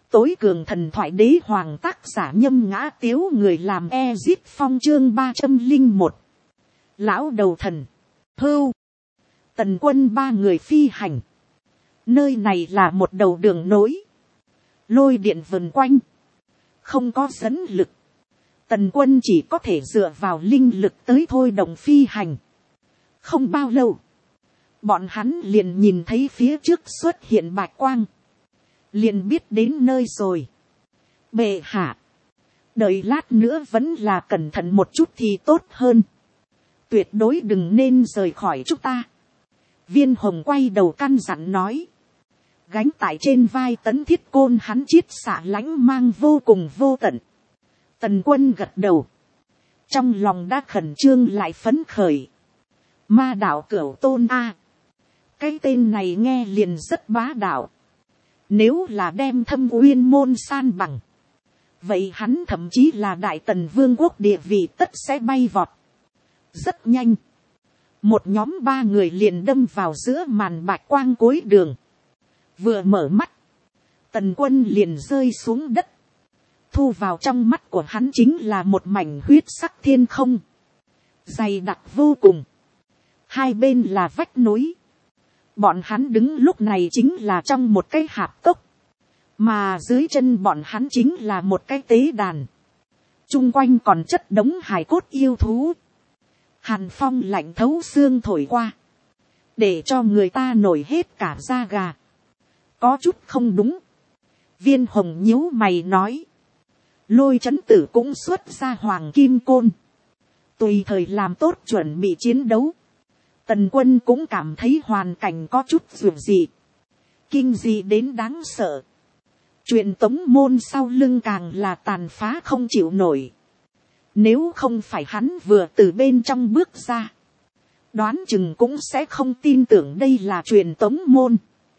tối cường thần thoại đế hoàng, tác giả Nhâm Ngã Tiếu, người làm Ezip Phong, chương 301. Lão đầu thần, Hưu, Tần Quân ba người phi hành. Nơi này là một đầu đường nối, lôi điện vần quanh, không có dẫn lực. Tần Quân chỉ có thể dựa vào linh lực tới thôi động phi hành. Không bao lâu, bọn hắn liền nhìn thấy phía trước xuất hiện bạch quang, liền biết đến nơi rồi. Bệ hạ, đợi lát nữa vẫn là cẩn thận một chút thì tốt hơn, tuyệt đối đừng nên rời khỏi chúng ta. Viên Hồng quay đầu căn dặn nói, gánh tại trên vai tấn thiết côn hắn chiết xạ lãnh mang vô cùng vô tận. Tần Quân gật đầu, trong lòng đã khẩn trương lại phấn khởi. Ma đạo Cửu Tôn a, cái tên này nghe liền rất bá đạo. Nếu là đem Thâm Uyên môn san bằng, vậy hắn thậm chí là Đại Tần Vương quốc địa vị tất sẽ bay vọt. Rất nhanh, một nhóm 3 người liền đâm vào giữa màn bạch quang cuối đường. Vừa mở mắt, Tần Quân liền rơi xuống đất. Thu vào trong mắt của hắn chính là một mảnh huyết sắc thiên không, dày đặc vô cùng. Hai bên là vách núi. Bọn hắn đứng lúc này chính là trong một cái hạp cốc, mà dưới chân bọn hắn chính là một cái tế đàn. Chung quanh còn chất đống hài cốt yêu thú. Hàn phong lạnh thấu xương thổi qua, để cho người ta nổi hết cả da gà. Có chút không đúng. Viên Hồng nhíu mày nói, Lôi Chấn Tử cũng xuất ra hoàng kim côn, tùy thời làm tốt chuẩn bị chiến đấu. Tần Quân cũng cảm thấy hoàn cảnh có chút dường dị, kinh dị đến đáng sợ. Truyền tống môn sau lưng càng là tàn phá không chịu nổi. Nếu không phải hắn vừa từ bên trong bước ra, đoán chừng cũng sẽ không tin tưởng đây là truyền tống môn,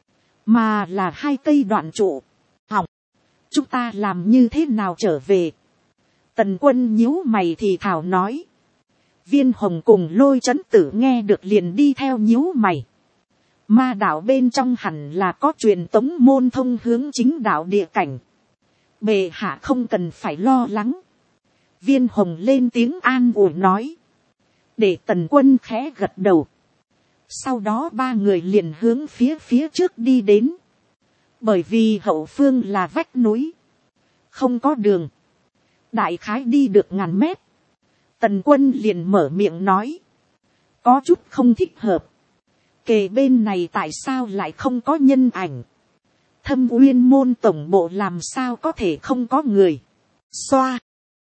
mà là 2 cây đoạn trụ. Hỏng, chúng ta làm như thế nào trở về? Tần Quân nhíu mày thì thảo nói. Viên Hồng cùng Lôi Chấn Tử nghe được liền đi theo nhíu mày. Ma đạo bên trong hẳn là có truyền tống môn thông hướng chính đạo địa cảnh. Bệ hạ không cần phải lo lắng. Viên Hồng lên tiếng an ủi nói, để Tần Quân khẽ gật đầu. Sau đó 3 người liền hướng phía trước đi đến. Bởi vì hậu phương là vách núi, không có đường, đại khái đi được ngàn mét. Tần Quân liền mở miệng nói, có chút không thích hợp. Kề bên này tại sao lại không có nhân ảnh? Thâm Uyên môn tổng bộ làm sao có thể không có người? Xoa,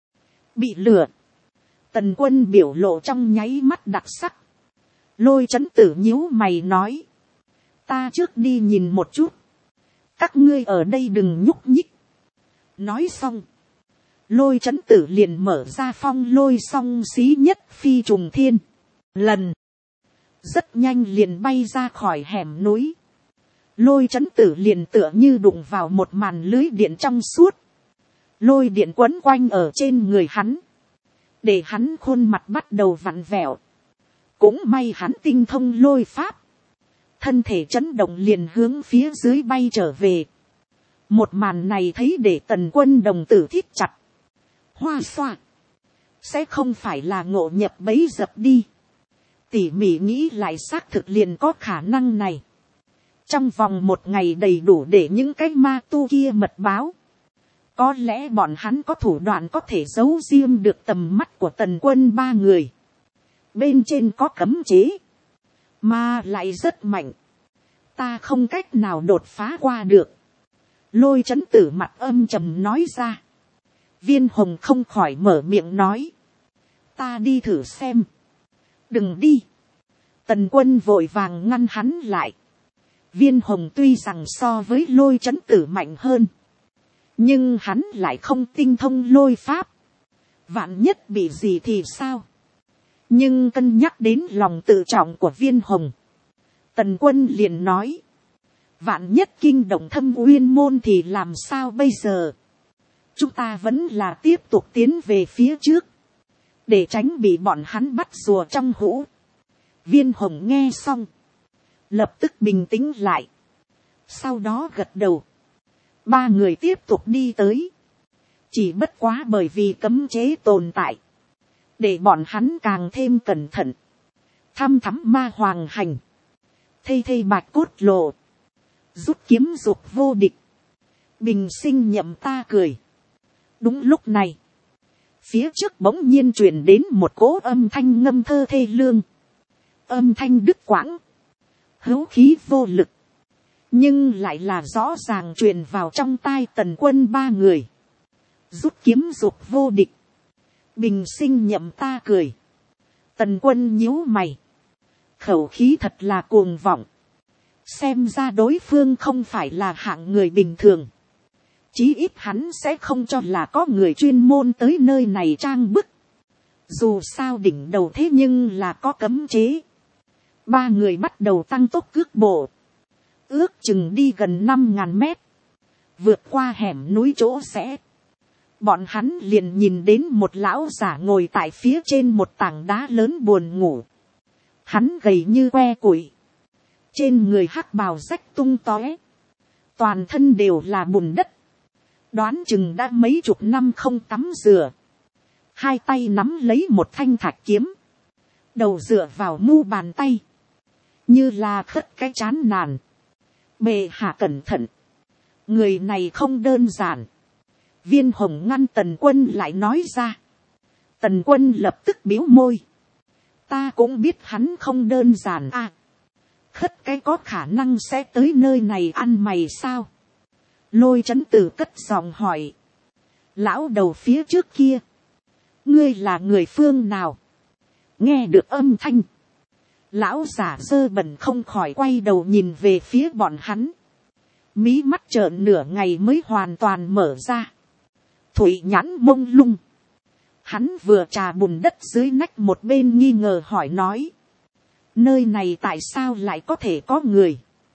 bị lừa. Tần Quân biểu lộ trong nháy mắt đặc sắc. Lôi Chấn Tử nhíu mày nói, ta trước đi nhìn một chút, các ngươi ở đây đừng nhúc nhích. Nói xong, Lôi Chấn Tử liền mở ra phong lôi song xí nhất phi trùng thiên lần, rất nhanh liền bay ra khỏi hẻm núi. Lôi Chấn Tử liền tựa như đụng vào một màn lưới điện trong suốt, lôi điện quấn quanh ở trên người hắn, để hắn khuôn mặt bắt đầu vặn vẹo. Cũng may hắn tinh thông lôi pháp, thân thể chấn động liền hướng phía dưới bay trở về. Một màn này thấy để Tần Quân đồng tử thít chặt. Hoa xoa, sẽ không phải là ngộ nhập bẫy dập đi. Tỉ mỉ nghĩ lại xác thực liền có khả năng này. Trong vòng 1 ngày đầy đủ để những cái ma tu kia mật báo. Có lẽ bọn hắn có thủ đoạn có thể giấu riêng được tầm mắt của Tần Quân 3 người. Bên trên có cấm chế, mà lại rất mạnh, ta không cách nào đột phá qua được. Lôi Chấn Tử mặt âm trầm nói ra. Viên Hồng không khỏi mở miệng nói, ta đi thử xem. Đừng đi. Tần Quân vội vàng ngăn hắn lại. Viên Hồng tuy rằng so với Lôi Chấn Tử mạnh hơn, nhưng hắn lại không tinh thông lôi pháp. Vạn nhất bị gì thì sao? Nhưng cân nhắc đến lòng tự trọng của Viên Hồng, Tần Quân liền nói, vạn nhất kinh động Thâm Uyên môn thì làm sao bây giờ? Chúng ta vẫn là tiếp tục tiến về phía trước, để tránh bị bọn hắn bắt rùa trong hũ. Viên Hồng nghe xong, lập tức bình tĩnh lại, sau đó gật đầu. Ba người tiếp tục đi tới. Chỉ bất quá bởi vì cấm chế tồn tại. Để bọn hắn càng thêm cẩn thận. Thăm thắm ma hoàng hành. Thây thây bạch cốt lộ. Rút kiếm dục vô địch. Bình sinh nhậm ta cười. Đúng lúc này. Phía trước bỗng nhiên truyền đến một cỗ âm thanh ngâm thơ thê lương. Âm thanh đứt quãng. Hữu khí vô lực. Nhưng lại là rõ ràng truyền vào trong tai Tần Quân ba người. Rút kiếm dục vô địch. Bình sinh nhậm ta cười. Tần Quân nhíu mày. Khẩu khí thật là cuồng vọng. Xem ra đối phương không phải là hạng người bình thường. Chí ít hắn sẽ không cho là có người chuyên môn tới nơi này trang bức. Dù sao đỉnh đầu thế nhưng là có cấm chế. Ba người bắt đầu tăng tốc cước bộ. Ước chừng đi gần 5.000 mét. Vượt qua hẻm núi chỗ rẽ. Bọn hắn liền nhìn đến một lão giả ngồi tại phía trên một tảng đá lớn buồn ngủ. Hắn gầy như que củi. Trên người hắc bào rách tung tóe. Toàn thân đều là bùn đất. Đoán chừng đã mấy chục năm không tắm rửa. Hai tay nắm lấy một thanh thạch kiếm. Đầu dựa vào mu bàn tay. Như là khất cái chán nản. Bệ hạ cẩn thận. Người này không đơn giản. Viên Hồng ngăn Tần Quân lại nói ra. Tần Quân lập tức bĩu môi. Ta cũng biết hắn không đơn giản à. Khất cái có khả năng sẽ tới nơi này ăn mày sao? Lôi Chấn Tử cất giọng hỏi. Lão đầu phía trước kia. Ngươi là người phương nào? Nghe được âm thanh. Lão giả dơ bẩn không khỏi quay đầu nhìn về phía bọn hắn. Mí mắt trợn nửa ngày mới hoàn toàn mở ra. Thủy nhãn mông lung. Hắn vừa trà bùn đất dưới nách một bên nghi ngờ hỏi nói. Nơi này tại sao lại có thể có người?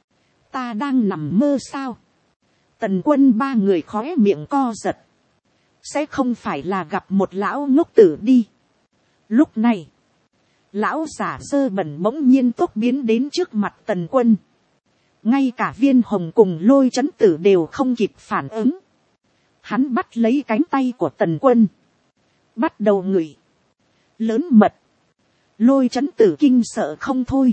Ta đang nằm mơ sao? Tần Quân ba người khóe miệng co giật. Sẽ không phải là gặp một lão ngốc tử đi. Lúc này. Lão giả dơ bẩn bỗng nhiên tốc biến đến trước mặt Tần Quân. Ngay cả Viên Hồng cùng Lôi Chấn Tử đều không kịp phản ứng. Hắn bắt lấy cánh tay của Tần Quân. Bắt đầu ngửi. Lớn mật. Lôi Chấn Tử kinh sợ không thôi.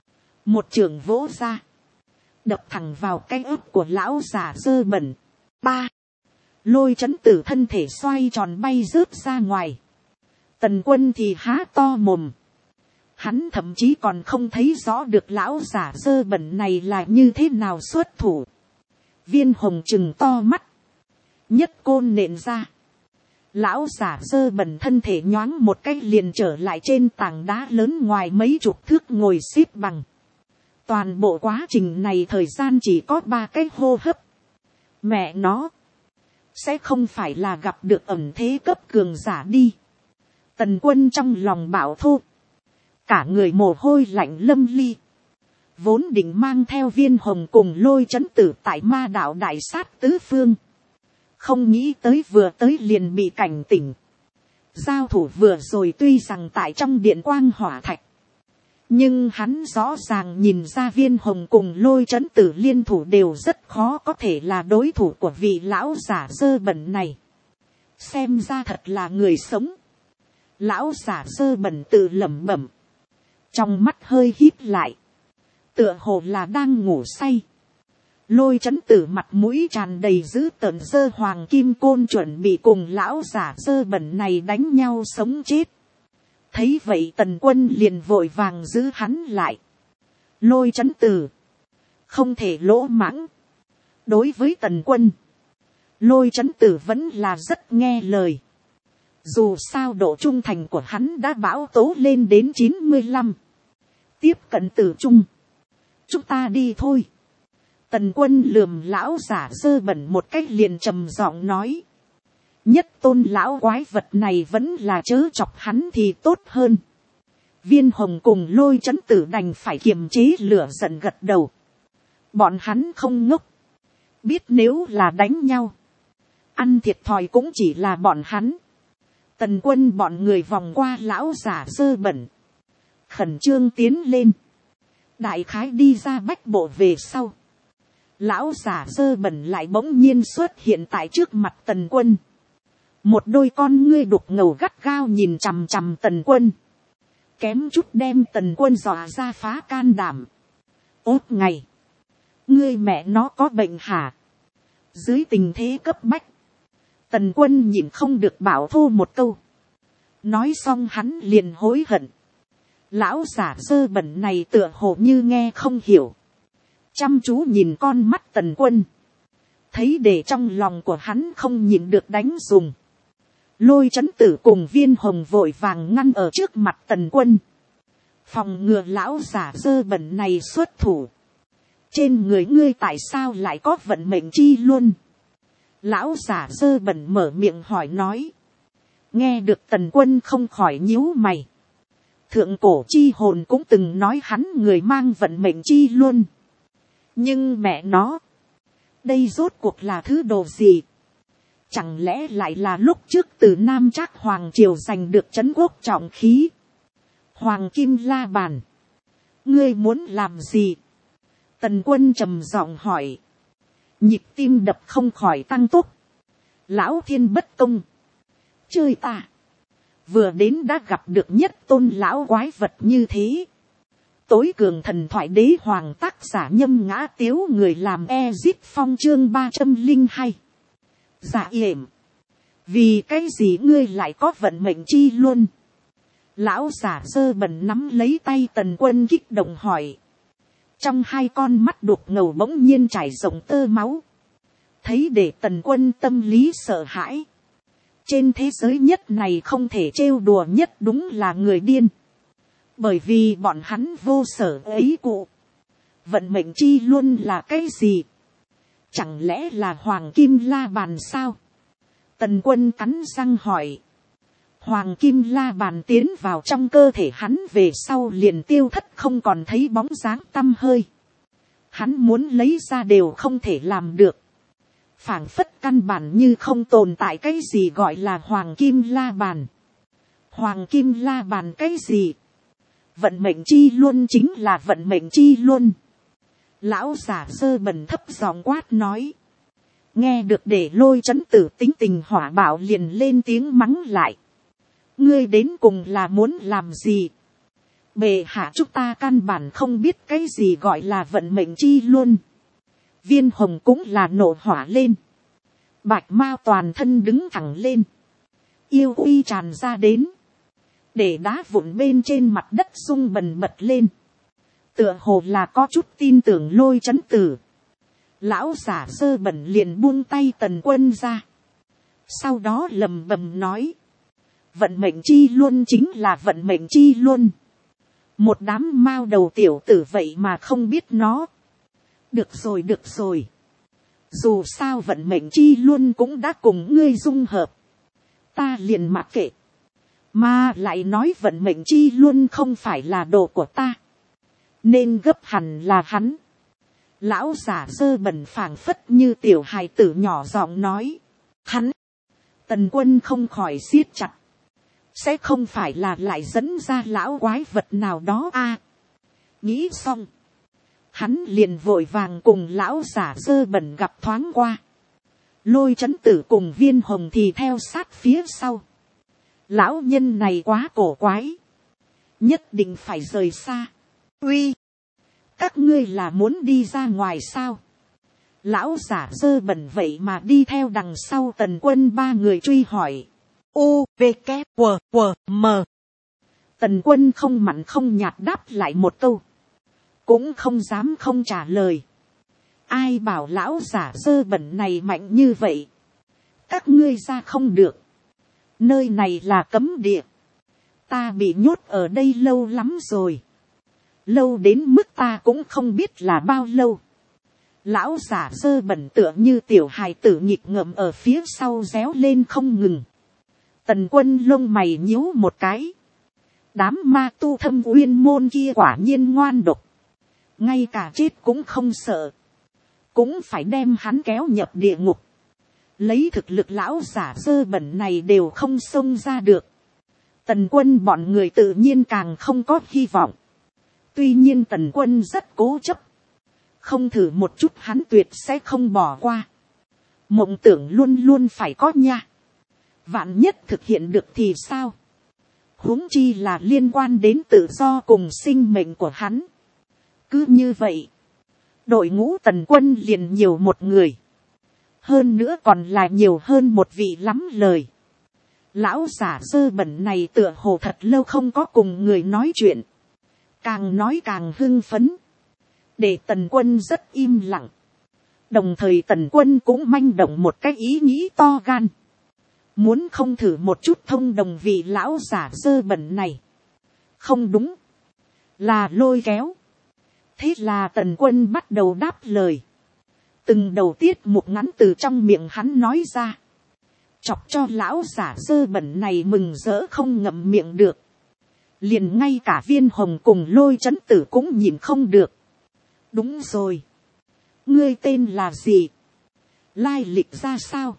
Một chưởng vỗ ra. Đập thẳng vào cái ớt của lão giả dơ bẩn. Ba. Lôi Chấn Tử thân thể xoay tròn bay rớt ra ngoài. Tần Quân thì há to mồm. Hắn thậm chí còn không thấy rõ được lão giả dơ bẩn này là như thế nào xuất thủ. Viên Hồng trừng to mắt. Nhất côn nện ra. Lão giả dơ bẩn thân thể nhoáng một cái liền trở lại trên tảng đá lớn ngoài mấy chục thước ngồi xếp bằng. Toàn bộ quá trình này thời gian chỉ có 3 cái hô hấp. Mẹ nó. Sẽ không phải là gặp được ẩn thế cấp cường giả đi. Tần Quân trong lòng bảo thô. Cả người mồ hôi lạnh lâm ly. Vốn định mang theo Viên Hồng cùng Lôi Chấn Tử tại ma đạo đại sát tứ phương. Không nghĩ tới vừa tới liền bị cảnh tỉnh. Giao thủ vừa rồi tuy rằng tại trong điện quang hỏa thạch. Nhưng hắn rõ ràng nhìn ra Viên Hồng cùng Lôi Chấn Tử liên thủ đều rất khó có thể là đối thủ của vị lão giả dơ bẩn này. Xem ra thật là người sống. Lão giả dơ bẩn tự lẩm bẩm. Trong mắt hơi híp lại. Tựa hồ là đang ngủ say. Lôi Chấn Tử mặt mũi tràn đầy dữ tợn giơ hoàng kim côn chuẩn bị cùng lão giả dơ bẩn này đánh nhau sống chết. Thấy vậy Tần Quân liền vội vàng giữ hắn lại. Lôi Chấn Tử. Không thể lỗ mãng. Đối với Tần Quân. Lôi Chấn Tử vẫn là rất nghe lời. Dù sao độ trung thành của hắn đã bão tố lên đến 95. Tiếp cận tử trung. Chúng ta đi thôi. Tần Quân lườm lão giả dơ bẩn một cách liền trầm giọng nói. Nhất tôn lão quái vật này vẫn là chớ chọc hắn thì tốt hơn. Viên Hồng cùng Lôi Chấn Tử đành phải kiềm chế lửa giận gật đầu. Bọn hắn không ngốc. Biết nếu là đánh nhau. Ăn thiệt thòi cũng chỉ là bọn hắn. Tần Quân bọn người vòng qua lão giả dơ bẩn. Khẩn trương tiến lên. Đại khái đi ra bách bộ về sau. Lão giả dơ bẩn lại bỗng nhiên xuất hiện tại trước mặt Tần Quân. Một đôi con ngươi đục ngầu gắt gao nhìn chằm chằm Tần Quân. Kém chút đem Tần Quân dọa ra phá can đảm. Ốt ngày. Ngươi mẹ nó có bệnh hả? Dưới tình thế cấp bách. Tần Quân nhịn không được bảo thô một câu. Nói xong hắn liền hối hận. Lão giả dơ bẩn này tựa hồ như nghe không hiểu. Chăm chú nhìn con mắt Tần Quân. Thấy để trong lòng của hắn không nhịn được đánh dùng. Lôi Chấn Tử cùng Viên Hồng vội vàng ngăn ở trước mặt Tần Quân. Phòng ngừa lão giả dơ bẩn này xuất thủ. Trên người ngươi tại sao lại có vận mệnh chi luôn? Lão giả dơ bẩn mở miệng hỏi nói. Nghe được Tần Quân không khỏi nhíu mày. Thượng cổ chi hồn cũng từng nói hắn người mang vận mệnh chi luôn. Nhưng mẹ nó. Đây rốt cuộc là thứ đồ gì? Chẳng lẽ lại là lúc trước từ Nam Trác Hoàng Triều giành được trấn quốc trọng khí? Hoàng Kim La Bàn. Ngươi muốn làm gì? Tần Quân trầm giọng hỏi. Nhịp tim đập không khỏi tăng tốc. Lão thiên bất công. Chơi ta. Vừa đến đã gặp được nhất tôn lão quái vật như thế. Tối cường thần thoại đế hoàng tác giả Nhâm Ngã Tiếu người làm Ezip Phong chương 302. Dạ yểm. Vì cái gì ngươi lại có vận mệnh chi luôn? Lão giả dơ bẩn nắm lấy tay Tần Quân kích động hỏi. Trong hai con mắt đục ngầu bỗng nhiên chảy rộng tơ máu. Thấy để Tần Quân tâm lý sợ hãi. Trên thế giới nhất này không thể trêu đùa nhất đúng là người điên. Bởi vì bọn hắn vô sở ấy cụ. Vận mệnh chi luôn là cái gì? Chẳng lẽ là Hoàng Kim La Bàn sao? Tần Quân cắn răng hỏi. Hoàng Kim La Bàn tiến vào trong cơ thể hắn về sau liền tiêu thất không còn thấy bóng dáng tăm hơi. Hắn muốn lấy ra đều không thể làm được. Phảng phất căn bản như không tồn tại cái gì gọi là Hoàng Kim La Bàn. Hoàng Kim La Bàn cái gì? Vận mệnh chi luôn chính là vận mệnh chi luôn. Lão giả dơ bẩn thấp giọng quát nói. Nghe được để Lôi Chấn Tử tính tình hỏa bạo liền lên tiếng mắng lại. Ngươi đến cùng là muốn làm gì? Bệ hạ chúng ta căn bản không biết cái gì gọi là vận mệnh chi luôn. Viên Hồng cũng là nổ hỏa lên. Bạch Mao toàn thân đứng thẳng lên. Yêu uy tràn ra đến. Để đá vụn bên trên mặt đất rung bần bật lên. Tựa hồ là có chút tin tưởng Lôi Chấn Tử. Lão giả dơ bẩn liền buông tay Tần Quân ra. Sau đó lầm bầm nói. Vận mệnh chi luôn chính là vận mệnh chi luôn. Một đám mao đầu tiểu tử vậy mà không biết nó. Được rồi được rồi. Dù sao vận mệnh chi luôn cũng đã cùng ngươi dung hợp. Ta liền mặc kệ. Mà lại nói vận mệnh chi luôn không phải là đồ của ta. Nên gấp hẳn là hắn. Lão giả dơ bẩn phảng phất như tiểu hài tử nhỏ giọng nói. Hắn. Tần Quân không khỏi siết chặt. Sẽ không phải là lại dẫn ra lão quái vật nào đó a? Nghĩ xong. Hắn liền vội vàng cùng lão giả dơ bẩn gặp thoáng qua. Lôi Chấn Tử cùng Viên Hồng thì theo sát phía sau. Lão nhân này quá cổ quái. Nhất định phải rời xa. Uy. Các ngươi là muốn đi ra ngoài sao? Lão giả dơ bẩn vậy mà đi theo đằng sau Tần Quân ba người truy hỏi. U, V, K, W, W, M. Tần Quân không mặn không nhạt đáp lại một câu. Cũng không dám không trả lời. Ai bảo lão giả dơ bẩn này mạnh như vậy? Các ngươi ra không được. Nơi này là cấm địa. Ta bị nhốt ở đây lâu lắm rồi. Lâu đến mức ta cũng không biết là bao lâu. Lão giả dơ bẩn tựa như tiểu hài tử nghịch ngợm ở phía sau réo lên không ngừng. Tần Quân lông mày nhíu một cái. Đám ma tu thâm uyên môn kia quả nhiên ngoan độc. Ngay cả chết cũng không sợ. Cũng phải đem hắn kéo nhập địa ngục. Lấy thực lực lão giả dơ bẩn này đều không xông ra được. Tần Quân bọn người tự nhiên càng không có hy vọng. Tuy nhiên Tần Quân rất cố chấp. không thử một chút hắn tuyệt sẽ không bỏ qua. Mộng tưởng luôn luôn phải có nha. Vạn nhất thực hiện được thì sao? Huống chi là liên quan đến tự do cùng sinh mệnh của hắn. Cứ như vậy, đội ngũ Tần Quân liền nhiều một người. Hơn nữa còn là nhiều hơn một vị lắm lời. Lão giả dơ bẩn này tựa hồ thật lâu không có cùng người nói chuyện. Càng nói càng hưng phấn. Để Tần Quân rất im lặng. Đồng thời Tần Quân cũng manh động một cái ý nghĩ to gan. Muốn không thử một chút thông đồng vị lão giả dơ bẩn này. Không đúng. Là lôi kéo. Thế là Tần Quân bắt đầu đáp lời. Từng đầu tiết mục ngắn từ trong miệng hắn nói ra. Chọc cho lão giả dơ bẩn này mừng rỡ không ngậm miệng được. Liền ngay cả Viên Hồng cùng Lôi Chấn Tử cũng nhìn không được. Đúng rồi. Ngươi tên là gì? Lai lịch ra sao?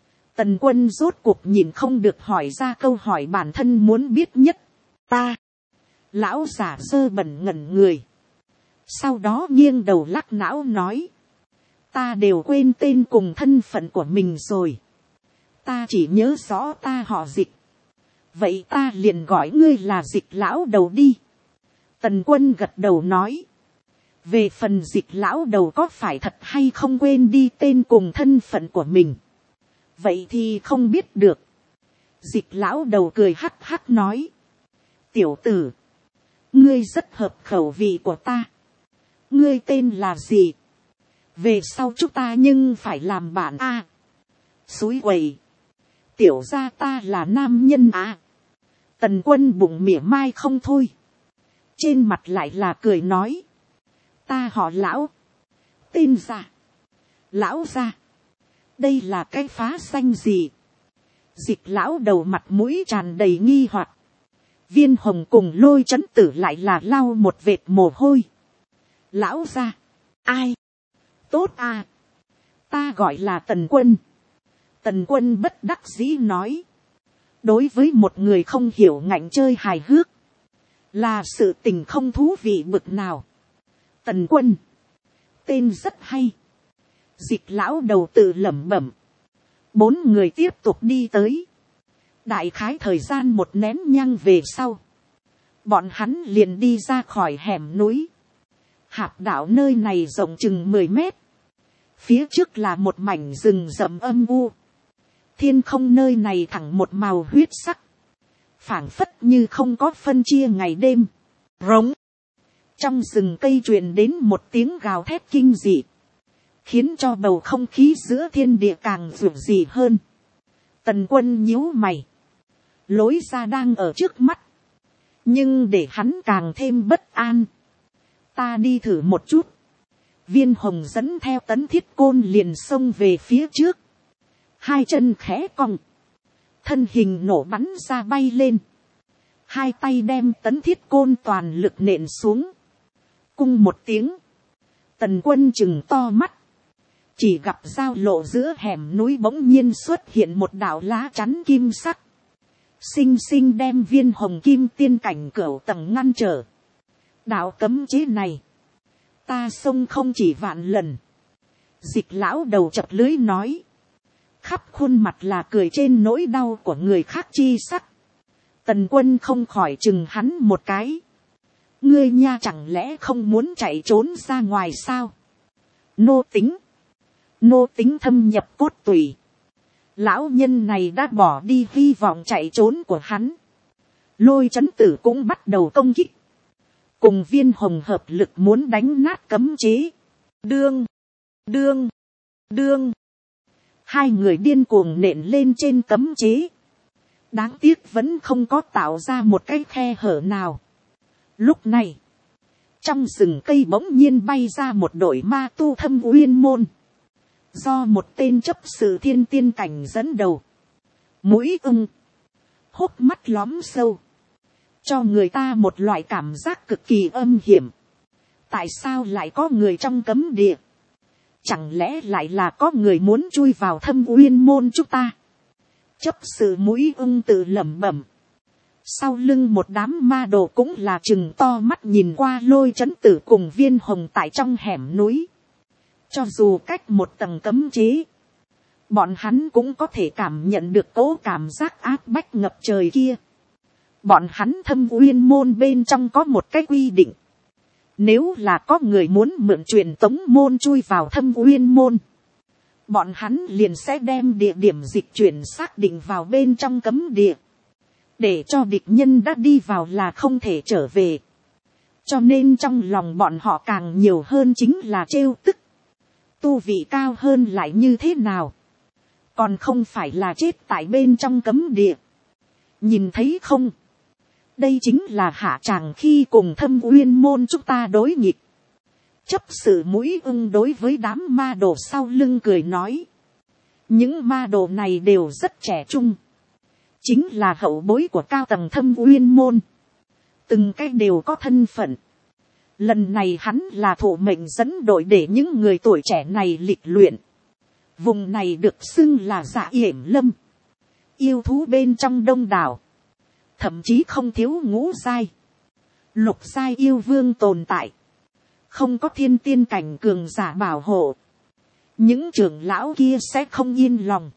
Tần Quân rốt cuộc nhìn không được hỏi ra câu hỏi bản thân muốn biết nhất. Ta. Lão giả dơ bẩn ngẩn người. Sau đó nghiêng đầu lắc não nói. Ta đều quên tên cùng thân phận của mình rồi. Ta chỉ nhớ rõ ta họ Dịch. Vậy ta liền gọi ngươi là Dịch lão đầu đi. Tần Quân gật đầu nói. Về phần Dịch lão đầu có phải thật hay không quên đi tên cùng thân phận của mình. Vậy thì không biết được. Dịch lão đầu cười hắc hắc nói. Tiểu tử. Ngươi rất hợp khẩu vị của ta. Ngươi tên là gì? Về sau chúng ta nhưng phải làm bạn a. Xúi quầy. Tiểu gia ta là nam nhân à. Tần Quân bụng mỉa mai không thôi. Trên mặt lại là cười nói. Ta họ Lão. Tên gia. Lão gia. Đây là cái phá danh gì? Dịch lão đầu mặt mũi tràn đầy nghi hoặc. Viên Hồng cùng Lôi Chấn Tử lại là lau một vệt mồ hôi. Lão gia. Ai? Tốt à. Ta gọi là Tần Quân. Tần Quân bất đắc dĩ nói. Đối với một người không hiểu ngạnh chơi hài hước. Là sự tình không thú vị bực nào. Tần Quân. Tên rất hay. Dịch lão đầu tự lẩm bẩm. 4 người tiếp tục đi tới. Đại khái thời gian một nén nhang về sau. Bọn hắn liền đi ra khỏi hẻm núi. Hạp đảo nơi này rộng chừng 10 mét. Phía trước là một mảnh rừng rậm âm u. Thiên không nơi này thẳng một màu huyết sắc. Phảng phất như không có phân chia ngày đêm. Rống. Trong rừng cây truyền đến một tiếng gào thét kinh dị. Khiến cho bầu không khí giữa thiên địa càng rực rỡ hơn. Tần Quân nhíu mày. Lối ra đang ở trước mắt. Nhưng để hắn càng thêm bất an. Ta đi thử một chút. Viên Hồng dẫn theo Tấn Thiết Côn liền xông về phía trước. Hai chân khẽ cong. Thân hình nổ bắn ra bay lên. Hai tay đem Tấn Thiết Côn toàn lực nện xuống. Cung một tiếng. Tần Quân chừng to mắt. Chỉ gặp giao lộ giữa hẻm núi bỗng nhiên xuất hiện một đạo lá chắn kim sắc. Xinh xinh đem Viên Hồng kim tiên cảnh cửu tầng ngăn trở. Đạo cấm chế này. Ta xông không chỉ vạn lần. Dịch lão đầu chập lưới nói. Khắp khuôn mặt là cười trên nỗi đau của người khác chi sắc. Tần Quân không khỏi chừng hắn một cái. Ngươi nha chẳng lẽ không muốn chạy trốn ra ngoài sao? Nô tính thâm nhập cốt tủy. Lão nhân này đã bỏ đi hy vọng chạy trốn của hắn. Lôi Chấn Tử cũng bắt đầu công kích. Cùng Viên Hồng hợp lực muốn đánh nát cấm chế. Đương. Hai người điên cuồng nện lên trên cấm chế. Đáng tiếc vẫn không có tạo ra một cái khe hở nào. Lúc này, trong rừng cây bỗng nhiên bay ra một đội ma tu Thâm Uyên môn. Do một tên chấp sự thiên tiên cảnh dẫn đầu. Mũi ưng. Hốc mắt lóm sâu. Cho người ta một loại cảm giác cực kỳ âm hiểm. Tại sao lại có người trong cấm địa? Chẳng lẽ lại là có người muốn chui vào Thâm Uyên môn chúng ta? Chấp sự mũi ưng tự lẩm bẩm. Sau lưng một đám ma đồ cũng là trừng to mắt nhìn qua Lôi Chấn Tử cùng Viên Hồng tại trong hẻm núi. Cho dù cách một tầng cấm chế, bọn hắn cũng có thể cảm nhận được cỗ cảm giác áp bách ngập trời kia. Bọn hắn Thâm Uyên môn bên trong có một cái quy định. Nếu là có người muốn mượn truyền tống môn chui vào Thâm Uyên môn, bọn hắn liền sẽ đem địa điểm dịch chuyển xác định vào bên trong cấm địa, để cho địch nhân đã đi vào là không thể trở về. Cho nên trong lòng bọn họ càng nhiều hơn chính là trêu tức. Tu vị cao hơn lại như thế nào, còn không phải là chết tại bên trong cấm địa. Nhìn thấy không, đây chính là hạ tràng khi cùng Thâm Uyên môn chúng ta đối nghịch. Chấp sự mũi ưng đối với đám ma đồ sau lưng cười nói. Những ma đồ này đều rất trẻ trung, chính là hậu bối của cao tầng Thâm Uyên môn, từng cái đều có thân phận. Lần này hắn là thụ mệnh dẫn đội để những người tuổi trẻ này lịch luyện. Vùng này được xưng là Dạ Yểm Lâm, yêu thú bên trong đông đảo, thậm chí không thiếu ngũ giai, lục giai yêu vương tồn tại. Không có thiên tiên cảnh cường giả bảo hộ, những trưởng lão kia sẽ không yên lòng.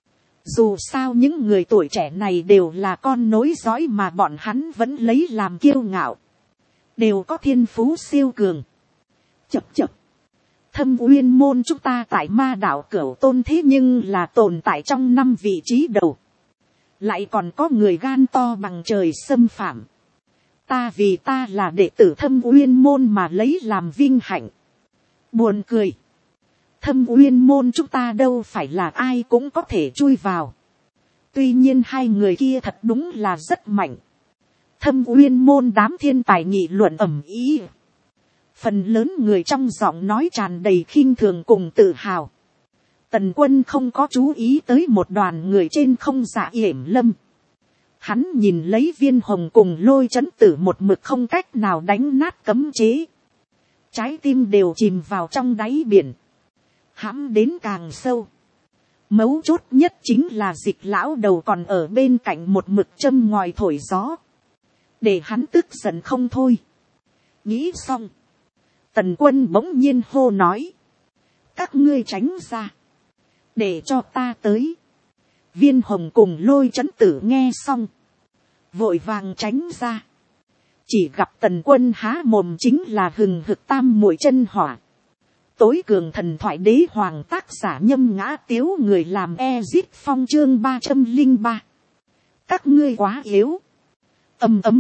Dù sao những người tuổi trẻ này đều là con nối dõi mà bọn hắn vẫn lấy làm kiêu ngạo, đều có thiên phú siêu cường. Chập chập, Thâm Uyên môn chúng ta tại ma đảo Cửu Tôn thế nhưng là tồn tại trong 5 vị trí đầu, lại còn có người gan to bằng trời xâm phạm. Ta vì ta là đệ tử Thâm Uyên môn mà lấy làm vinh hạnh. Buồn cười, Thâm Uyên môn chúng ta đâu phải là ai cũng có thể chui vào. Tuy nhiên hai người kia thật đúng là rất mạnh. Thâm Uyên môn đám thiên tài nghị luận ầm ĩ. Phần lớn người trong giọng nói tràn đầy khinh thường cùng tự hào. Tần Quân không có chú ý tới một đoàn người trên không Dạ Yểm Lâm. Hắn nhìn lấy Viên Hồng cùng Lôi Chấn Tử một mực không cách nào đánh nát cấm chế. Trái tim đều chìm vào trong đáy biển, hãm đến càng sâu. Mấu chốt nhất chính là Dịch lão đầu còn ở bên cạnh một mực châm ngòi thổi gió, để hắn tức giận không thôi. Nghĩ xong, Tần Quân bỗng nhiên hô nói. Các ngươi tránh ra, để cho ta tới. Viên Hồng cùng Lôi Chấn Tử nghe xong, vội vàng tránh ra. Chỉ gặp Tần Quân há mồm chính là hừng hực tam muội chân hỏa. Tối cường thần thoại đế hoàng tác giả Nhâm Ngã Tiếu người làm Ezit Phong chương 303. Các ngươi quá yếu. Ầm ầm.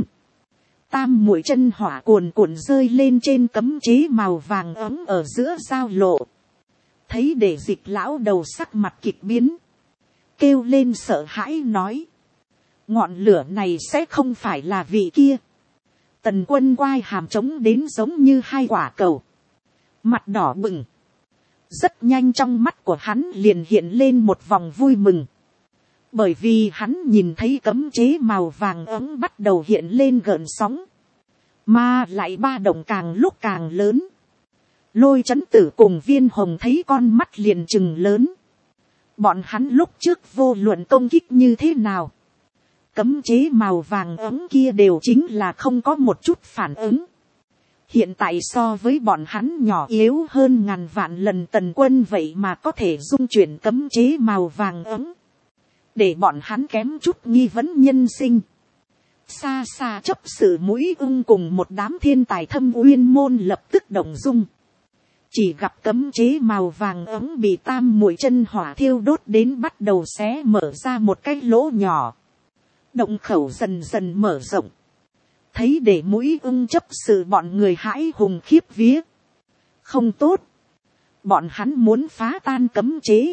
Tam muội chân hỏa cuồn cuộn rơi lên trên cấm chế màu vàng ấm ở giữa giao lộ. Thấy để Dịch lão đầu sắc mặt kịch biến, kêu lên sợ hãi nói. Ngọn lửa này sẽ không phải là vị kia. Tần Quân quai hàm trống đến giống như hai quả cầu, mặt đỏ bừng. Rất nhanh trong mắt của hắn liền hiện lên một vòng vui mừng. Bởi vì hắn nhìn thấy cấm chế màu vàng ấm bắt đầu hiện lên gợn sóng, mà lại ba động càng lúc càng lớn. Lôi Chấn Tử cùng Viên Hồng thấy con mắt liền trừng lớn. Bọn hắn lúc trước vô luận công kích như thế nào, cấm chế màu vàng ấm kia đều chính là không có một chút phản ứng. Hiện tại so với bọn hắn nhỏ yếu hơn ngàn vạn lần Tần Quân vậy mà có thể dung chuyển cấm chế màu vàng ấm, để bọn hắn kém chút nghi vấn nhân sinh. Xa xa chấp sự mũi ưng cùng một đám thiên tài Thâm Uyên môn lập tức động dung. Chỉ gặp cấm chế màu vàng ấm bị tam muội chân hỏa thiêu đốt đến bắt đầu xé mở ra một cái lỗ nhỏ. Động khẩu dần dần mở rộng. Thấy để mũi ưng chấp sự bọn người hãi hùng khiếp vía. Không tốt. Bọn hắn muốn phá tan cấm chế.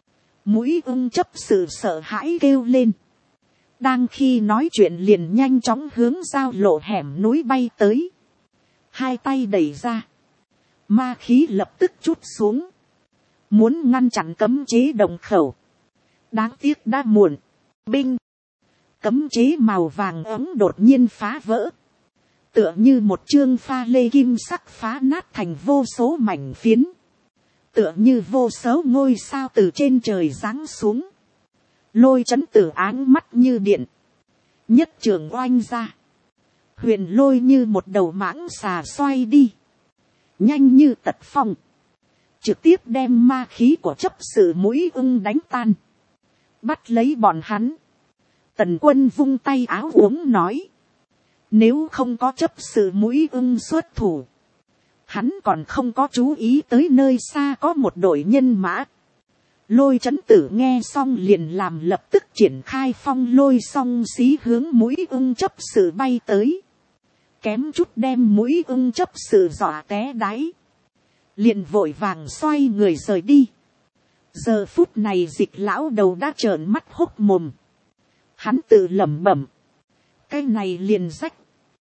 Mũi ưng chấp sự sợ hãi kêu lên. Đang khi nói chuyện liền nhanh chóng hướng giao lộ hẻm núi bay tới. Hai tay đẩy ra. Ma khí lập tức trút xuống. Muốn ngăn chặn cấm chế động khẩu. Đáng tiếc đã muộn. Binh. Cấm chế màu vàng ấm đột nhiên phá vỡ. Tựa như một chương pha lê kim sắc phá nát thành vô số mảnh phiến. Tựa như vô số ngôi sao từ trên trời giáng xuống. Lôi Chấn Tử áng mắt như điện. Nhất trường oanh ra. Huyền lôi như một đầu mãng xà xoay đi. Nhanh như tật phong. trực tiếp đem ma khí của chấp sự mũi ưng đánh tan, bắt lấy bọn hắn. Tần Quân vung tay áo uống nói, nếu không có chấp sự mũi ưng xuất thủ, hắn còn không có chú ý tới nơi xa có một đội nhân mã. Lôi Chấn Tử nghe xong liền làm lập tức triển khai phong lôi song xí hướng mũi ưng chấp sự bay tới, kém chút đem mũi ưng chấp sự dọa té đáy, liền vội vàng xoay người rời đi. Giờ phút này Dịch lão đầu đã trợn mắt hốc mồm, hắn tự lẩm bẩm, cái này liền rách,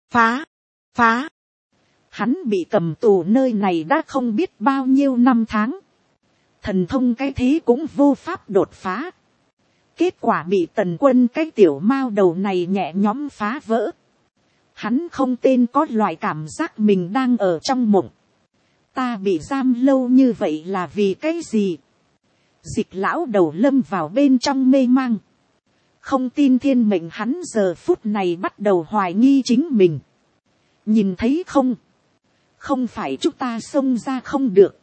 phá. Hắn bị cầm tù nơi này đã không biết bao nhiêu năm tháng, thần thông cái thế cũng vô pháp đột phá. Kết quả bị Tần Quân cái tiểu mao đầu này nhẹ nhõm phá vỡ. Hắn không tên có loại cảm giác mình đang ở trong mộng. Ta bị giam lâu như vậy là vì cái gì? Dịch lão đầu lâm vào bên trong mê mang. Không tin thiên mệnh, hắn giờ phút này bắt đầu hoài nghi chính mình. Nhìn thấy không? Không phải chúng ta xông ra không được,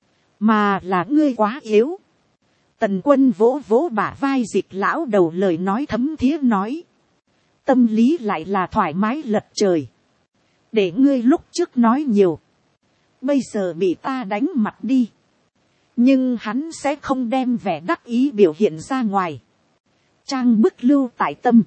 mà là ngươi quá yếu. Tần Quân vỗ vỗ bả vai Dịch lão đầu, lời nói thấm thía nói, tâm lý lại là thoải mái lật trời. Để ngươi lúc trước nói nhiều, bây giờ bị ta đánh mặt đi. Nhưng hắn sẽ không đem vẻ đắc ý biểu hiện ra ngoài, trang bức lưu tại tâm,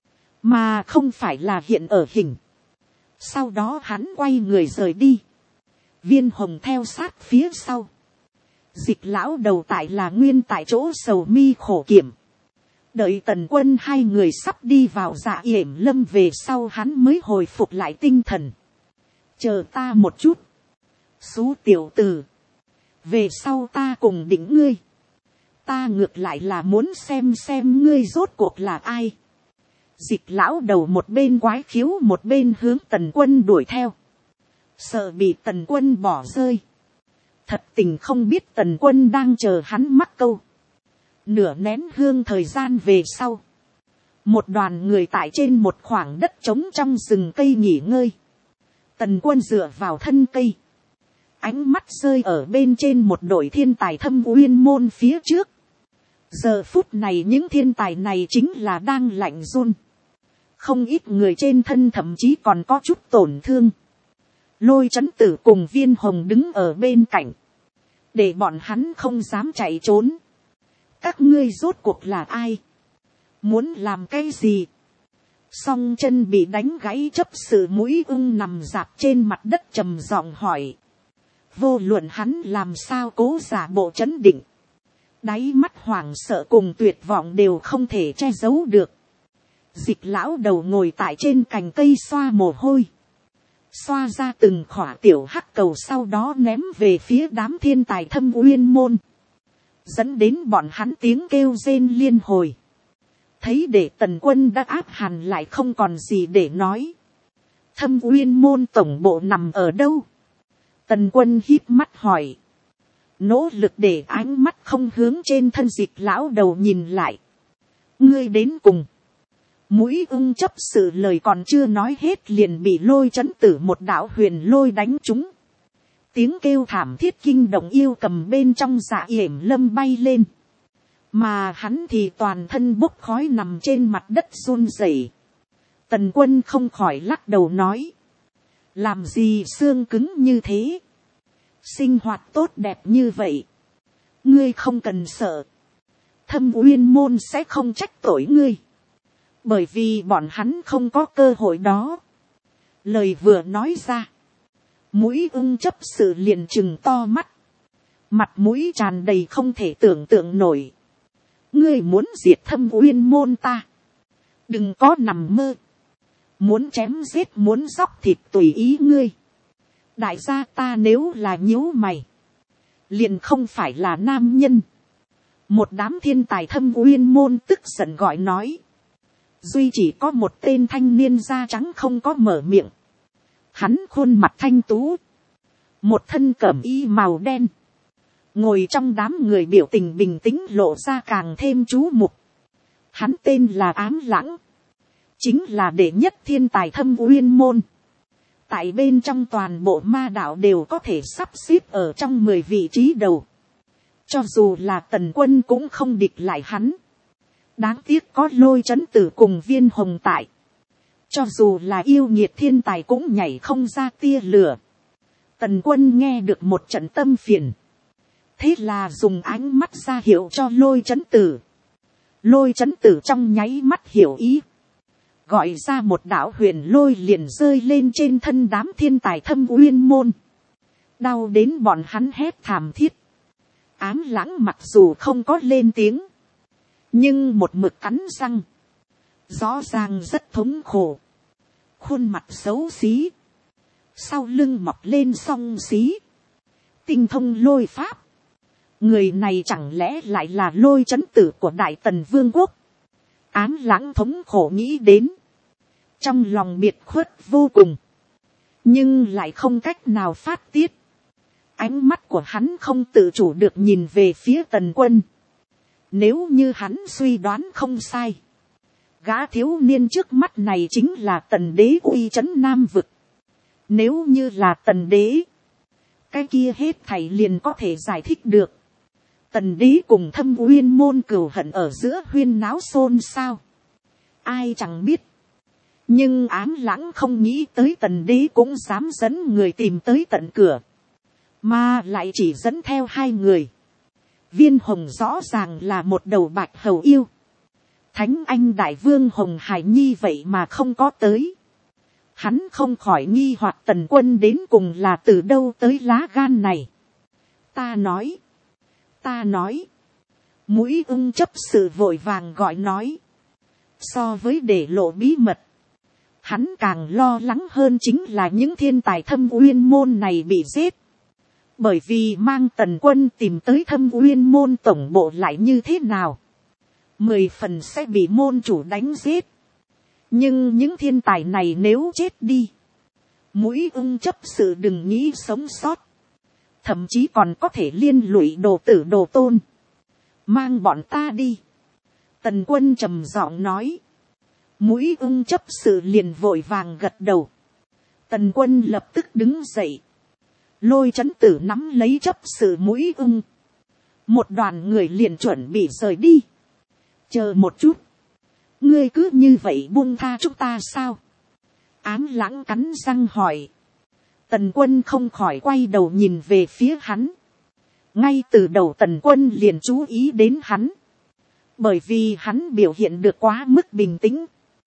mà không phải là hiện ở hình. Sau đó hắn quay người rời đi, Viên Hồng theo sát phía sau. Dịch lão đầu tại là nguyên tại chỗ sầu mi khổ kiểm. Đợi Tần Quân hai người sắp đi vào Dạ Yểm Lâm về sau, hắn mới hồi phục lại tinh thần. Chờ ta một chút, xú tiểu tử, về sau ta cùng đỉnh ngươi. Ta ngược lại là muốn xem ngươi rốt cuộc là ai. Dịch lão đầu một bên quái khiếu một bên hướng Tần Quân đuổi theo, sợ bị Tần Quân bỏ rơi. Thật tình không biết Tần Quân đang chờ hắn mắc câu. Nửa nén hương thời gian về sau, một đoàn người tại trên một khoảng đất trống trong rừng cây nghỉ ngơi. Tần Quân dựa vào thân cây, ánh mắt rơi ở bên trên một đội thiên tài Thâm Uyên môn phía trước. Giờ phút này những thiên tài này chính là đang lạnh run, không ít người trên thân thậm chí còn có chút tổn thương. Lôi Chấn Tử cùng Viên Hồng đứng ở bên cạnh, để bọn hắn không dám chạy trốn. Các ngươi rốt cuộc là ai? Muốn làm cái gì? Song Chân bị đánh gãy chấp sự mũi ưng nằm dạp trên mặt đất trầm giọng hỏi. Vô luận hắn làm sao cố giả bộ trấn định, đáy mắt hoảng sợ cùng tuyệt vọng đều không thể che giấu được. Dịch lão đầu ngồi tại trên cành cây xoa mồ hôi, xoa ra từng khỏa tiểu hắc cầu, sau đó ném về phía đám thiên tài Thâm Uyên môn, dẫn đến bọn hắn tiếng kêu rên liên hồi. Thấy để Tần Quân đã áp hẳn lại không còn gì để nói. Thâm Uyên môn tổng bộ nằm ở đâu? Tần Quân híp mắt hỏi, nỗ lực để ánh mắt không hướng trên thân Dịch lão đầu nhìn lại. Ngươi đến cùng. Mũi ưng chấp sự lời còn chưa nói hết liền bị Lôi Chấn Tử một đạo huyền lôi đánh trúng. Tiếng kêu thảm thiết kinh động yêu cầm bên trong Dạ Yểm Lâm bay lên, mà hắn thì toàn thân bốc khói nằm trên mặt đất run rẩy. Tần Quân không khỏi lắc đầu nói, làm gì xương cứng như thế, sinh hoạt tốt đẹp như vậy, ngươi không cần sợ, Thâm Uyên môn sẽ không trách tội ngươi, bởi vì bọn hắn không có cơ hội đó. Lời vừa nói ra, mũi ưng chấp sự liền trừng to mắt, mặt mũi tràn đầy không thể tưởng tượng nổi. Ngươi muốn diệt Thâm Uyên môn ta, đừng có nằm mơ, muốn chém giết muốn dóc thịt tùy ý ngươi. Đại gia ta nếu là nhíu mày, liền không phải là nam nhân. Một đám thiên tài Thâm Uyên môn tức giận gọi nói. Duy chỉ có một tên thanh niên da trắng không có mở miệng. Hắn khuôn mặt thanh tú, một thân cẩm y màu đen, ngồi trong đám người biểu tình bình tĩnh lộ ra càng thêm chú mục. Hắn tên là Ám Lãng, chính là đệ nhất thiên tài Thâm Uyên môn. Tại bên trong toàn bộ ma đạo đều có thể sắp xếp ở trong 10 vị trí đầu. Cho dù là tần quân cũng không địch lại hắn. Đáng tiếc có Lôi Chấn Tử cùng Viên Hồng tại. Cho dù là yêu nghiệt thiên tài cũng nhảy không ra tia lửa. Tần quân nghe được một trận tâm phiền. Thế là dùng ánh mắt ra hiệu cho Lôi Chấn Tử. Lôi Chấn Tử trong nháy mắt hiểu ý. Gọi ra một đạo huyền lôi liền rơi lên trên thân đám thiên tài Thâm Uyên môn. Đau đến bọn hắn hét thảm thiết. Ám Lãng mặc dù không có lên tiếng. Nhưng một mực cắn răng. Rõ ràng rất thống khổ. Khuôn mặt xấu xí. Sau lưng mọc lên song xí. Tinh thông lôi pháp. Người này chẳng lẽ lại là Lôi Chấn Tử của Đại Tần Vương quốc. Ám Lãng thống khổ nghĩ đến. Trong lòng biệt khuất vô cùng. Nhưng lại không cách nào phát tiết. Ánh mắt của hắn không tự chủ được nhìn về phía Tần Quân. Nếu như hắn suy đoán không sai. Gã thiếu niên trước mắt này chính là Tần Đế uy trấn Nam vực. Nếu như là Tần Đế. Cái kia hết thảy liền có thể giải thích được. Tần Đế cùng Thâm Uyên môn cừu hận ở giữa huyên náo xôn xao. Ai chẳng biết. Nhưng Ám Lãng không nghĩ tới Tần Đế cũng dám dẫn người tìm tới tận cửa. Mà lại chỉ dẫn theo 2 người. Viên Hồng rõ ràng là một đầu bạch hầu yêu. Thánh Anh Đại Vương Hồng Hải Nhi vậy mà không có tới. Hắn không khỏi nghi hoặc Tần Quân đến cùng là từ đâu tới lá gan này. Ta nói. Mũi ưng chấp sự vội vàng gọi nói. So với để lộ bí mật. Hắn càng lo lắng hơn chính là những thiên tài Thâm Uyên môn này bị giết. Bởi vì mang Tần Quân tìm tới Thâm Uyên môn tổng bộ lại như thế nào. 10 phần sẽ bị môn chủ đánh giết. Nhưng những thiên tài này nếu chết đi. Mũi ưng chấp sự đừng nghĩ sống sót. Thậm chí còn có thể liên lụy đồ tử đồ tôn. Mang bọn ta đi. Tần Quân trầm giọng nói. Mũi ưng chấp sự liền vội vàng gật đầu. Tần Quân lập tức đứng dậy. Lôi Chấn Tử nắm lấy chấp sự mũi ưng. Một đoàn người liền chuẩn bị rời đi. Chờ một chút. Ngươi cứ như vậy buông tha chúng ta sao? Ám Lãng cắn răng hỏi. Tần Quân không khỏi quay đầu nhìn về phía hắn. Ngay từ đầu Tần Quân liền chú ý đến hắn. Bởi vì hắn biểu hiện được quá mức bình tĩnh.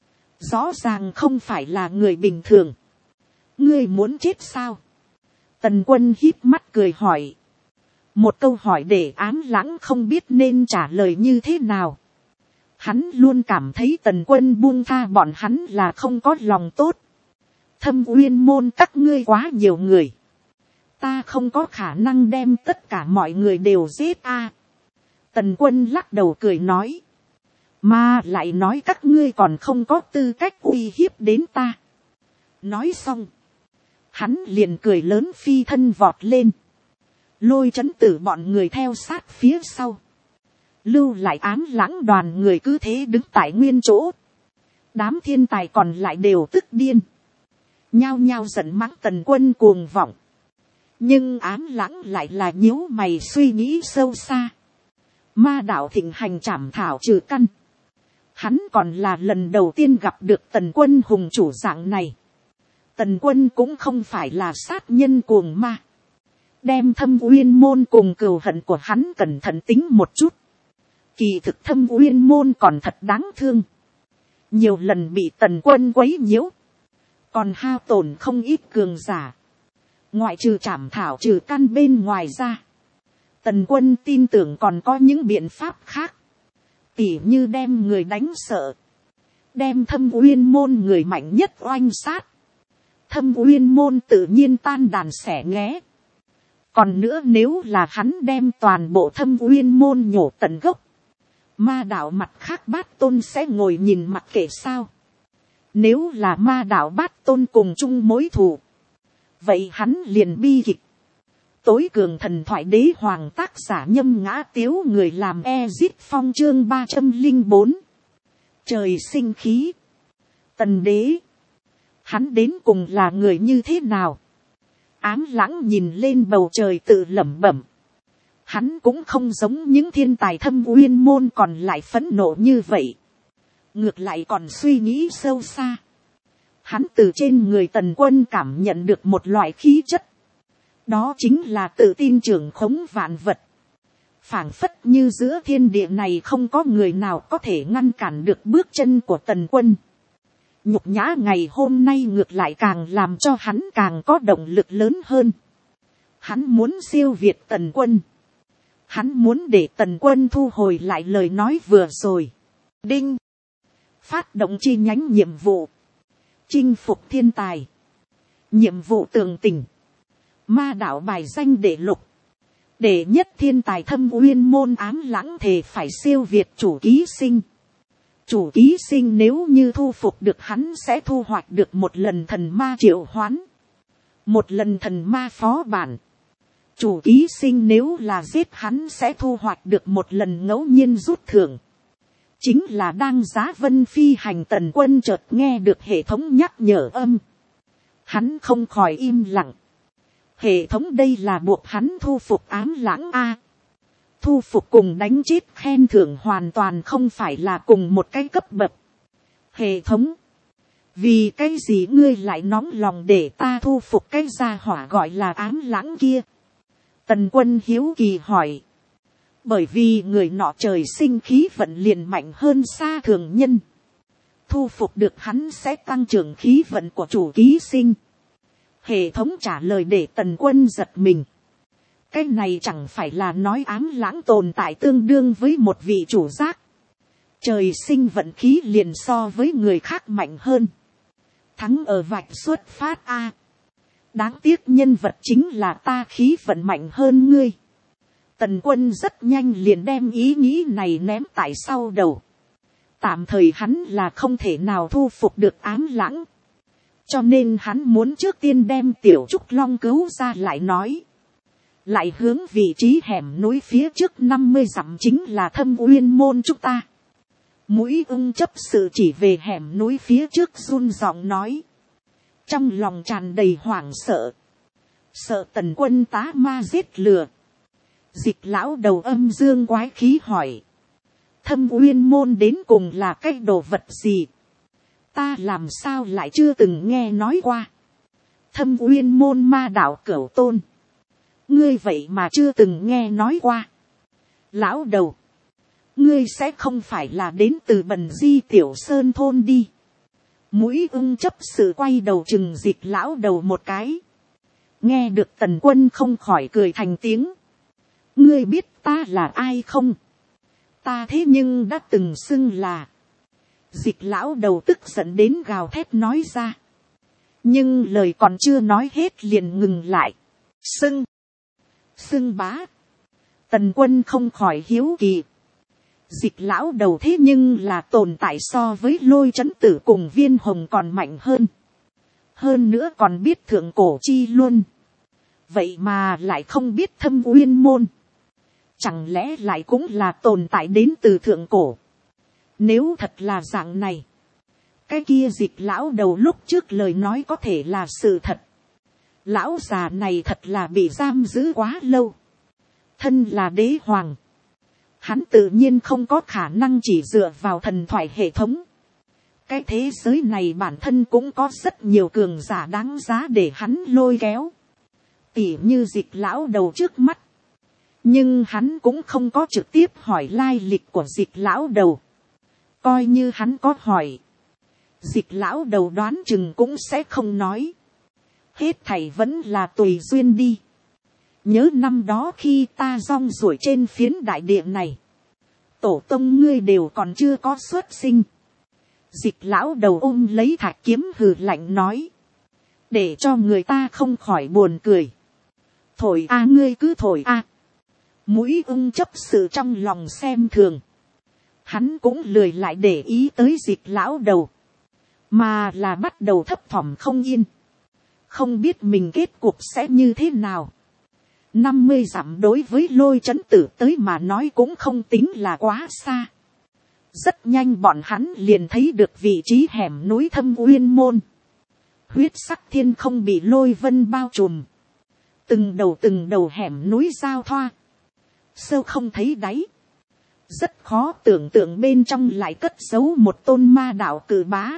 Rõ ràng không phải là người bình thường. Ngươi muốn chết sao? Tần Quân híp mắt cười hỏi. Một câu hỏi để Ám Lãng không biết nên trả lời như thế nào. Hắn luôn cảm thấy Tần Quân buông tha bọn hắn là không có lòng tốt. Thâm Uyên môn các ngươi quá nhiều người. Ta không có khả năng đem tất cả mọi người đều giết a. Tần Quân lắc đầu cười nói. Mà lại nói các ngươi còn không có tư cách uy hiếp đến ta. Nói xong. Hắn liền cười lớn phi thân vọt lên. Lôi Chấn Tử bọn người theo sát phía sau. Lưu lại Ám Lãng đoàn người cứ thế đứng tại nguyên chỗ. Đám thiên tài còn lại đều tức điên. Nhao nhao giận mắng Tần Quân cuồng vọng. Nhưng Ám Lãng lại là nhíu mày suy nghĩ sâu xa. Ma đạo thịnh hành trảm thảo trừ căn. Hắn còn là lần đầu tiên gặp được Tần Quân hùng chủ dạng này. Tần Quân cũng không phải là sát nhân cuồng ma. Đem Thâm Uyên môn cùng cừu hận của hắn cẩn thận tính một chút. Kỳ thực Thâm Uyên môn còn thật đáng thương. Nhiều lần bị Tần Quân quấy nhiễu. Còn hao tổn không ít cường giả. Ngoại trừ trảm thảo trừ căn bên ngoài ra. Tần Quân tin tưởng còn có những biện pháp khác. Tỉ như đem người đánh sợ. Đem Thâm Uyên môn người mạnh nhất oanh sát. Thâm Uyên môn tự nhiên tan đàn xẻ nghé. Còn nữa nếu là hắn đem toàn bộ Thâm Uyên môn nhổ tận gốc. Ma đạo mặt khác Bát Tôn sẽ ngồi nhìn mặc kệ sao. Nếu là ma đạo Bát Tôn cùng chung mối thù. Vậy hắn liền bi kịch. Tối cường thần thoại đế hoàng tác giả Nhâm Ngã Tiếu người làm Ezit Phong chương 304. Trời sinh khí. Tần Đế. Hắn đến cùng là người như thế nào? Ám Lãng nhìn lên bầu trời tự lẩm bẩm. Hắn cũng không giống những thiên tài thâm uyên môn còn lại phẫn nộ như vậy. Ngược lại còn suy nghĩ sâu xa. Hắn từ trên người Tần Quân cảm nhận được một loại khí chất. Đó chính là tự tin trưởng khống vạn vật. Phảng phất như giữa thiên địa này không có người nào có thể ngăn cản được bước chân của Tần Quân. Nhục nhã ngày hôm nay ngược lại càng làm cho hắn càng có động lực lớn hơn. Hắn muốn siêu việt Tần Quân. Hắn muốn để Tần Quân thu hồi lại lời nói vừa rồi. Đinh. Phát động chi nhánh nhiệm vụ. Chinh phục thiên tài. Nhiệm vụ tường tình. Ma đạo bài danh đệ lục. Đệ nhất thiên tài thâm uyên môn ám lãng thề phải siêu việt chủ ký sinh. Chủ ký sinh nếu như thu phục được hắn sẽ thu hoạch được một lần thần ma triệu hoán. Một lần thần ma phó bản. Chủ ký sinh nếu là giết hắn sẽ thu hoạch được một lần ngẫu nhiên rút thưởng. Chính là đang giá vân phi hành. Tần Quân chợt nghe được hệ thống nhắc nhở âm. Hắn không khỏi im lặng. Hệ thống đây là buộc hắn thu phục ám lãng A. Thu phục cùng đánh chết khen thưởng hoàn toàn không phải là cùng một cái cấp bậc. Hệ thống. Vì cái gì ngươi lại nóng lòng để ta thu phục cái gia hỏa gọi là ám lãng kia? Tần Quân hiếu kỳ hỏi. Bởi vì người nọ trời sinh khí vận liền mạnh hơn xa thường nhân. Thu phục được hắn sẽ tăng trưởng khí vận của chủ ký sinh. Hệ thống trả lời để Tần Quân giật mình. Cái này chẳng phải là nói ám lãng tồn tại tương đương với một vị chủ giác. Trời sinh vận khí liền so với người khác mạnh hơn. Thắng ở vạch xuất phát A. Đáng tiếc nhân vật chính là ta khí vận mạnh hơn ngươi. Tần Quân rất nhanh liền đem ý nghĩ này ném tại sau đầu. Tạm thời hắn là không thể nào thu phục được ám lãng. Cho nên hắn muốn trước tiên đem Tiểu Trúc Long cứu ra lại nói. Lại hướng vị trí hẻm núi phía trước 50 dặm chính là thâm uyên môn chúng ta. Mũi ưng chấp sự chỉ về hẻm núi phía trước run giọng nói. Trong lòng tràn đầy hoảng sợ. Sợ Tần Quân tá ma giết lừa. Dịch lão đầu âm dương quái khí hỏi. Thâm uyên môn đến cùng là cái đồ vật gì? Ta làm sao lại chưa từng nghe nói qua. Thâm uyên môn ma đạo Cửu Tôn. Ngươi vậy mà chưa từng nghe nói qua. Lão đầu. Ngươi sẽ không phải là đến từ Bần Di Tiểu Sơn thôn đi. Mũi ưng chấp sự quay đầu chừng Dịch lão đầu một cái. Nghe được Tần Quân không khỏi cười thành tiếng. Ngươi biết ta là ai không? Ta thế nhưng đã từng xưng là. Dịch lão đầu tức giận đến gào thét nói ra. Nhưng lời còn chưa nói hết liền ngừng lại. Xưng bá. Tần Quân không khỏi hiếu kỳ. Dịch lão đầu thế nhưng là tồn tại so với Lôi Chấn Tử cùng Viên Hồng còn mạnh hơn. Hơn nữa còn biết thượng cổ chi luôn. Vậy mà lại không biết thâm uyên môn. Chẳng lẽ lại cũng là tồn tại đến từ thượng cổ. Nếu thật là dạng này. Cái kia Dịch lão đầu lúc trước lời nói có thể là sự thật. Lão già này thật là bị giam giữ quá lâu. Thân là đế hoàng. Hắn tự nhiên không có khả năng chỉ dựa vào thần thoại hệ thống. Cái thế giới này bản thân cũng có rất nhiều cường giả đáng giá để hắn lôi kéo. Tỉ như Dịch lão đầu trước mắt. Nhưng hắn cũng không có trực tiếp hỏi lai lịch của Dịch lão đầu. Coi như hắn có hỏi. Dịch lão đầu đoán chừng cũng sẽ không nói. Hết thảy vẫn là tùy duyên đi. Nhớ năm đó khi ta rong ruổi trên phiến đại địa này. Tổ tông ngươi đều còn chưa có xuất sinh. Dịch lão đầu ôm lấy thạch kiếm hừ lạnh nói. Để cho người ta không khỏi buồn cười. Thổi a ngươi cứ thổi a. Mũi ưng chấp sự trong lòng xem thường. Hắn cũng lười lại để ý tới Dịch lão đầu. Mà là bắt đầu thấp thỏm không yên. Không biết mình kết cục sẽ như thế nào. 50 dặm đối với Lôi Chấn Tử tới mà nói cũng không tính là quá xa. Rất nhanh bọn hắn liền thấy được vị trí hẻm núi thâm uyên môn. Huyết sắc thiên không bị lôi vân bao trùm. Từng đầu hẻm núi giao thoa. sâu không thấy đáy, rất khó tưởng tượng bên trong lại cất giấu một tôn ma đạo cử bá.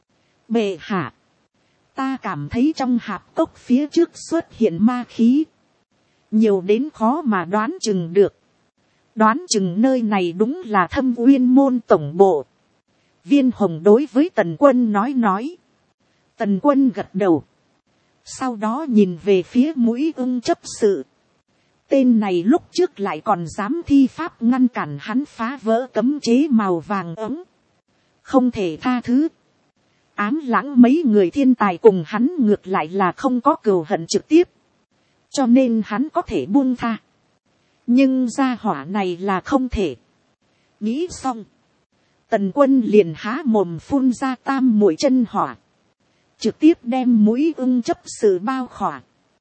Bệ hạ, ta cảm thấy trong hạp cốc phía trước xuất hiện ma khí, nhiều đến khó mà đoán chừng được. Đoán chừng nơi này đúng là Thâm Uyên môn tổng bộ. Viên Hồng đối với Tần Quân nói. Tần Quân gật đầu, sau đó nhìn về phía Mũi Ưng chấp sự. Tên này lúc trước lại còn dám thi pháp ngăn cản hắn phá vỡ cấm chế màu vàng ấm, không thể tha thứ. Ám Lãng mấy người thiên tài cùng hắn ngược lại là không có cừu hận trực tiếp, cho nên hắn có thể buông tha. Nhưng gia hỏa này là không thể. Nghĩ xong, Tần Quân liền há mồm phun ra tam muội chân hỏa, trực tiếp đem Mũi Ưng chấp sự bao khỏa.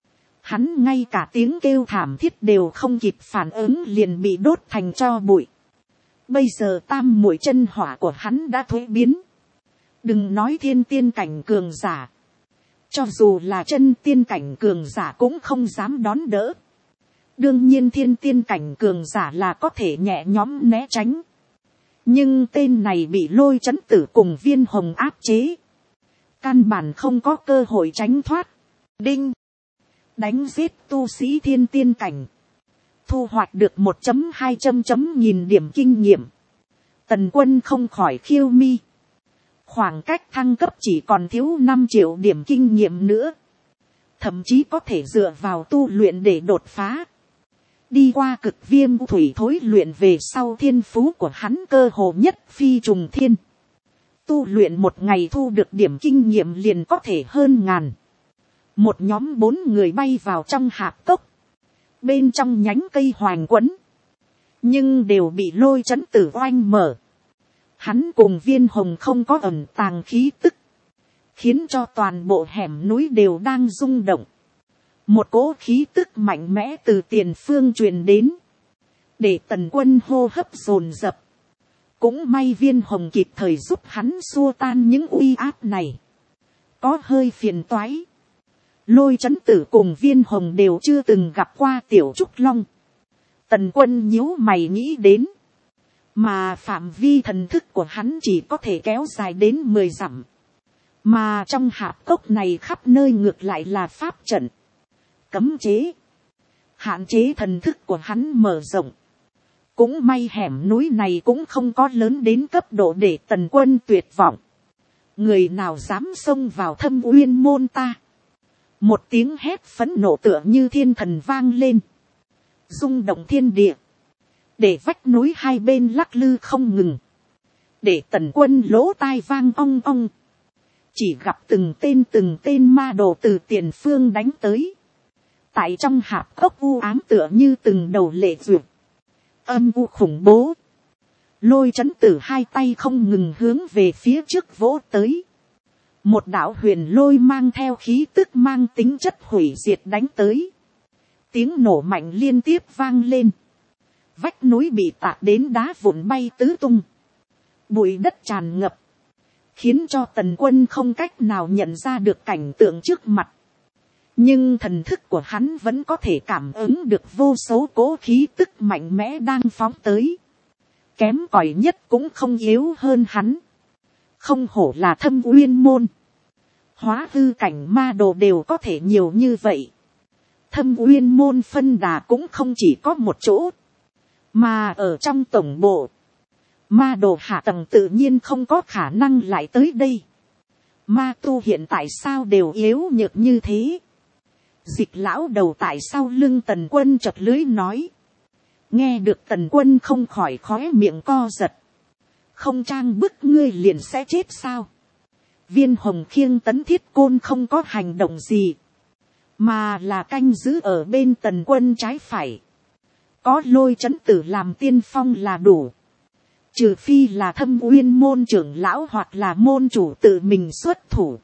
Hắn ngay cả tiếng kêu thảm thiết đều không kịp phản ứng liền bị đốt thành tro bụi. Bây giờ tam muội chân hỏa của hắn đã thuế biến. Đừng nói thiên tiên cảnh cường giả, cho dù là chân tiên cảnh cường giả cũng không dám đón đỡ. Đương nhiên thiên tiên cảnh cường giả là có thể nhẹ nhõm né tránh. Nhưng tên này bị Lôi Chấn Tử cùng Viên Hồng áp chế, căn bản không có cơ hội tránh thoát. Đinh, đánh giết tu sĩ thiên tiên cảnh, thu hoạch được 1.2 nghìn điểm kinh nghiệm. Tần Quân không khỏi khiêu mi. Khoảng cách thăng cấp chỉ còn thiếu 5 triệu điểm kinh nghiệm nữa, thậm chí có thể dựa vào tu luyện để đột phá. Đi qua cực viêm thủy thối luyện về sau, thiên phú của hắn cơ hồ nhất phi trùng thiên. Tu luyện một ngày thu được điểm kinh nghiệm liền có thể hơn ngàn. Một nhóm 4 người bay vào trong hạp cốc. Bên trong nhánh cây hoành quấn, nhưng đều bị Lôi Chấn Tử oanh mở. Hắn cùng Viên Hồng không có ẩn tàng khí tức, khiến cho toàn bộ hẻm núi đều đang rung động. Một cỗ khí tức mạnh mẽ từ tiền phương truyền đến, để Tần Quân hô hấp dồn dập. Cũng may Viên Hồng kịp thời giúp hắn xua tan những uy áp này. Có hơi phiền toái. Lôi Chấn Tử cùng Viên Hồng đều chưa từng gặp qua Tiểu Trúc Long. Tần Quân nhíu mày nghĩ đến, mà phạm vi thần thức của hắn chỉ có thể kéo dài đến 10 dặm. Mà trong hạp cốc này khắp nơi ngược lại là pháp trận, cấm chế, hạn chế thần thức của hắn mở rộng. Cũng may hẻm núi này cũng không có lớn đến cấp độ để Tần Quân tuyệt vọng. Người nào dám xông vào Thâm Uyên môn ta? Một tiếng hét phẫn nộ tựa như thiên thần vang lên, rung động thiên địa, để vách núi hai bên lắc lư không ngừng, để Tần Quân lỗ tai vang ong ong. Chỉ gặp từng tên ma đồ từ tiền phương đánh tới. Tại trong hạp cốc u ám tựa như từng đầu lệ duyệt, âm u khủng bố. Lôi Chấn Tử hai tay không ngừng hướng về phía trước vỗ tới. Một đạo huyền lôi mang theo khí tức mang tính chất hủy diệt đánh tới. Tiếng nổ mạnh liên tiếp vang lên. Vách núi bị tạc đến đá vụn bay tứ tung. Bụi đất tràn ngập, khiến cho Tần Quân không cách nào nhận ra được cảnh tượng trước mặt. Nhưng thần thức của hắn vẫn có thể cảm ứng được vô số cỗ khí tức mạnh mẽ đang phóng tới. Kém cỏi nhất cũng không yếu hơn hắn. Không hổ là Thâm Uyên môn. Hóa hư cảnh ma đồ đều có thể nhiều như vậy. Thâm Uyên môn phân đà cũng không chỉ có một chỗ, mà ở trong tổng bộ. Ma đồ hạ tầng tự nhiên không có khả năng lại tới đây. Ma tu hiện tại sao đều yếu nhược như thế? Dịch lão đầu tại sau lưng Tần Quân chật lưới nói. Nghe được Tần Quân không khỏi khóe miệng co giật. Không trang bức ngươi liền sẽ chết sao? Viên Hồng khiêng tấn thiết côn không có hành động gì, mà là canh giữ ở bên Tần Quân trái phải. Có Lôi Chấn Tử làm tiên phong là đủ. Trừ phi là Thâm Uyên môn trưởng lão hoặc là môn chủ tự mình xuất thủ.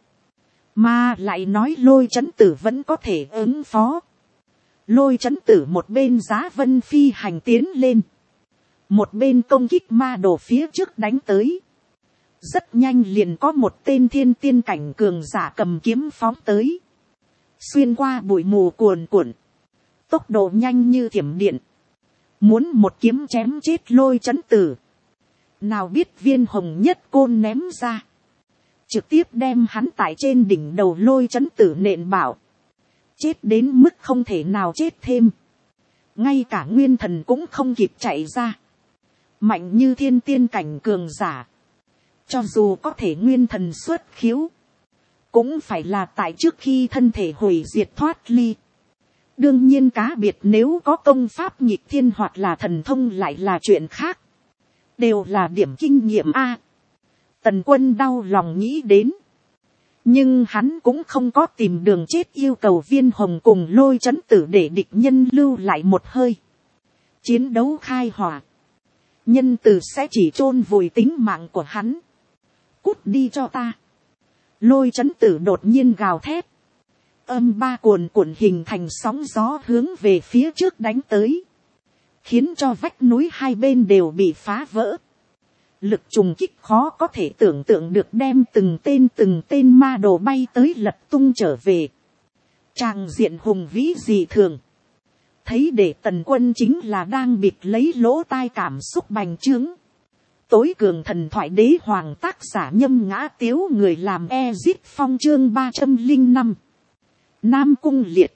Mà lại nói Lôi Chấn Tử vẫn có thể ứng phó. Lôi Chấn Tử một bên giá vân phi hành tiến lên, một bên công kích ma đồ phía trước đánh tới. Rất nhanh liền có một tên thiên tiên cảnh cường giả cầm kiếm phóng tới. Xuyên qua bụi mù cuồn cuộn, tốc độ nhanh như thiểm điện. muốn một kiếm chém chết Lôi Chấn Tử. Nào biết Viên Hồng nhất côn ném ra, trực tiếp đem hắn tại trên đỉnh đầu Lôi Chấn Tử nện bảo, chết đến mức không thể nào chết thêm, ngay cả nguyên thần cũng không kịp chạy ra. Mạnh như thiên tiên cảnh cường giả, cho dù có thể nguyên thần xuất khiếu, cũng phải là tại trước khi thân thể hủy diệt thoát ly. Đương nhiên cá biệt nếu có công pháp nhịp thiên hoặc là thần thông lại là chuyện khác, đều là điểm kinh nghiệm a. Tần Quân đau lòng nghĩ đến, nhưng hắn cũng không có tìm đường chết, yêu cầu Viên Hồng cùng Lôi Chấn Tử để địch nhân lưu lại một hơi. Chiến đấu khai hỏa, nhân tử sẽ chỉ chôn vùi tính mạng của hắn. Cút đi cho ta. Lôi Chấn Tử đột nhiên gào thét, âm ba cuồn cuộn hình thành sóng gió hướng về phía trước đánh tới, khiến cho vách núi hai bên đều bị phá vỡ. Lực trùng kích khó có thể tưởng tượng được, đem từng tên ma đồ bay tới lật tung trở về. Tràng diện hùng vĩ dị thường, thấy để Tần Quân chính là đang bịt lấy lỗ tai cảm xúc bành trướng. Tối cường thần thoại đế hoàng, tác giả Nhâm Ngã Tiếu, người làm Ezit Phong, chương 305. Nam Cung Liệt.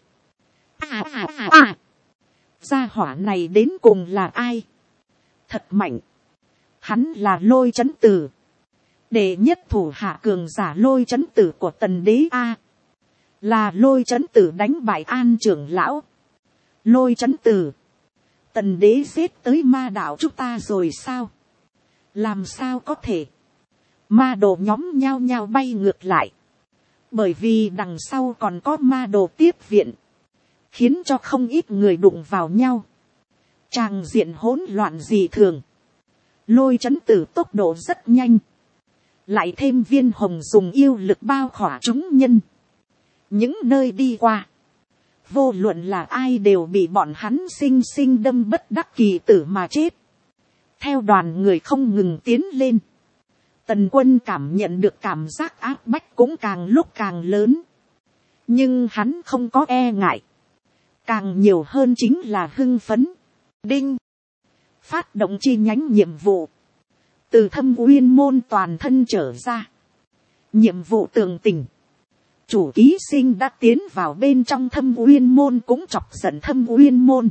Gia hỏa này đến cùng là ai? Thật mạnh. Hắn là Lôi Chấn Tử, đệ nhất thủ hạ cường giả Lôi Chấn Tử của Tần đế a. Là Lôi Chấn Tử đánh bại An trưởng lão. Lôi Chấn Tử, Tần đế giết tới ma đạo chúng ta rồi sao? Làm sao có thể? Ma đồ nhóm nhao nhao bay ngược lại, bởi vì đằng sau còn có ma đồ tiếp viện, khiến cho không ít người đụng vào nhau. Tràng diện hỗn loạn dị thường. Lôi Chấn Tử tốc độ rất nhanh, lại thêm Viên Hồng dùng yêu lực bao khỏa chúng nhân. Những nơi đi qua, vô luận là ai đều bị bọn hắn sinh sinh đâm bất đắc kỳ tử mà chết. Theo đoàn người không ngừng tiến lên, Tần Quân cảm nhận được cảm giác áp bách cũng càng lúc càng lớn. Nhưng hắn không có e ngại, càng nhiều hơn chính là hưng phấn. Đinh, phát động chi nhánh nhiệm vụ, từ Thâm Uyên môn toàn thân trở ra. Nhiệm vụ tường tình, chủ ký sinh đã tiến vào bên trong Thâm Uyên môn cũng chọc giận Thâm Uyên môn.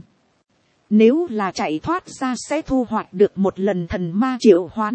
Nếu là chạy thoát ra sẽ thu hoạch được một lần thần ma triệu hoán.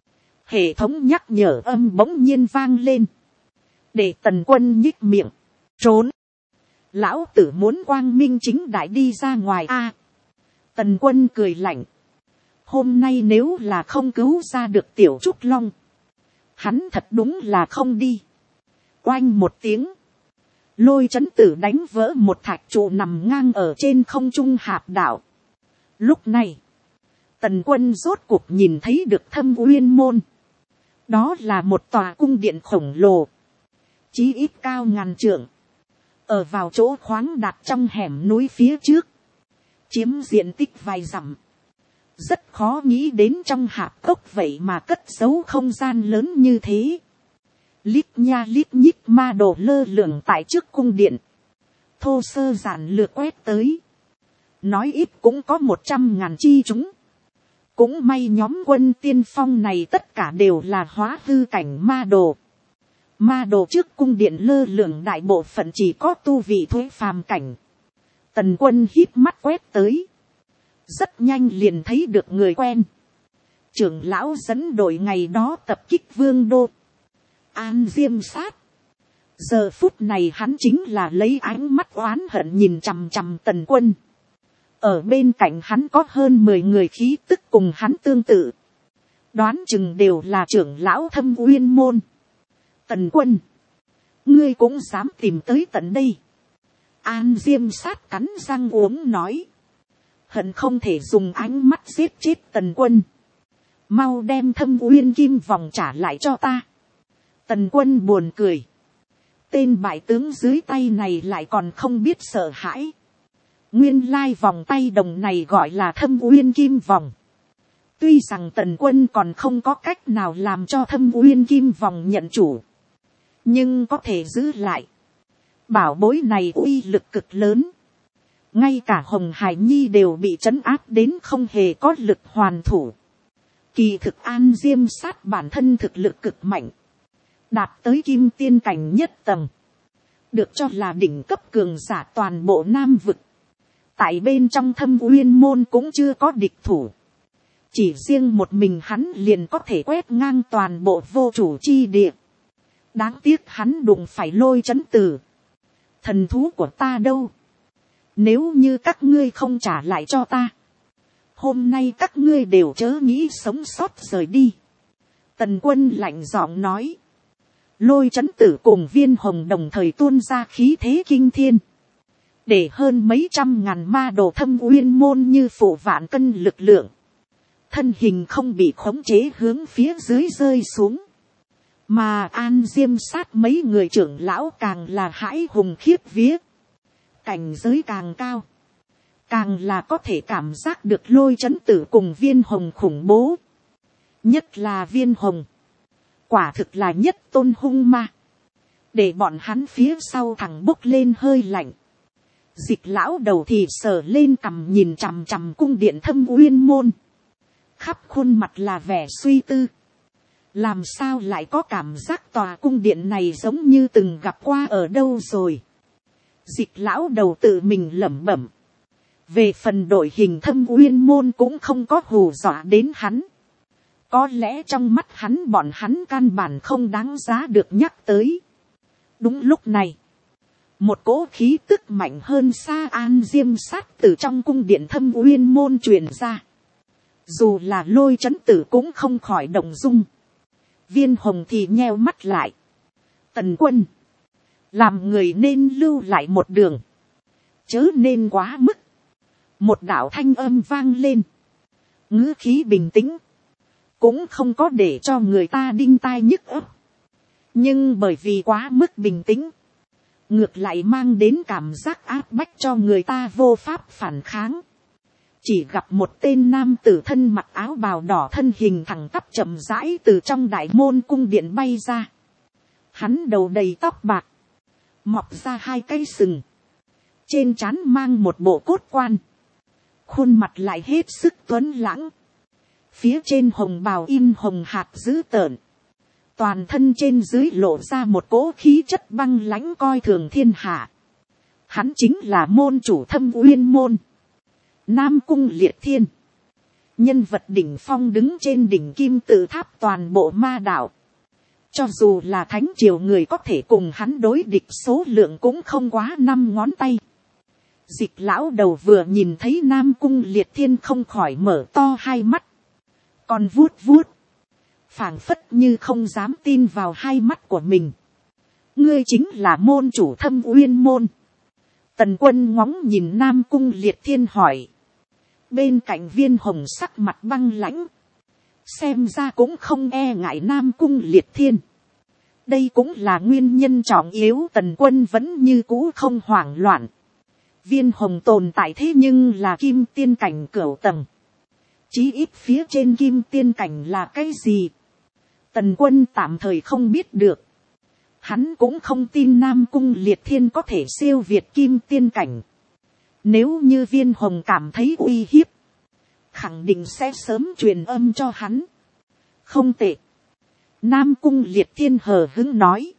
Hệ thống nhắc nhở âm bỗng nhiên vang lên, để Tần Quân nhích miệng, trốn. Lão tử muốn quang minh chính đại đi ra ngoài a. Tần Quân cười lạnh, hôm nay nếu là không cứu ra được Tiểu Trúc Long, hắn thật đúng là không đi. Oanh một tiếng, Lôi Chấn Tử đánh vỡ một thạch trụ nằm ngang ở trên không trung hạp đảo. Lúc này, Tần Quân rốt cuộc nhìn thấy được Thâm Uyên môn. Đó là một tòa cung điện khổng lồ, chí ít cao ngàn trượng, ở vào chỗ khoáng đạt trong hẻm núi phía trước, chiếm diện tích vài dặm. Rất khó nghĩ đến trong hạp cốc vậy mà cất giấu không gian lớn như thế. Lít nha lít nhít ma đồ lơ lửng tại trước cung điện, thô sơ giản lược quét tới, nói ít cũng có 100.000 chi chúng. Cũng may nhóm quân tiên phong này tất cả đều là hóa hư cảnh ma đồ. Ma đồ trước cung điện lơ lửng đại bộ phận chỉ có tu vị thuế phàm cảnh. Tần Quân híp mắt quét tới, rất nhanh liền thấy được người quen. Trưởng lão dẫn đội ngày đó tập kích Vương đô, An Diêm Sát. Giờ phút này hắn chính là lấy ánh mắt oán hận nhìn chằm chằm Tần Quân. Ở bên cạnh hắn có hơn 10 người khí tức cùng hắn tương tự, đoán chừng đều là trưởng lão Thâm Uyên môn. Tần Quân, ngươi cũng dám tìm tới tận đây? An Diêm Sát cắn răng uống nói, hận không thể dùng ánh mắt giết chết Tần Quân. Mau đem Thâm Uyên kim vòng trả lại cho ta. Tần Quân buồn cười, tên bại tướng dưới tay này lại còn không biết sợ hãi. Nguyên lai vòng tay đồng này gọi là Thâm Uyên kim vòng. Tuy rằng Tần Quân còn không có cách nào làm cho Thâm Uyên kim vòng nhận chủ, nhưng có thể giữ lại. Bảo bối này uy lực cực lớn, ngay cả Hồng Hải Nhi đều bị trấn áp đến không hề có lực hoàn thủ. Kỳ thực An Diêm Sát bản thân thực lực cực mạnh, đạt tới kim tiên cảnh nhất tầng, được cho là đỉnh cấp cường giả toàn bộ Nam vực. Tại bên trong Thâm Uyên môn cũng chưa có địch thủ, chỉ riêng một mình hắn liền có thể quét ngang toàn bộ vô chủ chi địa. Đáng tiếc hắn đụng phải Lôi Chấn Tử. Thần thú của ta đâu? Nếu như các ngươi không trả lại cho ta, hôm nay các ngươi đều chớ nghĩ sống sót rời đi. Tần Quân lạnh giọng nói. Lôi Chấn Tử cùng Viên Hồng đồng thời tuôn ra khí thế kinh thiên, để hơn mấy trăm ngàn ma đồ Thâm Uyên môn như phụ vạn cân lực lượng, thân hình không bị khống chế hướng phía dưới rơi xuống. Mà An Diêm Sát mấy người trưởng lão càng là hãi hùng khiếp vía, cảnh giới càng cao, càng là có thể cảm giác được Lôi Chấn Tử cùng Viên Hồng khủng bố. Nhất là Viên Hồng, quả thực là nhất tôn hung ma, để bọn hắn phía sau thẳng bốc lên hơi lạnh. Dịch lão đầu thì sờ lên cằm nhìn chằm chằm cung điện Thâm Uyên môn, khắp khuôn mặt là vẻ suy tư. Làm sao lại có cảm giác tòa cung điện này giống như từng gặp qua ở đâu rồi. Dịch lão đầu tự mình lẩm bẩm. Về phần đội hình Thâm Uyên môn cũng không có hù dọa đến hắn. Có lẽ trong mắt hắn bọn hắn căn bản không đáng giá được nhắc tới. Đúng lúc này, một cỗ khí tức mạnh hơn xa An Diêm Sát từ trong cung điện Thâm Uyên môn truyền ra. Dù là Lôi Chấn Tử cũng không khỏi động dung. Viên Hồng thì nheo mắt lại. Tần Quân, làm người nên lưu lại một đường, chớ nên quá mức. Một đạo thanh âm vang lên, ngữ khí bình tĩnh, cũng không có để cho người ta đinh tai nhức óc. Nhưng bởi vì quá mức bình tĩnh, ngược lại mang đến cảm giác áp bách cho người ta vô pháp phản kháng. Chỉ gặp một tên nam tử thân mặc áo bào đỏ, thân hình thẳng tắp chậm rãi từ trong đại môn cung điện bay ra. Hắn đầu đầy tóc bạc, mọc ra hai cây sừng, trên trán mang một bộ cốt quan, khuôn mặt lại hết sức tuấn lãng. Phía trên hồng bào in hồng hạt dữ tợn, toàn thân trên dưới lộ ra một cỗ khí chất băng lãnh coi thường thiên hạ. Hắn chính là môn chủ Thâm Uyên môn, Nam Cung Liệt Thiên. Nhân vật đỉnh phong đứng trên đỉnh kim tự tháp toàn bộ ma đạo. Cho dù là thánh triều người có thể cùng hắn đối địch số lượng cũng không quá 5 ngón tay. Dịch lão đầu vừa nhìn thấy Nam Cung Liệt Thiên không khỏi mở to hai mắt, còn vuốt vuốt, phảng phất như không dám tin vào hai mắt của mình. Ngươi chính là môn chủ Thâm Uyên môn? Tần Quân ngóng nhìn Nam Cung Liệt Thiên hỏi. Bên cạnh Viên Hồng sắc mặt băng lãnh, xem ra cũng không e ngại Nam Cung Liệt Thiên. Đây cũng là nguyên nhân trọng yếu. Tần Quân vẫn như cũ không hoảng loạn. Viên Hồng tồn tại thế nhưng là kim tiên cảnh cửu tầng, chí ít phía trên kim tiên cảnh là cái gì, Tần Quân tạm thời không biết được. Hắn cũng không tin Nam Cung Liệt Thiên có thể siêu việt kim tiên cảnh. Nếu như Viên Hồng cảm thấy uy hiếp, khẳng định sẽ sớm truyền âm cho hắn. Không tệ. Nam Cung Liệt Thiên hờ hững nói.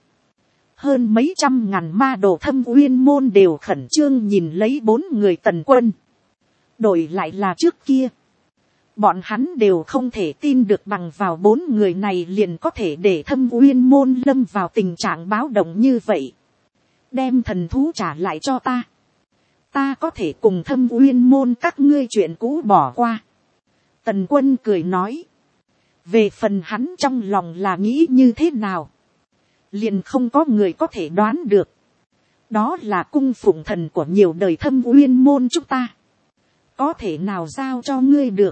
Hơn mấy trăm ngàn ma đồ Thâm Uyên môn đều khẩn trương nhìn lấy 4 người Tần Quân. Đổi lại là trước kia, bọn hắn đều không thể tin được bằng vào 4 người này liền có thể để Thâm Uyên môn lâm vào tình trạng báo động như vậy. Đem thần thú trả lại cho ta, ta có thể cùng Thâm Uyên môn các ngươi chuyện cũ bỏ qua. Tần Quân cười nói. Về phần hắn trong lòng là nghĩ như thế nào, liền không có người có thể đoán được. Đó là cung phụng thần của nhiều đời Thâm Uyên môn chúng ta, có thể nào giao cho ngươi được.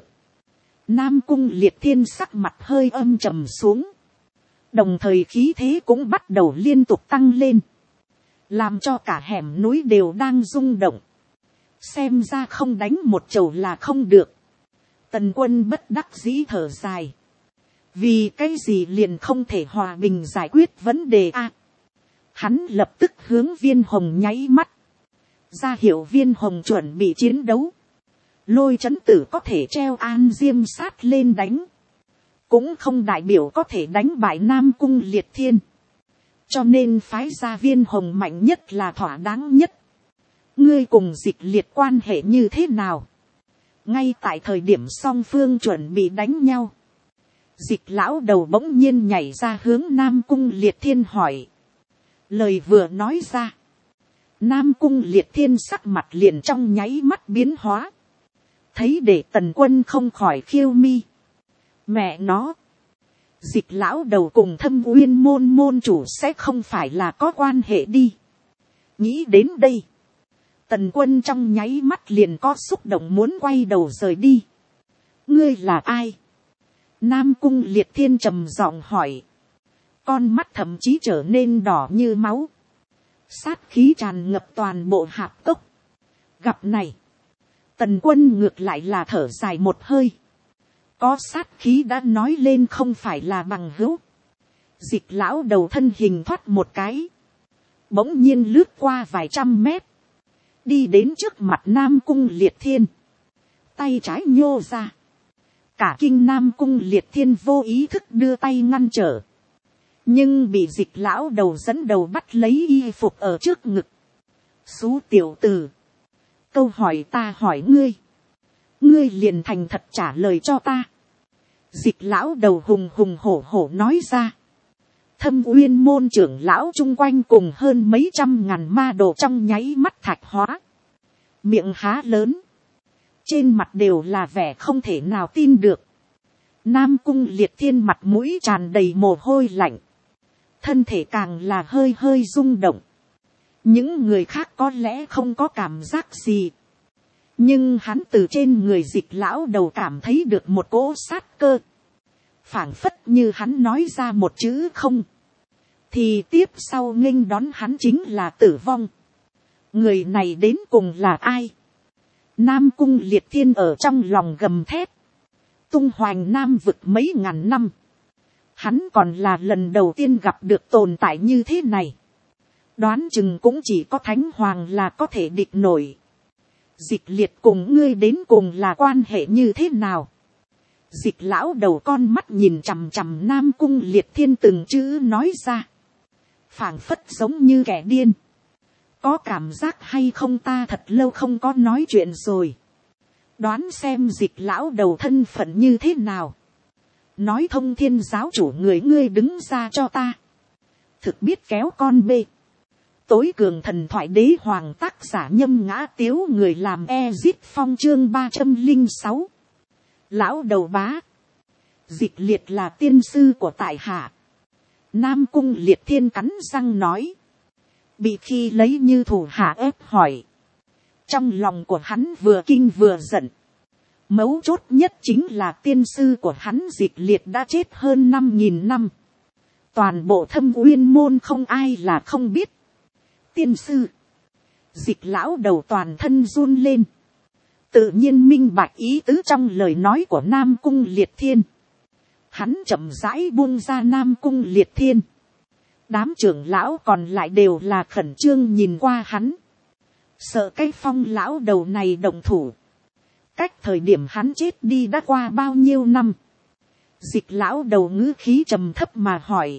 Nam Cung Liệt Thiên sắc mặt hơi âm trầm xuống, đồng thời khí thế cũng bắt đầu liên tục tăng lên, làm cho cả hẻm núi đều đang rung động. Xem ra không đánh một chầu là không được. Tần Quân bất đắc dĩ thở dài. Vì cái gì liền không thể hòa bình giải quyết vấn đề a? Hắn lập tức hướng Viên Hồng nháy mắt. ra hiệu Viên Hồng chuẩn bị chiến đấu. Lôi Chấn Tử có thể treo An Diêm Sát lên đánh, cũng không đại biểu có thể đánh bại Nam Cung Liệt Thiên. Cho nên phái ra Viên Hồng mạnh nhất là thỏa đáng nhất. Ngươi cùng Dịch Liệt quan hệ như thế nào? Ngay tại thời điểm song phương chuẩn bị đánh nhau, Dịch lão đầu bỗng nhiên nhảy ra hướng Nam Cung Liệt Thiên hỏi. Lời vừa nói ra, Nam Cung Liệt Thiên sắc mặt liền trong nháy mắt biến hóa. Thấy để Tần Quân không khỏi khiêu mi. Mẹ nó, Dịch lão đầu cùng Thâm Uyên môn môn chủ sẽ không phải là có quan hệ đi. Nghĩ đến đây, Tần Quân trong nháy mắt liền có xúc động muốn quay đầu rời đi. Ngươi là ai? Nam Cung Liệt Thiên trầm giọng hỏi. Con mắt thậm chí trở nên đỏ như máu. Sát khí tràn ngập toàn bộ hạp cốc. Gặp này, Tần Quân ngược lại là thở dài một hơi. Có sát khí đã nói lên không phải là bằng hữu. Dịch lão đầu thân hình thoát một cái, bỗng nhiên lướt qua vài trăm mét, đi đến trước mặt Nam Cung Liệt Thiên, tay trái nhô ra. Cả kinh Nam Cung Liệt Thiên vô ý thức đưa tay ngăn trở, nhưng bị Dịch lão đầu dẫn đầu bắt lấy y phục ở trước ngực. Xú tiểu tử, câu hỏi ta hỏi ngươi, ngươi liền thành thật trả lời cho ta. Dịch lão đầu hùng hùng hổ hổ nói ra. Thâm Uyên môn trưởng lão chung quanh cùng hơn mấy trăm ngàn ma đồ trong nháy mắt thạch hóa, miệng há lớn, trên mặt đều là vẻ không thể nào tin được. Nam Cung Liệt Thiên mặt mũi tràn đầy mồ hôi lạnh, thân thể càng là hơi hơi rung động. Những người khác có lẽ không có cảm giác gì, nhưng hắn từ trên người Dịch lão đầu cảm thấy được một cỗ sát cơ, phảng phất như hắn nói ra một chữ không, thì tiếp sau nghênh đón hắn chính là tử vong. Người này đến cùng là ai? Nam Cung Liệt Thiên ở trong lòng gầm thét. Tung hoành Nam vực mấy ngàn năm, hắn còn là lần đầu tiên gặp được tồn tại như thế này. Đoán chừng cũng chỉ có Thánh Hoàng là có thể địch nổi. Dịch Liệt cùng ngươi đến cùng là quan hệ như thế nào? Dịch lão đầu con mắt nhìn chằm chằm Nam Cung Liệt Thiên từng chữ nói ra, phảng phất giống như kẻ điên. Có cảm giác hay không, ta thật lâu không có nói chuyện rồi. Đoán xem Dịch lão đầu thân phận như thế nào. Nói Thông Thiên giáo chủ người, ngươi đứng ra cho ta. Thực biết kéo con bê. Tối cường thần thoại đế hoàng, tác giả Nhâm Ngã Tiếu, người làm Ezit Phong, chương 306. Lão đầu bá, Dịch Liệt là tiên sư của tại hạ. Nam Cung Liệt Thiên cắn răng nói. Bị khi lấy như thủ hạ ép hỏi. Trong lòng của hắn vừa kinh vừa giận. Mấu chốt nhất chính là tiên sư của hắn Dịch Liệt đã chết hơn 5.000 năm. Toàn bộ Thâm Uyên môn không ai là không biết. Tiên sư. Dịch lão đầu toàn thân run lên. Tự nhiên minh bạch ý tứ trong lời nói của Nam Cung Liệt Thiên. Hắn chậm rãi buông ra Nam Cung Liệt Thiên. Đám trưởng lão còn lại đều là khẩn trương nhìn qua hắn. Sợ cái Phong lão đầu này động thủ. Cách thời điểm hắn chết đi đã qua bao nhiêu năm? Dịch lão đầu ngữ khí trầm thấp mà hỏi.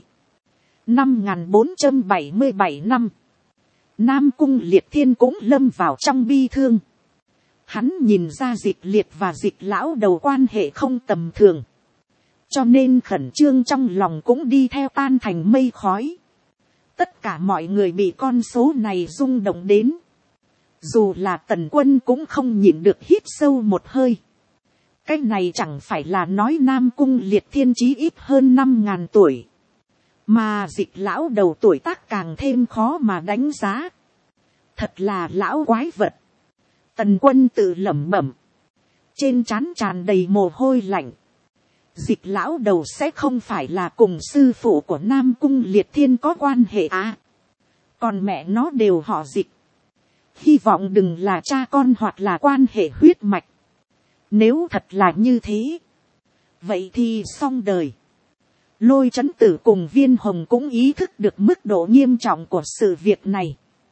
5.477 năm. Nam Cung Liệt Thiên cũng lâm vào trong bi thương. Hắn nhìn ra Dịch Liệt và Dịch lão đầu quan hệ không tầm thường. Cho nên khẩn trương trong lòng cũng đi theo tan thành mây khói. Tất cả mọi người bị con số này rung động đến. Dù là Tần Quân cũng không nhịn được hít sâu một hơi. Cái này chẳng phải là nói Nam Cung Liệt Thiên chí ít hơn 5.000 tuổi. Mà Dịch lão đầu tuổi tác càng thêm khó mà đánh giá. Thật là lão quái vật. Tần Quân tự lẩm bẩm. Trên trán tràn đầy mồ hôi lạnh. Dịch lão đầu sẽ không phải là cùng sư phụ của Nam Cung Liệt Thiên có quan hệ à? Còn mẹ nó đều họ Dịch. Hy vọng đừng là cha con hoặc là quan hệ huyết mạch. Nếu thật là như thế, vậy thì xong đời. Lôi Chấn Tử cùng Viên Hồng cũng ý thức được mức độ nghiêm trọng của sự việc này.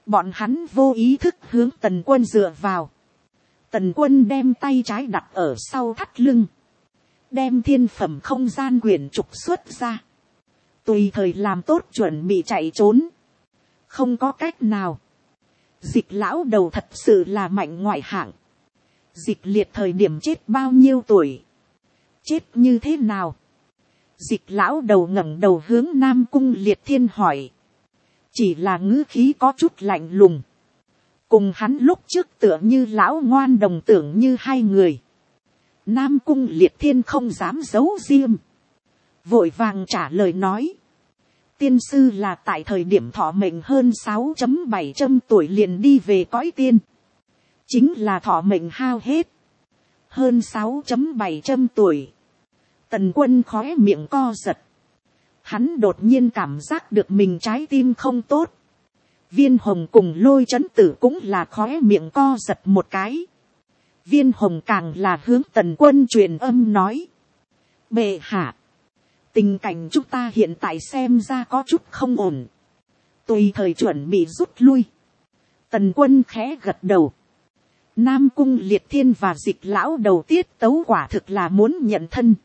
Bọn hắn vô ý thức hướng Tần Quân dựa vào. Tần Quân đem tay trái đặt ở sau thắt lưng. Đem thiên phẩm không gian quyển trục xuất ra. Tùy thời làm tốt chuẩn bị chạy trốn. Không có cách nào. Dịch lão đầu thật sự là mạnh ngoại hạng. Dịch liệt thời điểm chết bao nhiêu tuổi? Chết như thế nào? Dịch lão đầu ngẩng đầu hướng Nam Cung Liệt Thiên hỏi. Chỉ là ngữ khí có chút lạnh lùng. Cùng hắn lúc trước tựa như lão ngoan đồng tưởng như hai người. Nam Cung Liệt Thiên không dám giấu riêng. Vội vàng trả lời nói. Tiên sư là tại thời điểm thọ mệnh hơn 6,700 tuổi liền đi về cõi tiên. Chính là thọ mệnh hao hết. Hơn 6,700 tuổi. Tần Quân khóe miệng co giật. Hắn đột nhiên cảm giác được mình trái tim không tốt. Viên Hồng cùng Lôi Chấn Tử cũng là khóe miệng co giật một cái. Viên Hồng càng là hướng Tần Quân truyền âm nói. Bệ hạ. Tình cảnh chúng ta hiện tại xem ra có chút không ổn. Tùy thời chuẩn bị rút lui. Tần Quân khẽ gật đầu. Nam Cung Liệt Thiên và Dịch lão đầu tiết tấu quả thực là muốn nhận thân.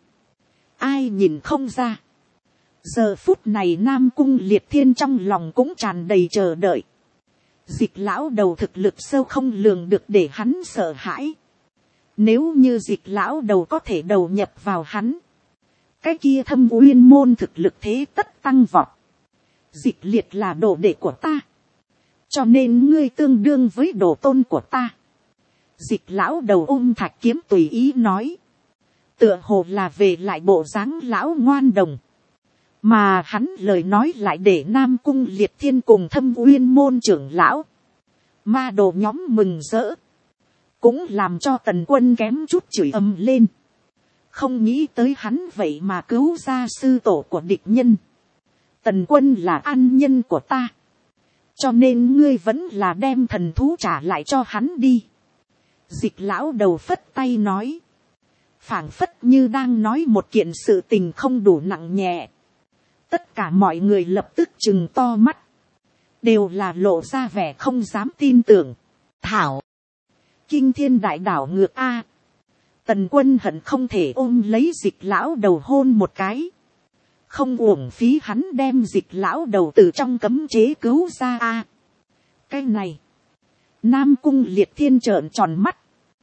Ai nhìn không ra. Giờ phút này Nam Cung Liệt Thiên trong lòng cũng tràn đầy chờ đợi. Dịch lão đầu thực lực sâu không lường được để hắn sợ hãi. Nếu như dịch lão đầu có thể đầu nhập vào hắn. Cái kia Thâm Uyên môn thực lực thế tất tăng vọt. Dịch liệt là đồ đệ của ta. Cho nên ngươi tương đương với đồ tôn của ta. Dịch lão đầu ôm thạch kiếm tùy ý nói. Tựa hồ là về lại bộ dáng lão ngoan đồng. Mà hắn lời nói lại để Nam Cung Liệt Thiên cùng Thâm Uyên môn trưởng lão. Ma đồ nhóm mừng rỡ. Cũng làm cho Tần Quân kém chút chửi ầm lên. Không nghĩ tới hắn vậy mà cứu ra sư tổ của địch nhân. Tần Quân là an nhân của ta. Cho nên ngươi vẫn là đem thần thú trả lại cho hắn đi. Dịch lão đầu phất tay nói. Phảng phất như đang nói một kiện sự tình không đủ nặng nhẹ. Tất cả mọi người lập tức trừng to mắt. Đều là lộ ra vẻ không dám tin tưởng. Thảo. Kinh thiên đại đảo ngược A. Tần Quân hận không thể ôm lấy dịch lão đầu hôn một cái. Không uổng phí hắn đem dịch lão đầu từ trong cấm chế cứu ra A. Cái này. Nam Cung Liệt Thiên trợn tròn mắt.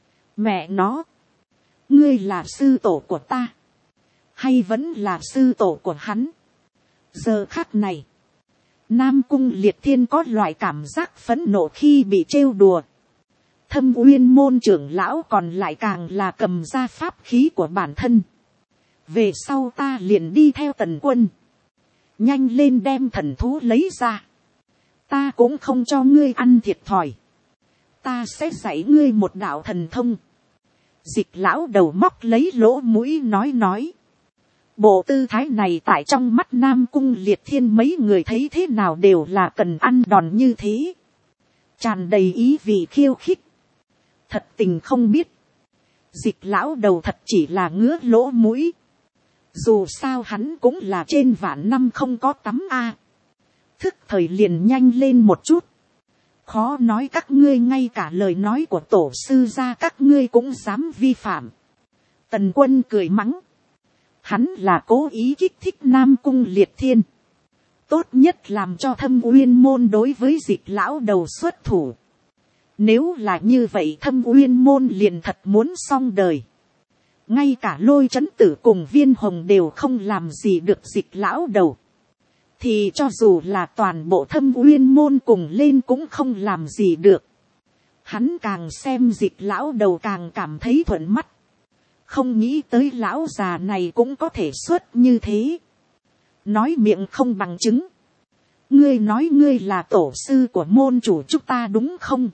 Mẹ nó. Ngươi là sư tổ của ta. Hay vẫn là sư tổ của hắn. Giờ khắc này. Nam Cung Liệt Thiên có loại cảm giác phẫn nộ khi bị trêu đùa. Thâm Uyên môn trưởng lão còn lại càng là cầm ra pháp khí của bản thân. Về sau ta liền đi theo Tần Quân. Nhanh lên đem thần thú lấy ra. Ta cũng không cho ngươi ăn thiệt thòi. Ta sẽ dạy ngươi một đạo thần thông. Dịch lão đầu móc lấy lỗ mũi nói. Bộ tư thái này tại trong mắt Nam Cung Liệt Thiên mấy người thấy thế nào đều là cần ăn đòn như thế. Tràn đầy ý vị khiêu khích. Thật tình không biết. Dịch lão đầu thật chỉ là ngứa lỗ mũi. Dù sao hắn cũng là trên vạn năm không có tắm A. Thức thời liền nhanh lên một chút. Khó nói các ngươi ngay cả lời nói của tổ sư ra các ngươi cũng dám vi phạm. Tần Quân cười mắng. Hắn là cố ý kích thích Nam Cung Liệt Thiên. Tốt nhất làm cho Thâm Uyên môn đối với dịch lão đầu xuất thủ. Nếu là như vậy Thâm Uyên môn liền thật muốn xong đời. Ngay cả Lôi Chấn Tử cùng Viên Hồng đều không làm gì được dịch lão đầu. Thì cho dù là toàn bộ Thâm Uyên môn cùng lên cũng không làm gì được. Hắn càng xem dịch lão đầu càng cảm thấy thuận mắt. Không nghĩ tới lão già này cũng có thể xuất như thế. Nói miệng không bằng chứng. Ngươi nói ngươi là tổ sư của môn chủ chúng ta đúng không?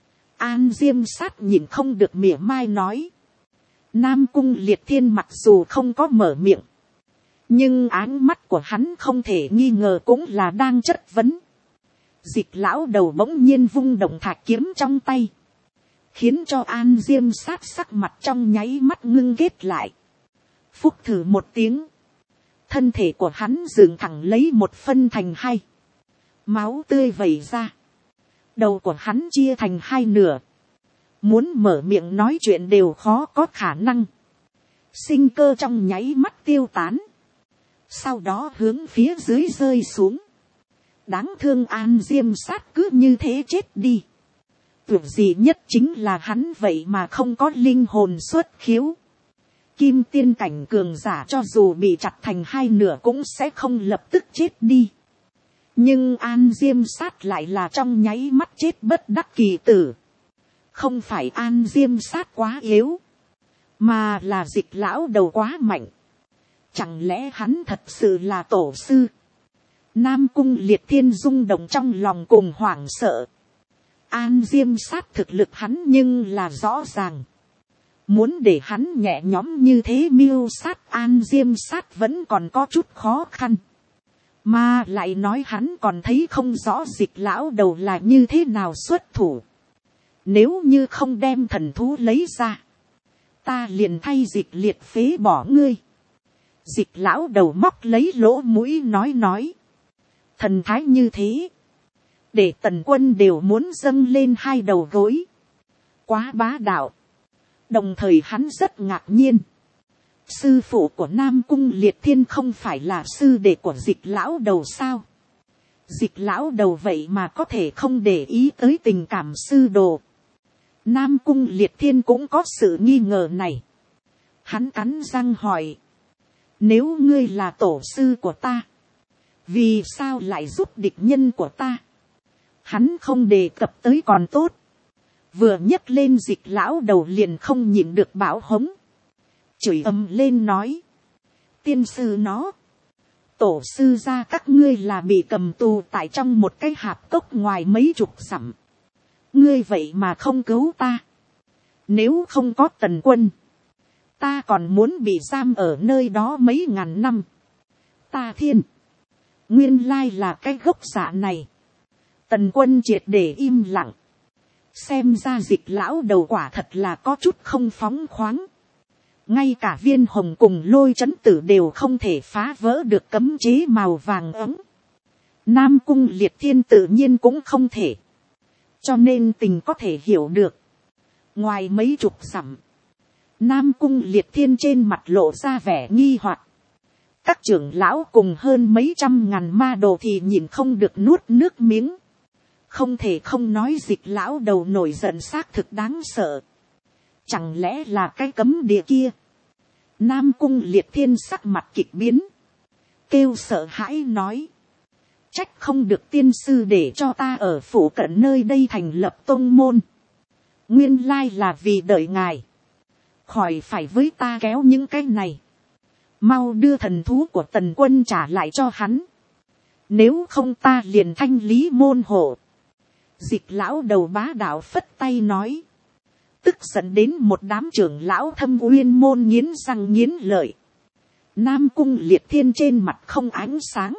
An Diêm Sát nhìn không được mỉa mai nói. Nam Cung Liệt Thiên mặc dù không có mở miệng. Nhưng ánh mắt của hắn không thể nghi ngờ cũng là đang chất vấn. Dịch lão đầu bỗng nhiên vung động thạch kiếm trong tay. Khiến cho An Diêm Sát sắc mặt trong nháy mắt ngưng kết lại. Phúc thử một tiếng. Thân thể của hắn dựng thẳng lấy một phân thành hai. Máu tươi vẩy ra. Đầu của hắn chia thành hai nửa. Muốn mở miệng nói chuyện đều khó có khả năng. Sinh cơ trong nháy mắt tiêu tán. Sau đó hướng phía dưới rơi xuống. Đáng thương An Diêm Sát cứ như thế chết đi. Tuyệt gì nhất chính là hắn vậy mà không có linh hồn xuất khiếu. Kim tiên cảnh cường giả cho dù bị chặt thành hai nửa cũng sẽ không lập tức chết đi. Nhưng An Diêm Sát lại là trong nháy mắt chết bất đắc kỳ tử. Không phải An Diêm Sát quá yếu, mà là Dịch lão đầu quá mạnh. Chẳng lẽ hắn thật sự là tổ sư? Nam Cung Liệt Thiên rung động trong lòng cùng hoảng sợ. An Diêm Sát thực lực hắn nhưng là rõ ràng. Muốn để hắn nhẹ nhõm như thế miêu sát An Diêm Sát vẫn còn có chút khó khăn. Mà lại nói hắn còn thấy không rõ Dịch lão đầu là như thế nào xuất thủ. Nếu như không đem thần thú lấy ra, ta liền thay Dịch liệt phế bỏ ngươi. Dịch lão đầu móc lấy lỗ mũi nói. Thần thái như thế, để Tần Quân đều muốn dâng lên hai đầu gối. Quá bá đạo. Đồng thời hắn rất ngạc nhiên. Sư phụ của Nam Cung Liệt Thiên không phải là sư đệ của Dịch lão đầu sao? Dịch lão đầu vậy mà có thể không để ý tới tình cảm sư đồ. Nam Cung Liệt Thiên cũng có sự nghi ngờ này. Hắn cắn răng hỏi. Nếu ngươi là tổ sư của ta, vì sao lại giúp địch nhân của ta? Hắn không đề cập tới còn tốt. Vừa nhấc lên Dịch lão đầu liền không nhịn được bão hống. Chửi ầm lên nói. Tiên sư nó. Tổ sư gia các ngươi là bị cầm tù tại trong một cái hạp cốc ngoài mấy chục dặm. Ngươi vậy mà không cứu ta. Nếu không có Tần Quân, ta còn muốn bị giam ở nơi đó mấy ngàn năm. Ta thiên. Nguyên lai là cái gốc dạ này. Tần Quân triệt để im lặng. Xem ra Dịch lão đầu quả thật là có chút không phóng khoáng. Ngay cả Viên Hồng cùng Lôi Chấn Tử đều không thể phá vỡ được cấm chế màu vàng ấm. Nam Cung Liệt Thiên tự nhiên cũng không thể. Cho nên tình có thể hiểu được. Ngoài mấy chục dặm, Nam Cung Liệt Thiên trên mặt lộ ra vẻ nghi hoặc. Các trưởng lão cùng hơn mấy trăm ngàn ma đồ thì nhìn không được nuốt nước miếng. Không thể không nói Dịch lão đầu nổi giận xác thực đáng sợ. Chẳng lẽ là cái cấm địa kia? Nam Cung Liệt Thiên sắc mặt kịch biến. Kêu sợ hãi nói. Trách không được tiên sư để cho ta ở phủ cận nơi đây thành lập tông môn. Nguyên lai là vì đợi ngài. Khỏi phải với ta kéo những cái này. Mau đưa thần thú của Tần Quân trả lại cho hắn. Nếu không ta liền thanh lý môn hộ. Dịch lão đầu bá đạo phất tay nói. Tức giận đến một đám trưởng lão Thâm Uyên môn nghiến răng nghiến lợi. Nam Cung Liệt Thiên trên mặt không ánh sáng.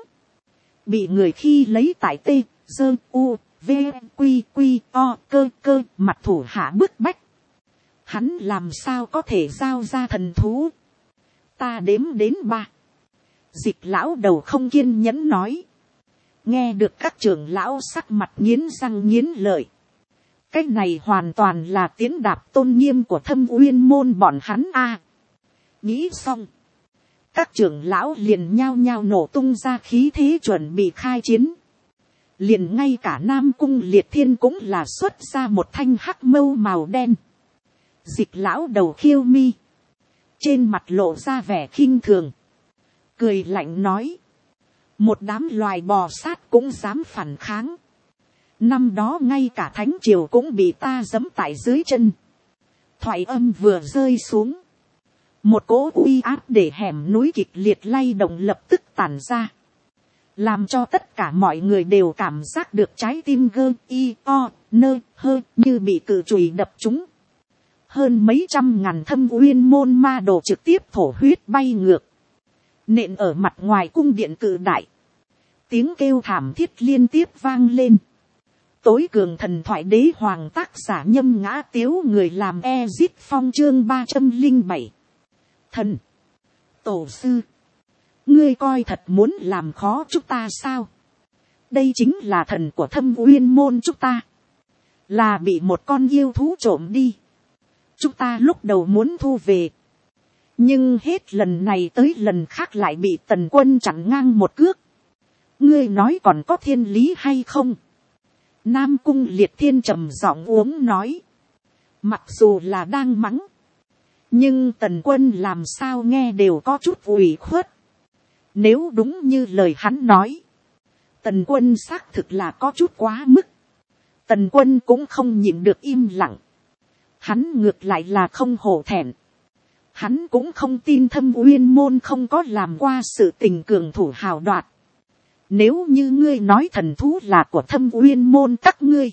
Bị người khi lấy tại T, Dơ, U, V, Quy, Quy, O, cơ, mặt thủ hạ bức bách. Hắn làm sao có thể giao ra thần thú? Ta đếm đến 3. Dịch lão đầu không kiên nhẫn nói. Nghe được các trưởng lão sắc mặt nghiến răng nghiến lợi. Cái này hoàn toàn là tiến đạp tôn nghiêm của Thâm Uyên môn bọn hắn a. Nghĩ xong, các trưởng lão liền nhao nhao nổ tung ra khí thế chuẩn bị khai chiến. Liền ngay cả Nam Cung Liệt Thiên cũng là xuất ra một thanh hắc mâu màu đen. Dịch lão đầu khiêu mi, trên mặt lộ ra vẻ khinh thường, cười lạnh nói. Một đám loài bò sát cũng dám phản kháng. Năm đó ngay cả thánh triều cũng bị ta giẫm tại dưới chân. Thoại âm vừa rơi xuống, một cỗ uy áp để hẻm núi kịch liệt lay động lập tức tản ra, làm cho tất cả mọi người đều cảm giác được trái tim gơ y o nơ hơ như bị cự chùy đập trúng. Hơn mấy trăm ngàn Thâm Uyên môn ma đồ trực tiếp thổ huyết bay ngược, nện ở mặt ngoài cung điện cự đại. Tiếng kêu thảm thiết liên tiếp vang lên. Tối cường thần thoại đế hoàng tác giả Nhâm Ngã Tiếu, người làm Ezit Phong chương 307. Thần, tổ sư, ngươi coi thật muốn làm khó chúng ta sao? Đây chính là thần của Thâm Uyên môn chúng ta. là bị một con yêu thú trộm đi. Chúng ta lúc đầu muốn thu về, nhưng hết lần này tới lần khác lại bị Tần Quân chặn ngang một cước. Ngươi nói còn có thiên lý hay không? Nam Cung Liệt Thiên trầm giọng uống nói. Mặc dù là đang mắng, nhưng Tần Quân làm sao nghe đều có chút ủy khuất. Nếu đúng như lời hắn nói, Tần Quân xác thực là có chút quá mức. Tần Quân cũng không nhịn được im lặng. Hắn ngược lại là không hổ thẹn. Hắn cũng không tin Thâm Uyên môn không có làm qua sự tình cường thủ hào đoạt. Nếu như ngươi nói thần thú là của Thâm Uyên môn các ngươi,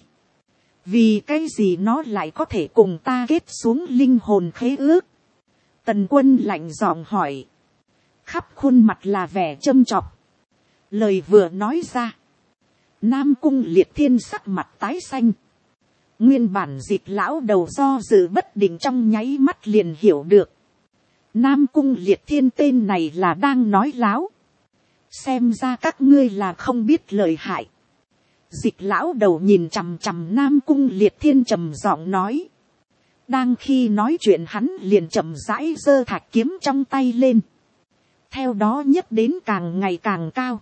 vì cái gì nó lại có thể cùng ta kết xuống linh hồn khế ước? Tần Quân lạnh giọng hỏi. Khắp khuôn mặt là vẻ châm chọc. Lời vừa nói ra, Nam Cung Liệt Thiên sắc mặt tái xanh. Nguyên bản Dịch lão đầu do dự bất định trong nháy mắt liền hiểu được. Nam Cung Liệt Thiên tên này là đang nói láo. Xem ra các ngươi là không biết lợi hại. Dịch lão đầu nhìn chằm chằm Nam Cung Liệt Thiên trầm giọng nói. Đang khi nói chuyện hắn liền chậm rãi giơ thạch kiếm trong tay lên. Theo đó nhấc đến càng ngày càng cao.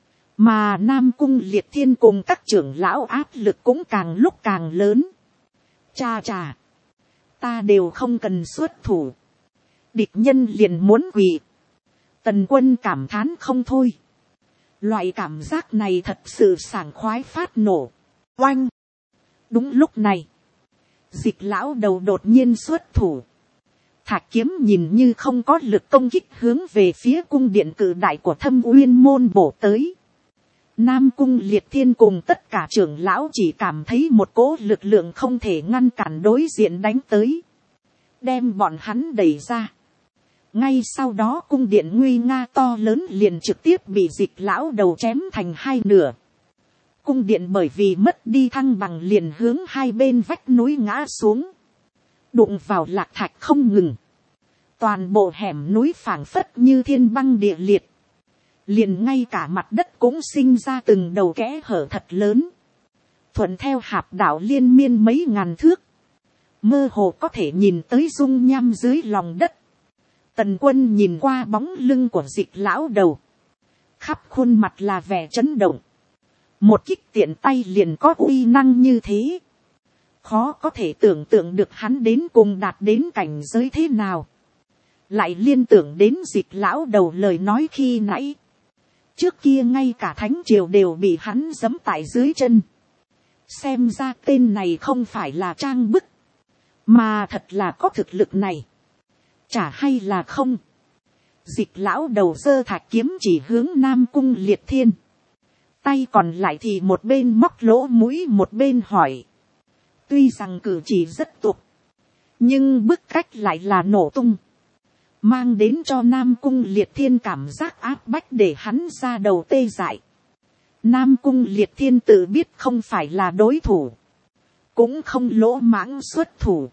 Mà Nam Cung Liệt Thiên cùng các trưởng lão áp lực cũng càng lúc càng lớn. Cha cha, ta đều không cần xuất thủ, địch nhân liền muốn quỳ. Tần Quân cảm thán không thôi. Loại cảm giác này thật sự sảng khoái phát nổ. Oanh! Đúng lúc này, Dịch lão đầu đột nhiên xuất thủ. Thạch kiếm nhìn như không có lực công kích hướng về phía cung điện cự đại của Thâm Uyên môn bổ tới. Nam Cung Liệt Thiên cùng tất cả trưởng lão chỉ cảm thấy một cỗ lực lượng không thể ngăn cản đối diện đánh tới. Đem bọn hắn đẩy ra. Ngay sau đó cung điện nguy nga to lớn liền trực tiếp bị Dịch lão đầu chém thành hai nửa. Cung điện bởi vì mất đi thăng bằng liền hướng hai bên vách núi ngã xuống. Đụng vào lạc thạch không ngừng. Toàn bộ hẻm núi phảng phất như thiên băng địa liệt. Liền ngay cả mặt đất cũng sinh ra từng đầu kẽ hở thật lớn. Thuận theo hạp đảo liên miên mấy ngàn thước. Mơ hồ có thể nhìn tới dung nham dưới lòng đất. Tần Quân nhìn qua bóng lưng của Dịch lão đầu. Khắp khuôn mặt là vẻ chấn động. Một kích tiện tay liền có uy năng như thế. Khó có thể tưởng tượng được hắn đến cùng đạt đến cảnh giới thế nào. Lại liên tưởng đến Dịch lão đầu lời nói khi nãy. Trước kia ngay cả thánh triều đều bị hắn giẫm tại dưới chân. Xem ra tên này không phải là trang bức, mà thật là có thực lực này. Chả hay là không. Dịch lão đầu giơ thạch kiếm chỉ hướng Nam Cung Liệt Thiên. Tay còn lại thì một bên móc lỗ mũi một bên hỏi. Tuy rằng cử chỉ rất tục, nhưng bức cách lại là nổ tung. Mang đến cho Nam Cung Liệt Thiên cảm giác áp bách để hắn ra đầu tê dại. Nam Cung Liệt Thiên tự biết không phải là đối thủ. Cũng không lỗ mãng xuất thủ.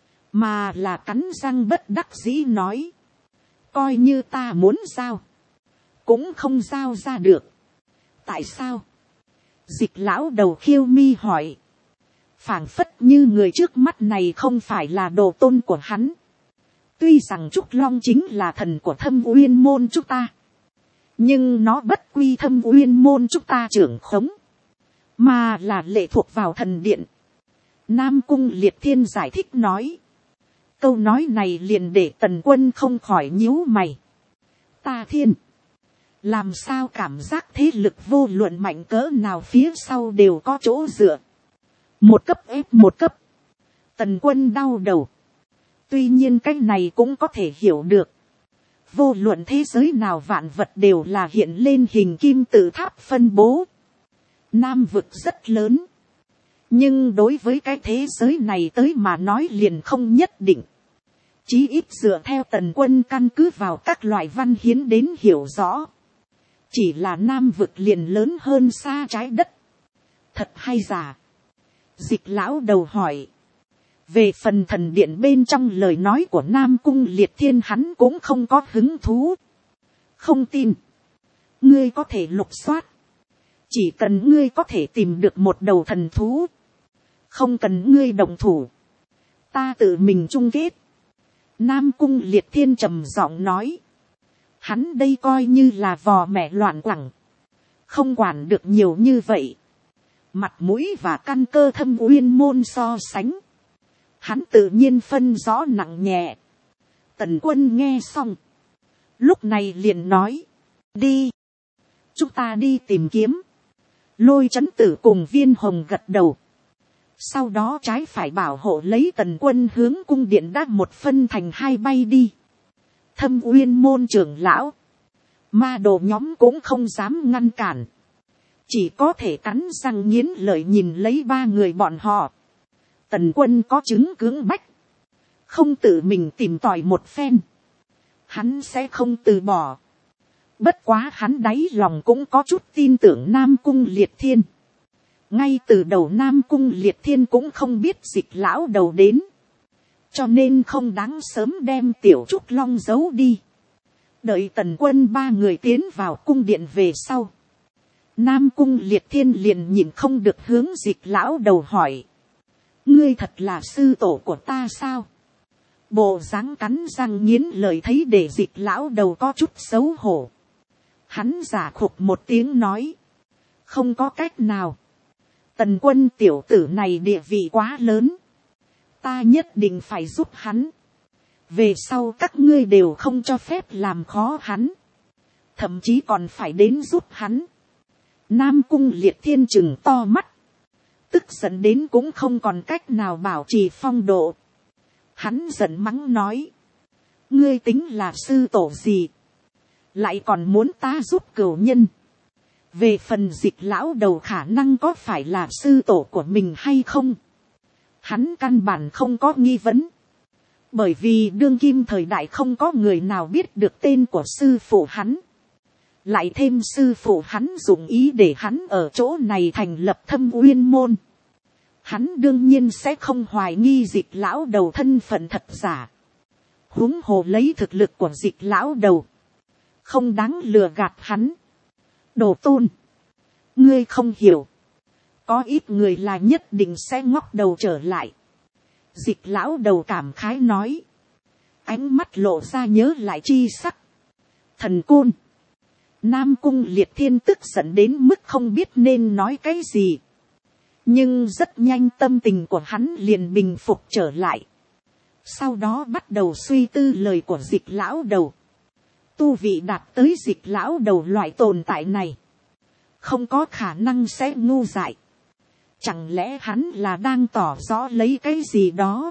Mà là cắn răng bất đắc dĩ nói. Coi như ta muốn giao, cũng không giao ra được. Tại sao? Dịch lão đầu khiêu mi hỏi. Phảng phất như người trước mắt này không phải là đồ tôn của hắn. Tuy rằng Trúc Long chính là thần của Thâm Uyên môn chúng ta, nhưng nó bất quy Thâm Uyên môn chúng ta trưởng khống, mà là lệ thuộc vào thần điện. Nam Cung Liệt Thiên giải thích nói. Câu nói này liền để Tần Quân không khỏi nhíu mày. Ta thiên, làm sao cảm giác thế lực vô luận mạnh cỡ nào phía sau đều có chỗ dựa. Một cấp ép một cấp. Tần Quân đau đầu. Tuy nhiên cái này cũng có thể hiểu được. Vô luận thế giới nào vạn vật đều là hiện lên hình kim tự tháp phân bố. Nam vực rất lớn. Nhưng đối với cái thế giới này tới mà nói liền không nhất định. Chí ít dựa theo Tần Quân căn cứ vào các loại văn hiến đến hiểu rõ. Chỉ là Nam vực liền lớn hơn xa trái đất. Thật hay giả? Dịch lão đầu hỏi. Về phần thần điện bên trong lời nói của Nam Cung Liệt Thiên hắn cũng không có hứng thú. Không tin. Ngươi có thể lục soát. Chỉ cần ngươi có thể tìm được một đầu thần thú. không cần ngươi động thủ, ta tự mình chung kết. Nam Cung Liệt Thiên trầm giọng nói, hắn đây coi như là vò mẹ loạn quẳng, không quản được nhiều như vậy, mặt mũi và căn cơ Thâm Uyên môn so sánh, hắn tự nhiên phân rõ nặng nhẹ. Tần Quân nghe xong, lúc này liền nói, đi, chúng ta đi tìm kiếm. Lôi Chấn Tử cùng Viên Hồng gật đầu, sau đó trái phải bảo hộ lấy Tần Quân hướng cung điện đã một phân thành hai bay đi. Thâm Uyên môn trưởng lão, ma đồ nhóm cũng không dám ngăn cản, chỉ có thể cắn răng nghiến lợi nhìn lấy ba người bọn họ. Tần Quân có chứng cưỡng bách, không tự mình tìm tòi một phen, hắn sẽ không từ bỏ. Bất quá hắn đáy lòng cũng có chút tin tưởng Nam Cung Liệt Thiên. Ngay từ đầu Nam Cung Liệt Thiên cũng không biết Dịch lão đầu đến, cho nên không đáng sớm đem Tiểu Trúc Long giấu đi. Đợi Tần Quân ba người tiến vào cung điện về sau, Nam Cung Liệt Thiên liền nhìn không được hướng Dịch lão đầu hỏi, ngươi thật là sư tổ của ta sao? Bộ dáng cắn răng nghiến lợi thấy để Dịch lão đầu có chút xấu hổ. Hắn giả khục một tiếng nói, không có cách nào, Tần Quân tiểu tử này địa vị quá lớn, ta nhất định phải giúp hắn, về sau các ngươi đều không cho phép làm khó hắn, thậm chí còn phải đến giúp hắn. Nam Cung Liệt Thiên chừng to mắt, tức giận đến cũng không còn cách nào bảo trì phong độ. Hắn giận mắng nói, ngươi tính là sư tổ gì, lại còn muốn ta giúp cửu nhân. Về phần Dịch lão đầu khả năng có phải là sư tổ của mình hay không, hắn căn bản không có nghi vấn, bởi vì đương kim thời đại không có người nào biết được tên của sư phụ hắn. Lại thêm sư phụ hắn dụng ý để hắn ở chỗ này thành lập Thâm Uyên môn, hắn đương nhiên sẽ không hoài nghi Dịch lão đầu thân phận thật giả. Huống hồ lấy thực lực của Dịch lão đầu, không đáng lừa gạt hắn. Đồ tôn, ngươi không hiểu, có ít người là nhất định sẽ ngóc đầu trở lại. Dịch lão đầu cảm khái nói, ánh mắt lộ ra nhớ lại chi sắc. Thần côn, Nam Cung Liệt Thiên tức giận đến mức không biết nên nói cái gì, nhưng rất nhanh tâm tình của hắn liền bình phục trở lại. Sau đó bắt đầu suy tư lời của Dịch lão đầu. Tu vị đạt tới Dịch lão đầu loại tồn tại này, không có khả năng sẽ ngu dại. Chẳng lẽ hắn là đang tỏ rõ lấy cái gì đó,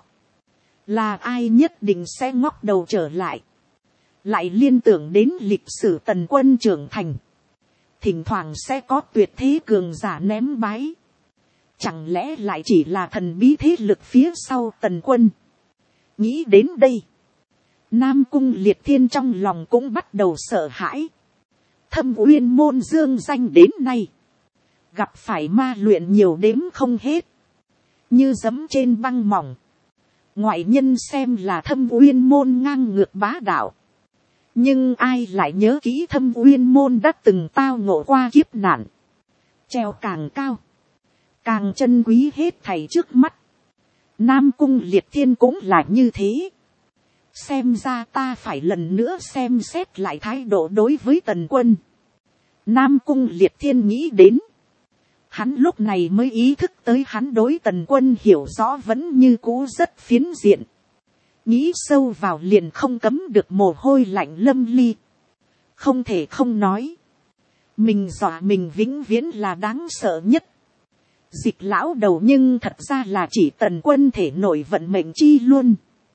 là ai nhất định sẽ ngóc đầu trở lại. Lại liên tưởng đến lịch sử Tần Quân trưởng thành, thỉnh thoảng sẽ có tuyệt thế cường giả ném bái. Chẳng lẽ lại chỉ là thần bí thế lực phía sau Tần Quân. Nghĩ đến đây, Nam Cung Liệt Thiên trong lòng cũng bắt đầu sợ hãi. Thâm Uyên môn dương danh đến nay, gặp phải ma luyện nhiều đếm không hết, như giẫm trên băng mỏng. Ngoại nhân xem là Thâm Uyên môn ngang ngược bá đạo, nhưng ai lại nhớ kỹ Thâm Uyên môn đã từng tao ngộ qua kiếp nạn. Treo càng cao, càng chân quý hết thảy trước mắt. Nam Cung Liệt Thiên cũng là như thế. Xem ra ta phải lần nữa xem xét lại thái độ đối với Tần Quân. Nam Cung Liệt Thiên nghĩ đến, hắn lúc này mới ý thức tới hắn đối Tần Quân hiểu rõ vẫn như cũ rất phiến diện. Nghĩ sâu vào liền không cấm được mồ hôi lạnh lâm ly. Không thể không nói, mình dọa mình vĩnh viễn là đáng sợ nhất. Dịch lão đầu nhưng thật ra là chỉ Tần Quân thể nội vận mệnh chi luôn.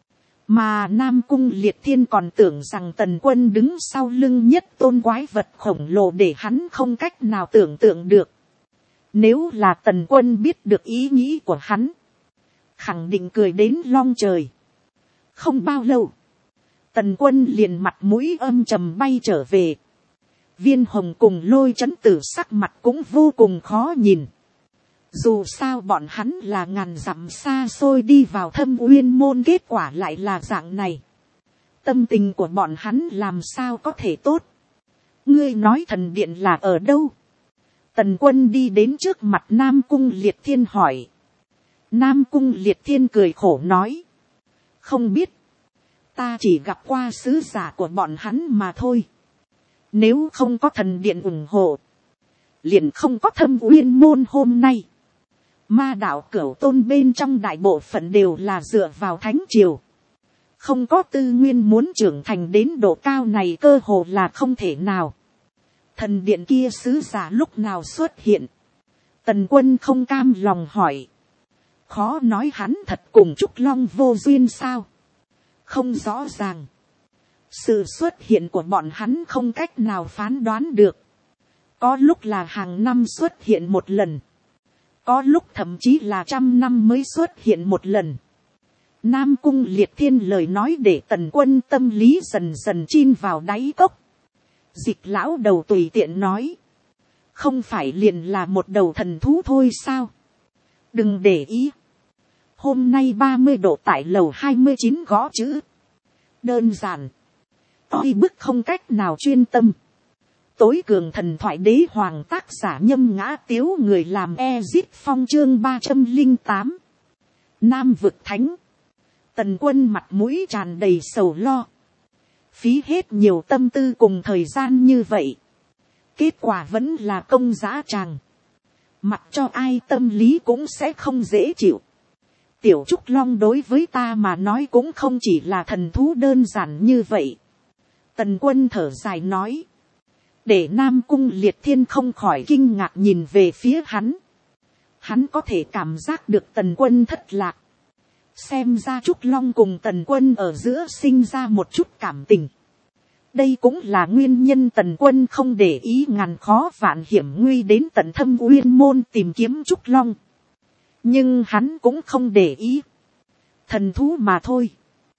Mà Nam Cung Liệt Thiên còn tưởng rằng Tần Quân đứng sau lưng nhất tôn quái vật khổng lồ để hắn không cách nào tưởng tượng được. Nếu là Tần Quân biết được ý nghĩ của hắn, khẳng định cười đến long trời. Không bao lâu, Tần Quân liền mặt mũi âm trầm bay trở về. Viên Hồng cùng Lôi Chấn Tử sắc mặt cũng vô cùng khó nhìn. Dù sao bọn hắn là ngàn dặm xa xôi đi vào Thâm Uyên môn, kết quả lại là dạng này. Tâm tình của bọn hắn làm sao có thể tốt. Ngươi nói thần điện là ở đâu? Tần Quân đi đến trước mặt Nam Cung Liệt Thiên hỏi. Nam Cung Liệt Thiên cười khổ nói. Không biết. Ta chỉ gặp qua sứ giả của bọn hắn mà thôi. Nếu không có thần điện ủng hộ. Liền không có Thâm Uyên môn hôm nay. Ma đạo Cửu Tôn bên trong đại bộ phận đều là dựa vào thánh triều. Không có tư nguyên muốn trưởng thành đến độ cao này cơ hồ là không thể nào. Thần điện kia sứ giả lúc nào xuất hiện. Tần Quân không cam lòng hỏi. Khó nói hắn thật cùng Trúc Long vô duyên sao. Không rõ ràng. Sự xuất hiện của bọn hắn không cách nào phán đoán được. Có lúc là hàng năm xuất hiện một lần. Có lúc thậm chí là 100 năm mới xuất hiện một lần. Nam Cung Liệt Thiên lời nói để Tần Quân tâm lý dần dần chin vào đáy cốc. Dịch lão đầu tùy tiện nói. Không phải liền là một đầu thần thú thôi sao? Đừng để ý. Hôm nay 30 độ tại lầu 29 gõ chữ. Đơn giản. Oi bức không cách nào chuyên tâm. Tối cường thần thoại đế hoàng tác giả Nhâm Ngã Tiếu người làm Ezit Phong chương 308. Nam vực thánh. Tần Quân mặt mũi tràn đầy sầu lo. Phí hết nhiều tâm tư cùng thời gian như vậy. Kết quả vẫn là công dã tràng. Mặc cho ai tâm lý cũng sẽ không dễ chịu. Tiểu Trúc Long đối với ta mà nói cũng không chỉ là thần thú đơn giản như vậy. Tần Quân thở dài nói. Để Nam Cung Liệt Thiên không khỏi kinh ngạc nhìn về phía hắn. Hắn có thể cảm giác được Tần Quân thất lạc. Xem ra Trúc Long cùng Tần Quân ở giữa sinh ra một chút cảm tình. Đây cũng là nguyên nhân Tần Quân không để ý ngàn khó vạn hiểm nguy đến tận Thâm Uyên môn tìm kiếm Trúc Long. Nhưng hắn cũng không để ý. Thần thú mà thôi.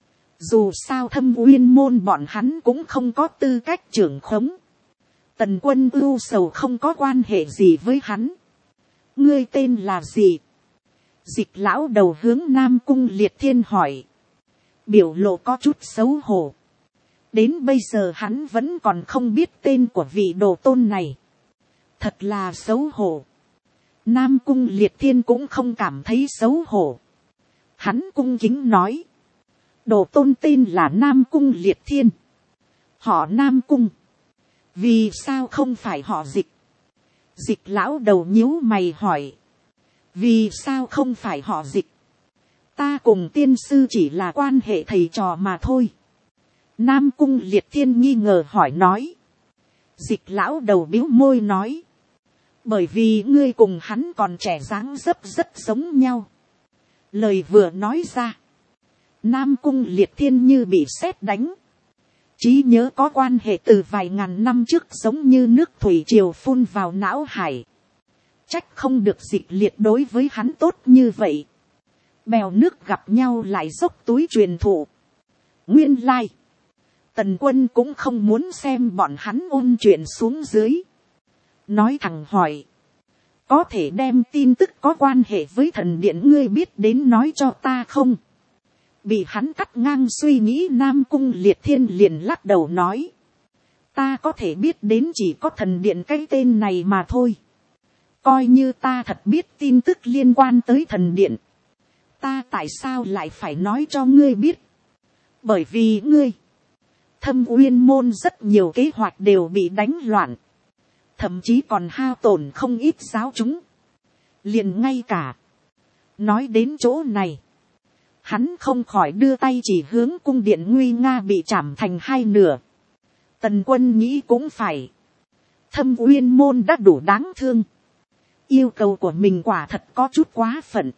Dù sao Thâm Uyên môn bọn hắn cũng không có tư cách trưởng khống. Tần Quân ưu sầu không có quan hệ gì với hắn. Ngươi tên là gì? Dịch lão đầu hướng Nam Cung Liệt Thiên hỏi. Biểu lộ có chút xấu hổ. Đến bây giờ hắn vẫn còn không biết tên của vị đồ tôn này. Thật là xấu hổ. Nam Cung Liệt Thiên cũng không cảm thấy xấu hổ. Hắn cung kính nói. Đồ tôn tên là Nam Cung Liệt Thiên. Họ Nam Cung. Vì sao không phải họ Dịch? Dịch lão đầu nhíu mày hỏi. Vì sao không phải họ Dịch? Ta cùng tiên sư chỉ là quan hệ thầy trò mà thôi. Nam Cung Liệt Thiên nghi ngờ hỏi nói. Dịch lão đầu bĩu môi nói. Bởi vì ngươi cùng hắn còn trẻ dáng dấp rất giống nhau. Lời vừa nói ra. Nam Cung Liệt Thiên như bị sét đánh. Trí nhớ có quan hệ từ vài ngàn năm trước giống như nước thủy triều phun vào não hải. Trách không được Dịch Liệt đối với hắn tốt như vậy. Bèo nước gặp nhau lại dốc túi truyền thụ. Nguyên lai. Tần Quân cũng không muốn xem bọn hắn ôn chuyện xuống dưới. Nói thẳng hỏi. Có thể đem tin tức có quan hệ với thần điện ngươi biết đến nói cho ta không? Bị hắn cắt ngang suy nghĩ Nam Cung Liệt Thiên liền lắc đầu nói. Ta có thể biết đến chỉ có thần điện cái tên này mà thôi. Coi như ta thật biết tin tức liên quan tới thần điện. Ta tại sao lại phải nói cho ngươi biết? Bởi vì ngươi. Thâm Uyên môn rất nhiều kế hoạch đều bị đánh loạn. Thậm chí còn hao tổn không ít giáo chúng. Liền ngay cả. Nói đến chỗ này. Hắn không khỏi đưa tay chỉ hướng cung điện nguy nga bị chạm thành hai nửa. Tần Quân nghĩ cũng phải. Thâm Uyên môn đã đủ đáng thương. Yêu cầu của mình quả thật có chút quá phận.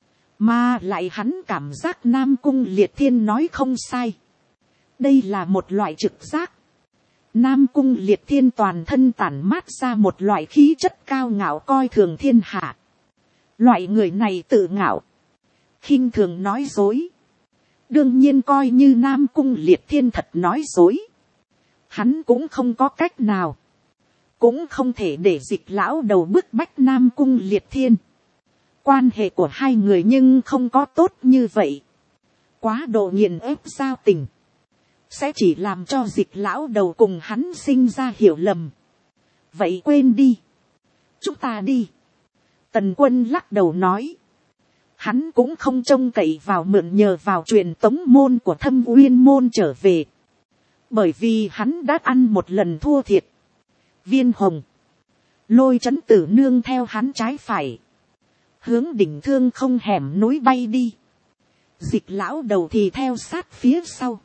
Mà lại hắn cảm giác Nam Cung Liệt Thiên nói không sai. Đây là một loại trực giác. Nam Cung Liệt Thiên toàn thân tản mát ra một loại khí chất cao ngạo coi thường thiên hạ. Loại người này tự ngạo. Khinh thường nói dối. Đương nhiên coi như Nam Cung Liệt Thiên thật nói dối. Hắn cũng không có cách nào. Cũng không thể để Dịch lão đầu bức bách Nam Cung Liệt Thiên. Quan hệ của hai người nhưng không có tốt như vậy. Quá độ nghiền ép giao tình. Sẽ chỉ làm cho Dịch lão đầu cùng hắn sinh ra hiểu lầm. Vậy quên đi. Chúng ta đi. Tần Quân lắc đầu nói. Hắn cũng không trông cậy vào mượn nhờ vào truyền tống môn của Thâm Uyên môn trở về. Bởi vì hắn đã ăn một lần thua thiệt. Viên Hồng, Lôi Trấn Tử nương theo hắn trái phải. Hướng đỉnh Thương Không hẻm núi bay đi. Dịch lão đầu thì theo sát phía sau.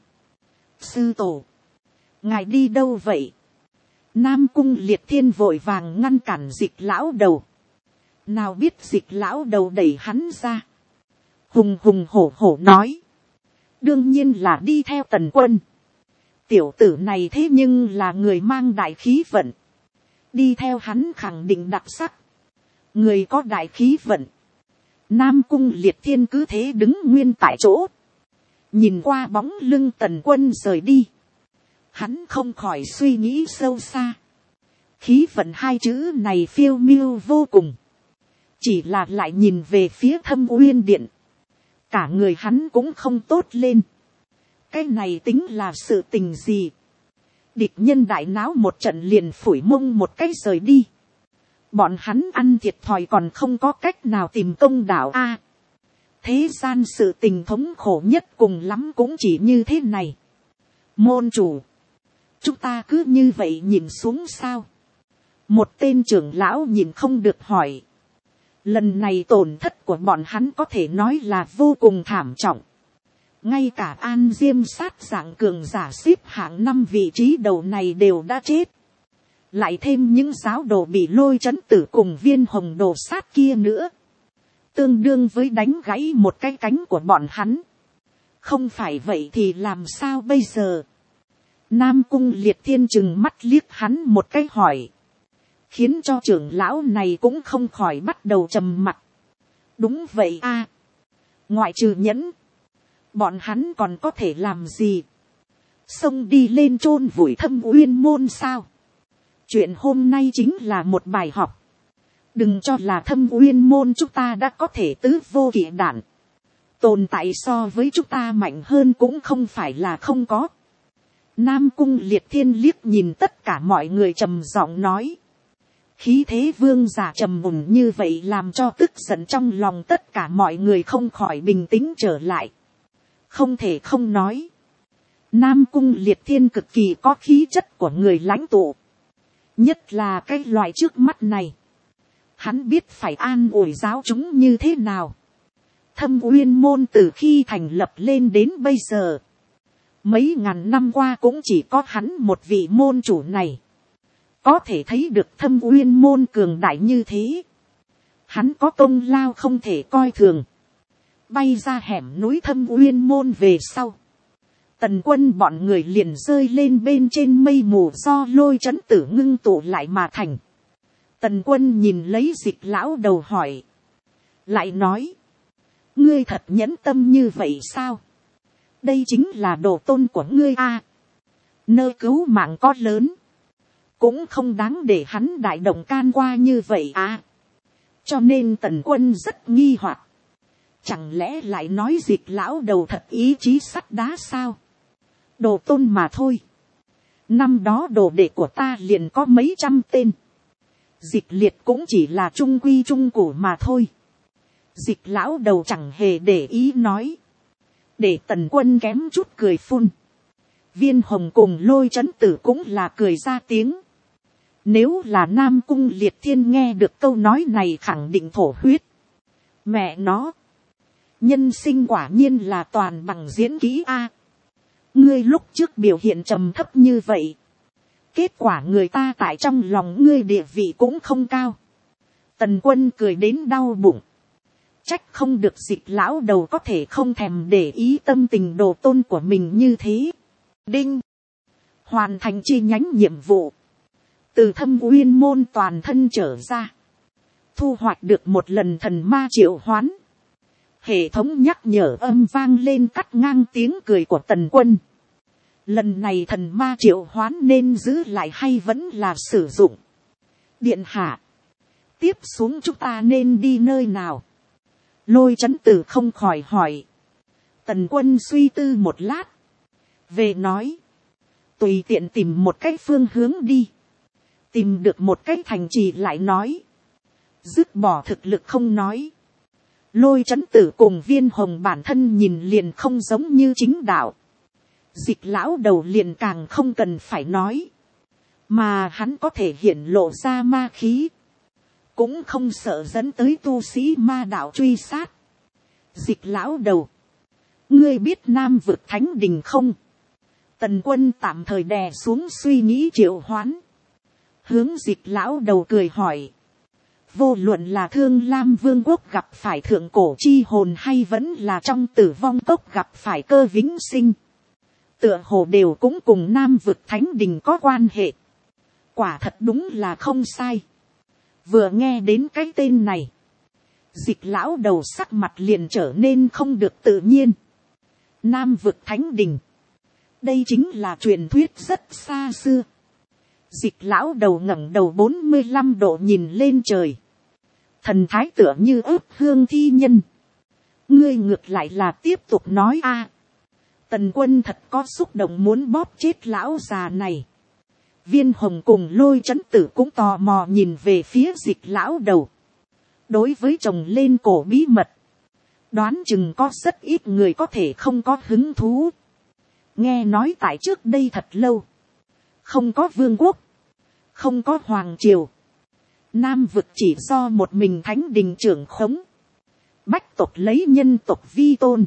Sư tổ, ngài đi đâu vậy? Nam Cung Liệt Thiên vội vàng ngăn cản Dịch lão đầu. Nào biết Dịch lão đầu đẩy hắn ra. Hùng hùng hổ hổ nói. Đương nhiên là đi theo Tần Quân. Tiểu tử này thế nhưng là người mang đại khí vận. Đi theo hắn khẳng định đặc sắc. Người có đại khí vận. Nam Cung Liệt Thiên cứ thế đứng nguyên tại chỗ. Nhìn qua bóng lưng Tần Quân rời đi. Hắn không khỏi suy nghĩ sâu xa. Khí vận hai chữ này phiêu miêu vô cùng. Chỉ là lại nhìn về phía Thâm Uyên Điện. Cả người hắn cũng không tốt lên. Cái này tính là sự tình gì? Địch nhân đại náo một trận liền phủi mông một cái rời đi. Bọn hắn ăn thiệt thòi còn không có cách nào tìm công đạo a. Thế gian sự tình thống khổ nhất cùng lắm cũng chỉ như thế này. Môn chủ, chúng ta cứ như vậy nhìn xuống sao? Một tên trưởng lão nhìn không được hỏi. Lần này tổn thất của bọn hắn có thể nói là vô cùng thảm trọng. Ngay cả An Diêm sát dạng cường giả xếp hạng 5 vị trí đầu này đều đã chết. Lại thêm những giáo đồ bị Lôi Trấn Tử cùng Viên Hồng đồ sát kia nữa. Tương đương với đánh gãy một cái cánh của bọn hắn. Không phải vậy thì làm sao bây giờ? Nam Cung Liệt Thiên chừng mắt liếc hắn một cái hỏi. Khiến cho trưởng lão này cũng không khỏi bắt đầu trầm mặc. Đúng vậy a. Ngoại trừ nhẫn, bọn hắn còn có thể làm gì? Xông đi lên chôn vùi Thâm Uyên môn sao? Chuyện hôm nay chính là một bài học. Đừng cho là Thâm Uyên môn chúng ta đã có thể tứ vô kỵ đạn. Tồn tại so với chúng ta mạnh hơn cũng không phải là không có. Nam Cung Liệt Thiên liếc nhìn tất cả mọi người trầm giọng nói. Khí thế vương giả trầm mùn như vậy làm cho tức giận trong lòng tất cả mọi người không khỏi bình tĩnh trở lại. Không thể không nói. Nam Cung Liệt Thiên cực kỳ có khí chất của người lãnh tụ. Nhất là cái loại trước mắt này. Hắn biết phải an ủi giáo chúng như thế nào. Thâm Uyên môn từ khi thành lập lên đến bây giờ. Mấy ngàn năm qua cũng chỉ có hắn một vị môn chủ này. Có thể thấy được Thâm Uyên môn cường đại như thế. Hắn có công lao không thể coi thường. Bay ra hẻm núi Thâm Uyên môn về sau. Tần Quân bọn người liền rơi lên bên trên mây mù do Lôi Trấn Tử ngưng tụ lại mà thành. Tần Quân nhìn lấy Dịch lão đầu hỏi. Lại nói. Ngươi thật nhẫn tâm như vậy sao? Đây chính là đồ tôn của ngươi a. Nơi cứu mạng có lớn. Cũng không đáng để hắn đại động can qua như vậy à. Cho nên Tần Quân rất nghi hoặc. Chẳng lẽ lại nói Dịch lão đầu thật ý chí sắt đá sao? Đồ tôn mà thôi. Năm đó đồ đệ của ta liền có mấy trăm tên. Dịch liệt cũng chỉ là trung quy trung củ mà thôi. Dịch lão đầu chẳng hề để ý nói. Để Tần Quân kém chút cười phun. Viên Hồng cùng Lôi Trấn Tử cũng là cười ra tiếng. Nếu là Nam Cung Liệt Thiên nghe được câu nói này khẳng định thổ huyết. Mẹ nó. Nhân sinh quả nhiên là toàn bằng diễn kỹ a. Ngươi lúc trước biểu hiện trầm thấp như vậy. Kết quả người ta tại trong lòng ngươi địa vị cũng không cao. Tần Quân cười đến đau bụng. Trách không được Dịch lão đầu có thể không thèm để ý tâm tình đồ tôn của mình như thế. Đinh. Hoàn thành chi nhánh nhiệm vụ. Từ Thâm Uyên môn toàn thân trở ra. Thu hoạch được một lần thần ma triệu hoán. Hệ thống nhắc nhở âm vang lên cắt ngang tiếng cười của Tần Quân. Lần này thần ma triệu hoán nên giữ lại hay vẫn là sử dụng? Điện hạ. Tiếp xuống chúng ta nên đi nơi nào? Lôi Trấn Tử không khỏi hỏi. Tần Quân suy tư một lát. Về nói. Tùy tiện tìm một cái phương hướng đi. Tìm được một cái thành trì lại nói. Dứt bỏ thực lực không nói. Lôi Chấn Tử cùng Viên Hồng bản thân nhìn liền không giống như chính đạo. Dịch lão đầu liền càng không cần phải nói. Mà hắn có thể hiển lộ ra ma khí. Cũng không sợ dẫn tới tu sĩ ma đạo truy sát. Dịch lão đầu. Ngươi biết Nam vực Thánh Đình không? Tần Quân tạm thời đè xuống suy nghĩ triệu hoán. Hướng dịch lão đầu cười hỏi. Vô luận là Thương Lam Vương quốc gặp phải thượng cổ chi hồn hay vẫn là trong Tử Vong cốc gặp phải cơ vĩnh sinh. Tựa hồ đều cũng cùng Nam vực Thánh Đình có quan hệ. Quả thật đúng là không sai. Vừa nghe đến cái tên này. Dịch lão đầu sắc mặt liền trở nên không được tự nhiên. Nam vực Thánh Đình. Đây chính là truyền thuyết rất xa xưa. Dịch lão đầu ngẩng đầu 45 độ nhìn lên trời. Thần thái tựa như ướp hương thi nhân. Ngươi ngược lại là tiếp tục nói a. Tần Quân thật có xúc động muốn bóp chết lão già này. Viên Hồng cùng Lôi Chấn Tử cũng tò mò nhìn về phía dịch lão đầu. Đối với chồng lên cổ bí mật. Đoán chừng có rất ít người có thể không có hứng thú. Nghe nói tại trước đây thật lâu. Không có vương quốc. Không có hoàng triều. Nam vực chỉ do một mình Thánh Đình trưởng khống. Bách tộc lấy nhân tộc vi tôn.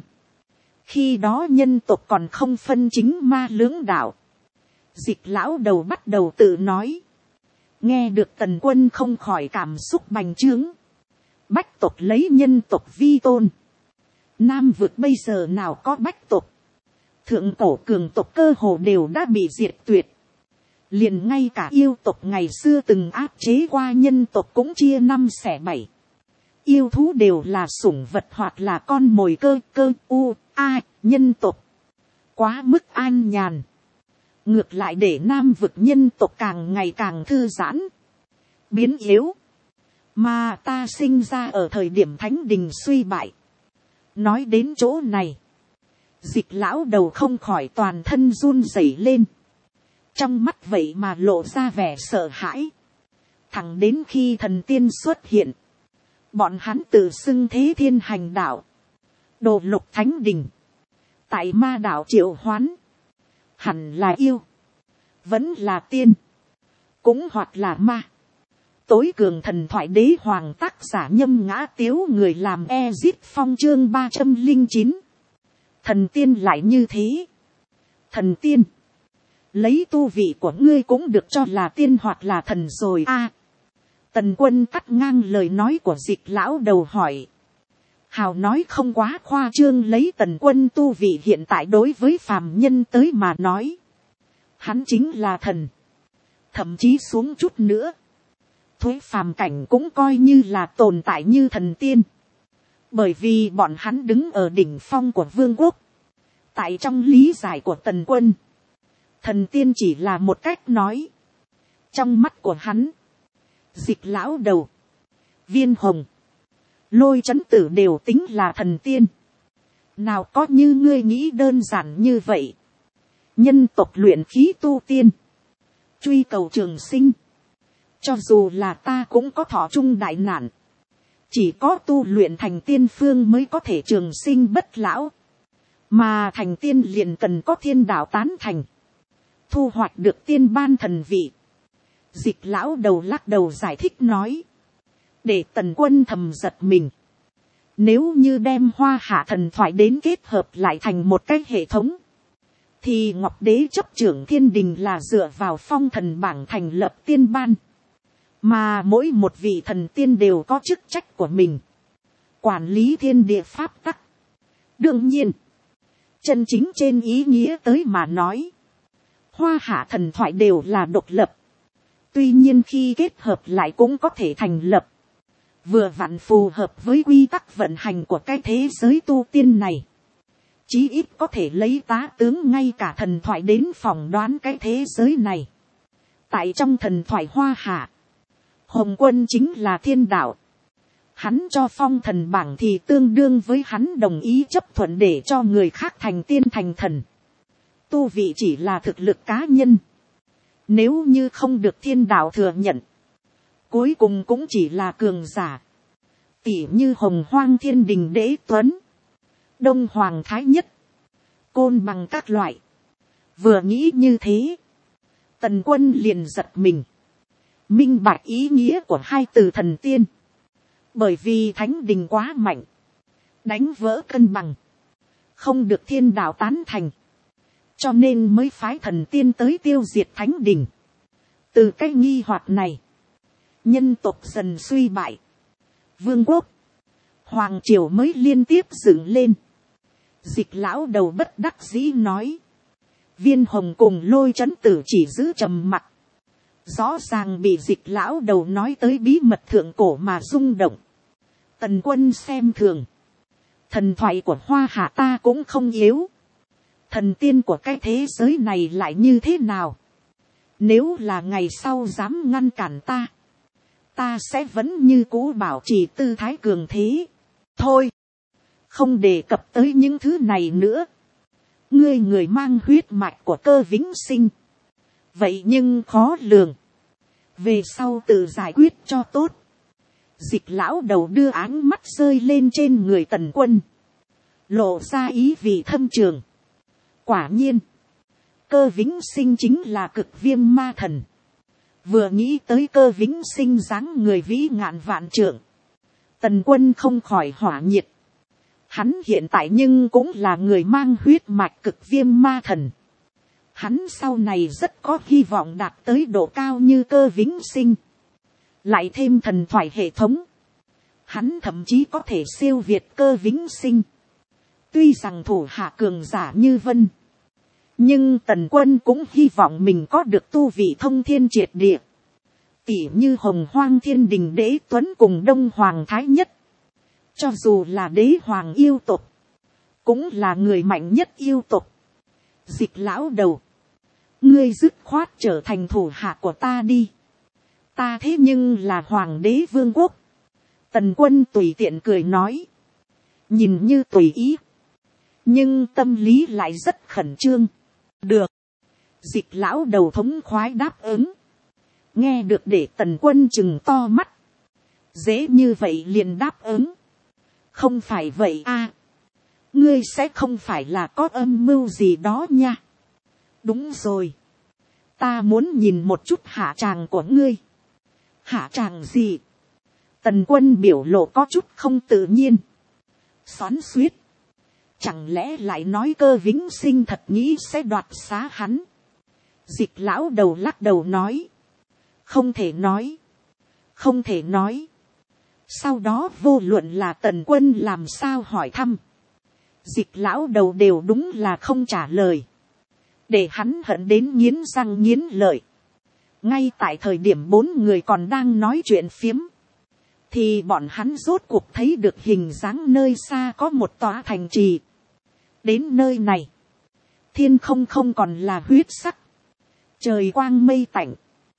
Khi đó nhân tộc còn không phân chính ma lưỡng đạo. Dịch lão đầu bắt đầu tự nói. Nghe được Tần Quân không khỏi cảm xúc bành trướng. Bách tộc lấy nhân tộc vi tôn. Nam vực bây giờ nào có bách tộc. Thượng cổ cường tộc cơ hồ đều đã bị diệt tuyệt. Liền ngay cả yêu tộc ngày xưa từng áp chế qua nhân tộc cũng chia 5 xẻ 7. Yêu thú đều là sủng vật hoặc là con mồi nhân tộc. Quá mức an nhàn. Ngược lại để Nam vực nhân tộc càng ngày càng thư giãn. Biến yếu. Mà ta sinh ra ở thời điểm Thánh Đình suy bại. Nói đến chỗ này. Dịch lão đầu không khỏi toàn thân run rẩy lên. Trong mắt vậy mà lộ ra vẻ sợ hãi. Thẳng đến khi thần tiên xuất hiện. Bọn hắn tự xưng thế thiên hành đạo. Đồ lục Thánh Đình. Tại ma đạo triệu hoán. Hẳn là yêu. Vẫn là tiên. Cũng hoặc là ma. Tối cường thần thoại đế hoàng tác giả Nhâm Ngã Tiếu người làm Ezit Phong chương 309. Thần tiên lại như thế. Thần tiên. Lấy tu vị của ngươi cũng được cho là tiên hoặc là thần rồi a. Tần Quân cắt ngang lời nói của dịch lão đầu hỏi. Hào nói không quá khoa trương lấy Tần Quân tu vị hiện tại đối với phàm nhân tới mà nói. Hắn chính là thần. Thậm chí xuống chút nữa. Thuế phàm cảnh cũng coi như là tồn tại như thần tiên. Bởi vì bọn hắn đứng ở đỉnh phong của vương quốc. Tại trong lý giải của Tần Quân. Thần tiên chỉ là một cách nói. Trong mắt của hắn. Dịch lão đầu. Viên Hồng. Lôi Chấn Tử đều tính là thần tiên. Nào có như ngươi nghĩ đơn giản như vậy. Nhân tộc luyện khí tu tiên. Truy cầu trường sinh. Cho dù là ta cũng có thọ chung đại nạn. Chỉ có tu luyện thành tiên phương mới có thể trường sinh bất lão. Mà thành tiên liền cần có thiên đạo tán thành. Thu hoạch được tiên ban thần vị. Dịch lão đầu lắc đầu giải thích nói. Để Tần Quân thầm giật mình. Nếu như đem Hoa Hạ thần thoại đến kết hợp lại thành một cái hệ thống. Thì Ngọc Đế chấp trưởng thiên đình là dựa vào phong thần bảng thành lập tiên ban. Mà mỗi một vị thần tiên đều có chức trách của mình. Quản lý thiên địa pháp tắc. Đương nhiên. Chân chính trên ý nghĩa tới mà nói. Hoa Hạ thần thoại đều là độc lập. Tuy nhiên khi kết hợp lại cũng có thể thành lập. Vừa vặn phù hợp với quy tắc vận hành của cái thế giới tu tiên này. Chí ít có thể lấy tá tướng ngay cả thần thoại đến phỏng đoán cái thế giới này. Tại trong thần thoại Hoa Hạ. Hồng Quân chính là thiên đạo. Hắn cho phong thần bảng thì tương đương với hắn đồng ý chấp thuận để cho người khác thành tiên thành thần. Tu vị chỉ là thực lực cá nhân. Nếu như không được thiên đạo thừa nhận. Cuối cùng cũng chỉ là cường giả. Tỉ như Hồng Hoang Thiên Đình Đế Tuấn, Đông Hoàng Thái Nhất, Côn Bằng các loại. Vừa nghĩ như thế, Tần Quân liền giật mình, minh bạch ý nghĩa của hai từ thần tiên. Bởi vì Thánh Đình quá mạnh, đánh vỡ cân bằng, không được thiên đạo tán thành, cho nên mới phái thần tiên tới tiêu diệt Thánh Đình. Từ cái nghi hoặc này, nhân tộc dần suy bại, vương quốc, hoàng triều mới liên tiếp dựng lên. Dịch lão đầu bất đắc dĩ nói, Viên Hồng cùng Lôi Chấn Tử chỉ giữ trầm mặc, rõ ràng bị Dịch lão đầu nói tới bí mật thượng cổ mà rung động. Tần Quân xem thường, thần thoại của Hoa Hạ ta cũng không yếu, thần tiên của cái thế giới này lại như thế nào? Nếu là ngày sau dám ngăn cản ta, ta sẽ vẫn như cũ bảo trì tư thái cường thế. Thôi, không đề cập tới những thứ này nữa. Ngươi người mang huyết mạch của Cơ Vĩnh Sinh, vậy nhưng khó lường, về sau tự giải quyết cho tốt. Dịch lão đầu đưa áng mắt rơi lên trên người Tần Quân, lộ ra ý vị thâm trường. Quả nhiên, Cơ Vĩnh Sinh chính là Cực Viêm ma thần. Vừa nghĩ tới Cơ Vĩnh Sinh dáng người vĩ ngạn vạn trượng, Tần Quân không khỏi hỏa nhiệt. Hắn hiện tại nhưng cũng là người mang huyết mạch Cực Viêm ma thần. Hắn sau này rất có hy vọng đạt tới độ cao như Cơ Vĩnh Sinh. Lại thêm thần thoại hệ thống, hắn thậm chí có thể siêu việt Cơ Vĩnh Sinh. Tuy rằng thủ hạ cường giả như vân, nhưng Tần Quân cũng hy vọng mình có được tu vị thông thiên triệt địa. Tỉ như Hồng Hoang Thiên Đình Đế Tuấn cùng Đông Hoàng Thái Nhất. Cho dù là đế hoàng yêu tộc, cũng là người mạnh nhất yêu tộc. Dịch lão đầu, ngươi dứt khoát trở thành thủ hạ của ta đi. Ta thế nhưng là hoàng đế vương quốc. Tần Quân tùy tiện cười nói, nhìn như tùy ý, nhưng tâm lý lại rất khẩn trương. Được. Dịch lão đầu thống khoái đáp ứng. Nghe được để Tần Quân chừng to mắt. Dễ như vậy liền đáp ứng. Không phải vậy à. Ngươi sẽ không phải là có âm mưu gì đó nha. Đúng rồi. Ta muốn nhìn một chút hạ tràng của ngươi. Hạ tràng gì? Tần Quân biểu lộ có chút không tự nhiên. Xoắn xuýt. Chẳng lẽ lại nói Cơ Vĩnh Sinh thật nghĩ sẽ đoạt xá hắn? Dịch lão đầu lắc đầu nói. Không thể nói. Không thể nói. Sau đó vô luận là Tần Quân làm sao hỏi thăm, Dịch lão đầu đều đúng là không trả lời. Để hắn hận đến nghiến răng nghiến lợi. Ngay tại thời điểm bốn người còn đang nói chuyện phiếm, thì bọn hắn rốt cuộc thấy được hình dáng nơi xa có một tòa thành trì. Đến nơi này, thiên không không còn là huyết sắc, trời quang mây tạnh,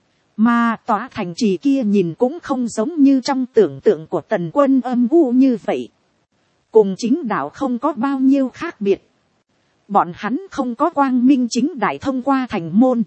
mà tòa thành trì kia nhìn cũng không giống như trong tưởng tượng của Tần Quân âm u như vậy. Cùng chính đạo không có bao nhiêu khác biệt. Bọn hắn không có quang minh chính đại thông qua thành môn,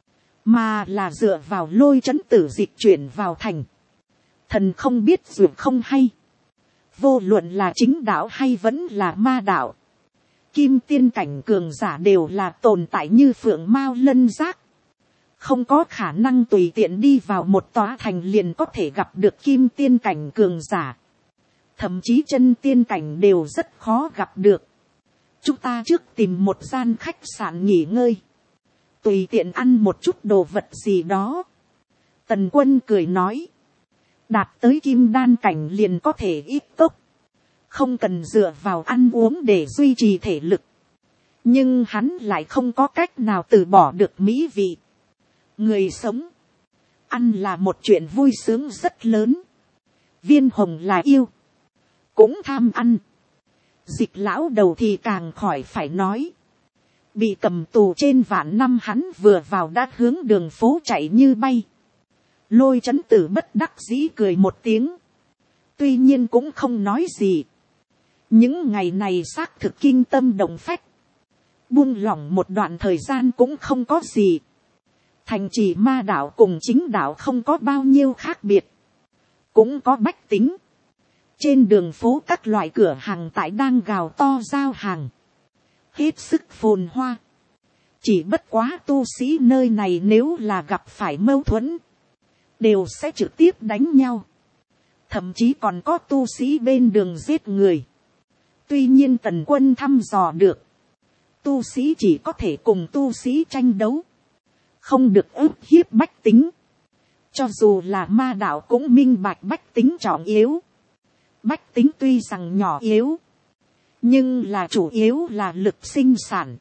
mà là dựa vào Lôi Chấn Tử dịch chuyển vào thành. Thần không biết dược không hay. Vô luận là chính đạo hay vẫn là ma đạo, kim tiên cảnh cường giả đều là tồn tại như phượng mao lân giác. Không có khả năng tùy tiện đi vào một tòa thành liền có thể gặp được kim tiên cảnh cường giả. Thậm chí chân tiên cảnh đều rất khó gặp được. Chúng ta trước tìm một gian khách sạn nghỉ ngơi, tùy tiện ăn một chút đồ vật gì đó. Tần Quân cười nói. Đạt tới kim đan cảnh liền có thể ít tốc, không cần dựa vào ăn uống để duy trì thể lực. Nhưng hắn lại không có cách nào từ bỏ được mỹ vị. Người sống, ăn là một chuyện vui sướng rất lớn. Viên Hồng là yêu, cũng tham ăn. Dịch lão đầu thì càng khỏi phải nói. Bị cầm tù trên vạn năm, hắn vừa vào đã hướng đường phố chạy như bay. Lôi Chấn Tử bất đắc dĩ cười một tiếng. Tuy nhiên cũng không nói gì. Những ngày này xác thực kinh tâm động phách. Buông lỏng một đoạn thời gian cũng không có gì. Thành trì ma đạo cùng chính đạo không có bao nhiêu khác biệt. Cũng có bách tính. Trên đường phố các loại cửa hàng tại đang gào to giao hàng. Hết sức phồn hoa. Chỉ bất quá tu sĩ nơi này nếu là gặp phải mâu thuẫn, đều sẽ trực tiếp đánh nhau. Thậm chí còn có tu sĩ bên đường giết người. Tuy nhiên Tần Quân thăm dò được, tu sĩ chỉ có thể cùng tu sĩ tranh đấu, không được ức hiếp bách tính. Cho dù là ma đạo cũng minh bạch bách tính trọng yếu. Bách tính tuy rằng nhỏ yếu, nhưng là chủ yếu là lực sinh sản.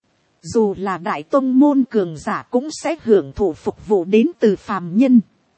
Dù là đại tông môn cường giả cũng sẽ hưởng thụ phục vụ đến từ phàm nhân.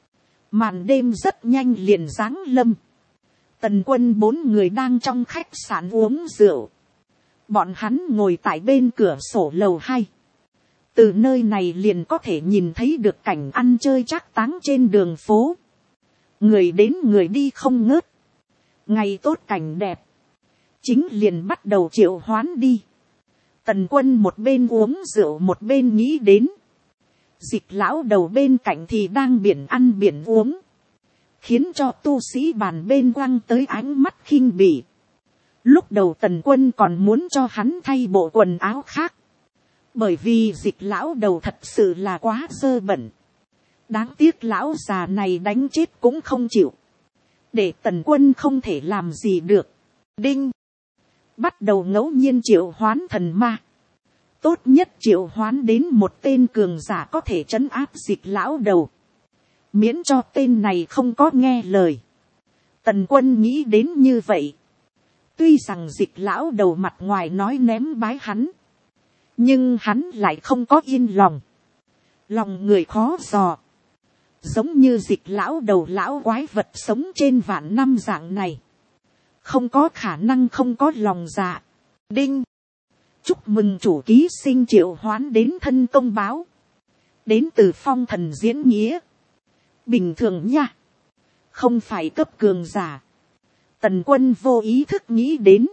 Màn đêm rất nhanh liền giáng lâm. Tần Quân 4 người đang trong khách sạn uống rượu. Bọn hắn ngồi tại bên cửa sổ lầu 2. Từ nơi này liền có thể nhìn thấy được cảnh ăn chơi trác táng trên đường phố. Người đến người đi không ngớt. Ngày tốt cảnh đẹp. Chính liền bắt đầu triệu hoán đi. Tần Quân một bên uống rượu một bên nghĩ đến. Dịch lão đầu bên cạnh thì đang biển ăn biển uống. Khiến cho tu sĩ bàn bên quăng tới ánh mắt khinh bỉ. Lúc đầu Tần Quân còn muốn cho hắn thay bộ quần áo khác. Bởi vì dịch lão đầu thật sự là quá dơ bẩn. Đáng tiếc lão già này đánh chết cũng không chịu. Để Tần Quân không thể làm gì được. Đinh. Bắt đầu ngẫu nhiên triệu hoán thần ma. Tốt nhất triệu hoán đến một tên cường giả có thể trấn áp dịch lão đầu. Miễn cho tên này không có nghe lời. Tần Quân nghĩ đến như vậy. Tuy rằng dịch lão đầu mặt ngoài nói ném bái hắn. Nhưng hắn lại không có yên lòng. Lòng người khó dò. Giống như dịch lão đầu lão quái vật sống trên vạn năm dạng này. Không có khả năng không có lòng dạ. Đinh. Chúc mừng chủ ký sinh triệu hoán đến thân công báo. Đến từ Phong Thần diễn nghĩa. Bình thường nha. Không phải cấp cường giả. Tần Quân vô ý thức nghĩ đến.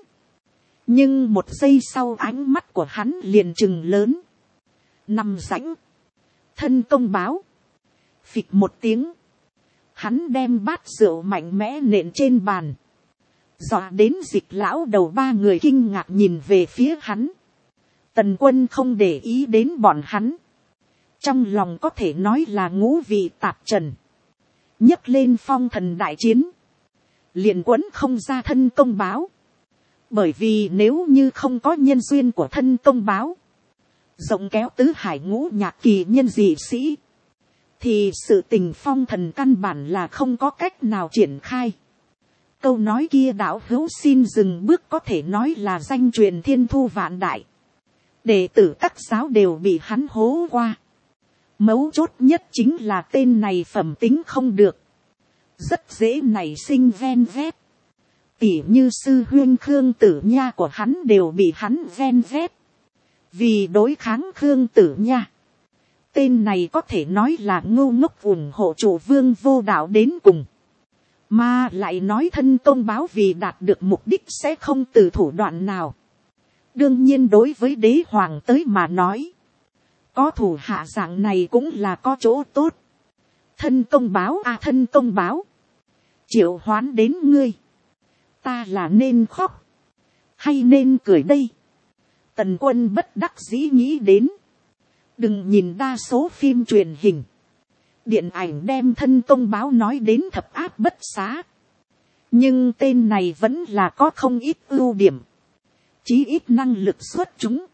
Nhưng một giây sau ánh mắt của hắn liền trừng lớn. Nằm rãnh. Thân công báo. Phịch một tiếng. Hắn đem bát rượu mạnh mẽ nện trên bàn. Dọa đến dịch lão đầu 3 người kinh ngạc nhìn về phía hắn. Tần Quân không để ý đến bọn hắn. Trong lòng có thể nói là ngũ vị tạp trần. Nhấc lên phong thần đại chiến. Liền quấn không ra thân công báo. Bởi vì nếu như không có nhân duyên của thân công báo. Rộng kéo tứ hải ngũ nhạc kỳ nhân dị sĩ. Thì sự tình phong thần căn bản là không có cách nào triển khai. Câu nói kia đạo hữu xin dừng bước có thể nói là danh truyền thiên thu vạn đại. Đệ tử các giáo đều bị hắn hố qua. Mấu chốt nhất chính là tên này phẩm tính không được. Rất dễ nảy sinh ven vét. Tỉ như sư huyên Khương Tử Nha của hắn đều bị hắn ven vét. Vì đối kháng Khương Tử Nha. Tên này có thể nói là ngu ngốc ủng hộ chủ Vương Vô Đạo đến cùng. Mà lại nói thân công báo vì đạt được mục đích sẽ không từ thủ đoạn nào. Đương nhiên đối với đế hoàng tới mà nói. Có thủ hạ dạng này cũng là có chỗ tốt. Thân công báo à, thân công báo. Triệu hoán đến ngươi. Ta là nên khóc. Hay nên cười đây. Tần Quân bất đắc dĩ nghĩ đến. Đừng nhìn đa số phim truyền hình. Điện ảnh đem thân công báo nói đến thập áp bất xá. Nhưng tên này vẫn là có không ít ưu điểm. Chí ít năng lực xuất chúng.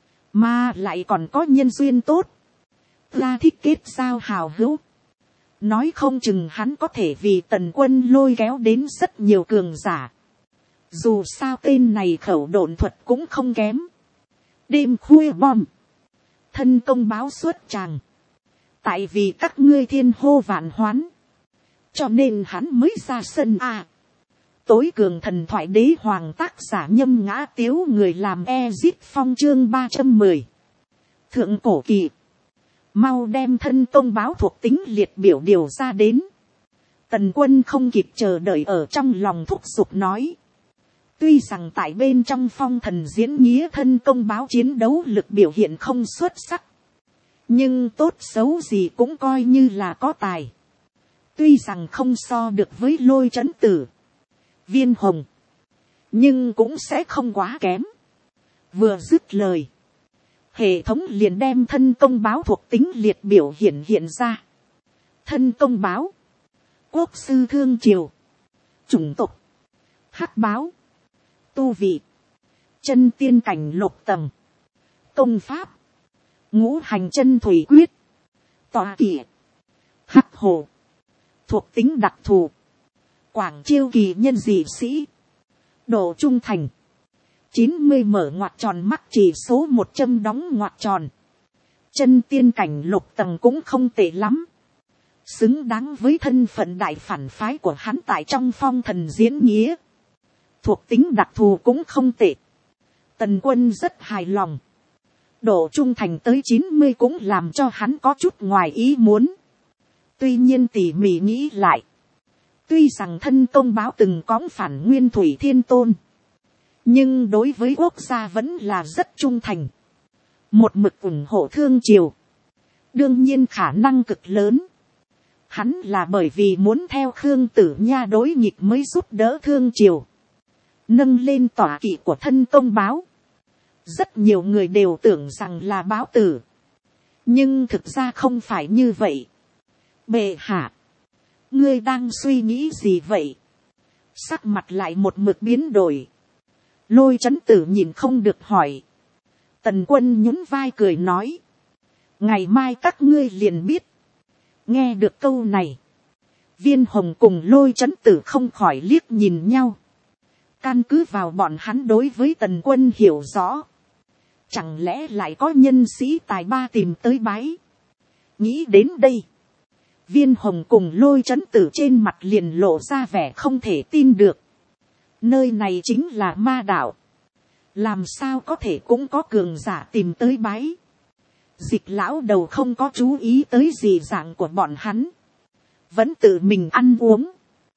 Mà lại còn có nhân duyên tốt. Ra thích kết giao hào hữu. Nói không chừng hắn có thể vì Tần Quân lôi kéo đến rất nhiều cường giả. Dù sao tên này khẩu độn thuật cũng không kém. Đêm khuya bom. Thân công báo xuất tràng. Tại vì các ngươi thiên hô vạn hoán. Cho nên hắn mới ra sân à. Tối cường thần thoại đế hoàng tác giả Nhâm Ngã Tiếu người làm Ezit Phong chương 310. Thượng cổ kỳ. Mau đem thân công báo thuộc tính liệt biểu điều ra đến. Tần Quân không kịp chờ đợi ở trong lòng thúc giục nói. Tuy rằng tại bên trong phong thần diễn nghĩa thân công báo chiến đấu lực biểu hiện không xuất sắc. Nhưng tốt xấu gì cũng coi như là có tài. Tuy rằng không so được với Lôi Trấn Tử. Viên hồng, nhưng cũng sẽ không quá kém. Vừa dứt lời, hệ thống liền đem thân công báo thuộc tính liệt biểu hiện ra. Thân công báo, quốc sư thương triều, chủng tộc, hắc báo, tu vị, chân tiên cảnh lục tầng, công pháp, ngũ hành chân thủy quyết, tọa kỵ, hắc hồ, thuộc tính đặc thù, quảng chiêu kỳ nhân dị sĩ, độ trung thành, 90 mở ngoặc tròn mắc chỉ số 100 đóng ngoặc tròn, chân tiên cảnh lục tầng cũng không tệ lắm, xứng đáng với thân phận đại phản phái của hắn tại trong phong thần diễn nghĩa, thuộc tính đặc thù cũng không tệ. Tần Quân rất hài lòng, độ trung thành tới 90 cũng làm cho hắn có chút ngoài ý muốn. Tuy nhiên tỉ mỉ nghĩ lại, tuy rằng thân công báo từng cõng phản nguyên thủy thiên tôn, nhưng đối với quốc gia vẫn là rất trung thành, một mực ủng hộ thương triều. Đương nhiên khả năng cực lớn, hắn là bởi vì muốn theo Khương Tử Nha đối nghịch mới giúp đỡ thương triều, nâng lên tọa kỵ của thân công báo. Rất nhiều người đều tưởng rằng là báo tử, nhưng thực ra không phải như vậy. Bệ hạ, ngươi đang suy nghĩ gì vậy? Sắc mặt lại một mực biến đổi. Lôi Chấn Tử nhìn không được hỏi. Tần Quân nhún vai cười nói, ngày mai các ngươi liền biết. Nghe được câu này, Viên Hồng cùng Lôi Chấn Tử không khỏi liếc nhìn nhau. Căn cứ vào bọn hắn đối với Tần Quân hiểu rõ, chẳng lẽ lại có nhân sĩ tài ba tìm tới bái. Nghĩ đến đây, Viên Hồng cùng Lôi Chấn Tử trên mặt liền lộ ra vẻ không thể tin được. Nơi này chính là ma đạo, làm sao có thể cũng có cường giả tìm tới bái. Dịch lão đầu không có chú ý tới gì dạng của bọn hắn, vẫn tự mình ăn uống.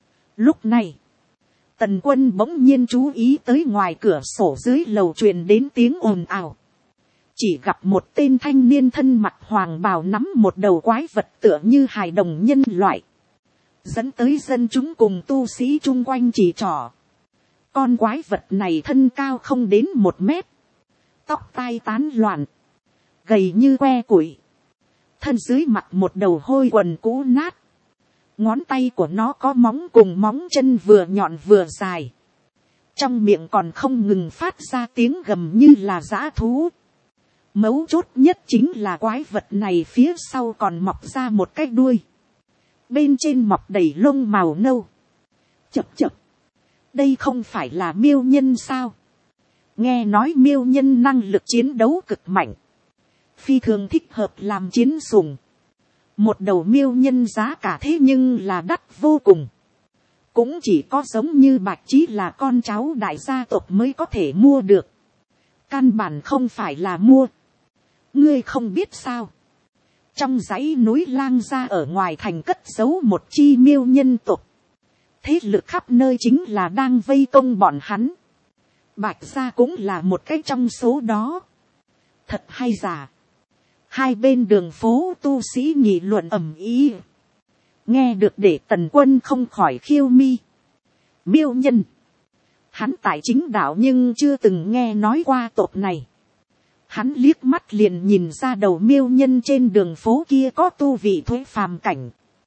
Lúc này, Tần Quân bỗng nhiên chú ý tới ngoài cửa sổ dưới lầu truyền đến tiếng ồn ào. Chỉ gặp một tên thanh niên thân mặt hoàng bào nắm một đầu quái vật tựa như hài đồng nhân loại, dẫn tới dân chúng cùng tu sĩ chung quanh chỉ trỏ. Con quái vật này thân cao không đến 1 mét, tóc tai tán loạn, gầy như que củi, thân dưới mặc một đầu hôi quần cũ nát. Ngón tay của nó có móng cùng móng chân vừa nhọn vừa dài, trong miệng còn không ngừng phát ra tiếng gầm như là dã thú. Mấu chốt nhất chính là quái vật này phía sau còn mọc ra một cái đuôi, bên trên mọc đầy lông màu nâu. Chập chập, đây không phải là miêu nhân sao? Nghe nói miêu nhân năng lực chiến đấu cực mạnh, phi thường thích hợp làm chiến sủng. Một đầu miêu nhân giá cả thế nhưng là đắt vô cùng, cũng chỉ có giống như Bạch Chí là con cháu đại gia tộc mới có thể mua được, căn bản không phải là mua. Ngươi không biết sao, trong dãy núi Lang Gia ở ngoài thành cất giấu một chi miêu nhân tộc, thế lực khắp nơi chính là đang vây công bọn hắn. Bạch Gia cũng là một cái trong số đó. Thật hay giả? Hai bên đường phố tu sĩ nghị luận ầm ĩ. Nghe được để Tần Quân không khỏi khiêu mi. Miêu nhân, hắn tại chính đạo nhưng chưa từng nghe nói qua tộc này. Hắn liếc mắt liền nhìn ra đầu miêu nhân trên đường phố kia có tu vị thuế phàm cảnh,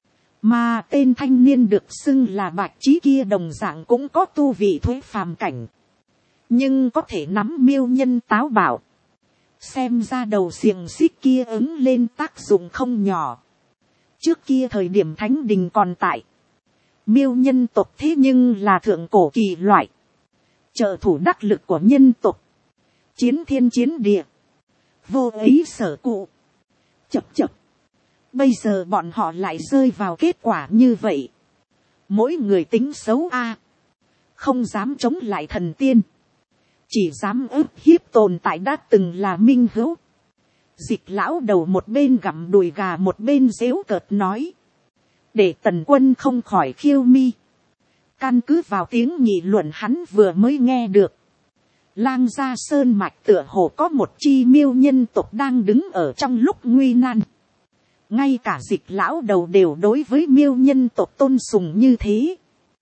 mà tên thanh niên được xưng là Bạch Chí kia đồng dạng cũng có tu vị thuế phàm cảnh, nhưng có thể nắm miêu nhân táo bạo. Xem ra đầu xiềng xích kia ứng lên tác dụng không nhỏ. Trước kia thời điểm thánh đình còn tại, miêu nhân tộc thế nhưng là thượng cổ kỳ loại, trợ thủ đắc lực của nhân tộc, chiến thiên chiến địa, vô ấy sở cụ. Chập chập, bây giờ bọn họ lại rơi vào kết quả như vậy. Mỗi người tính xấu a, không dám chống lại thần tiên, chỉ dám ức hiếp tồn tại đã từng là minh hữu. Dịch lão đầu một bên gặm đùi gà một bên giễu cợt nói, để Tần Quân không khỏi khiêu mi. Căn cứ vào tiếng nghị luận hắn vừa mới nghe được, Lang Gia sơn mạch tựa hồ có một chi miêu nhân tộc đang đứng ở trong lúc nguy nan. Ngay cả Dịch lão đầu đều đối với miêu nhân tộc tôn sùng như thế,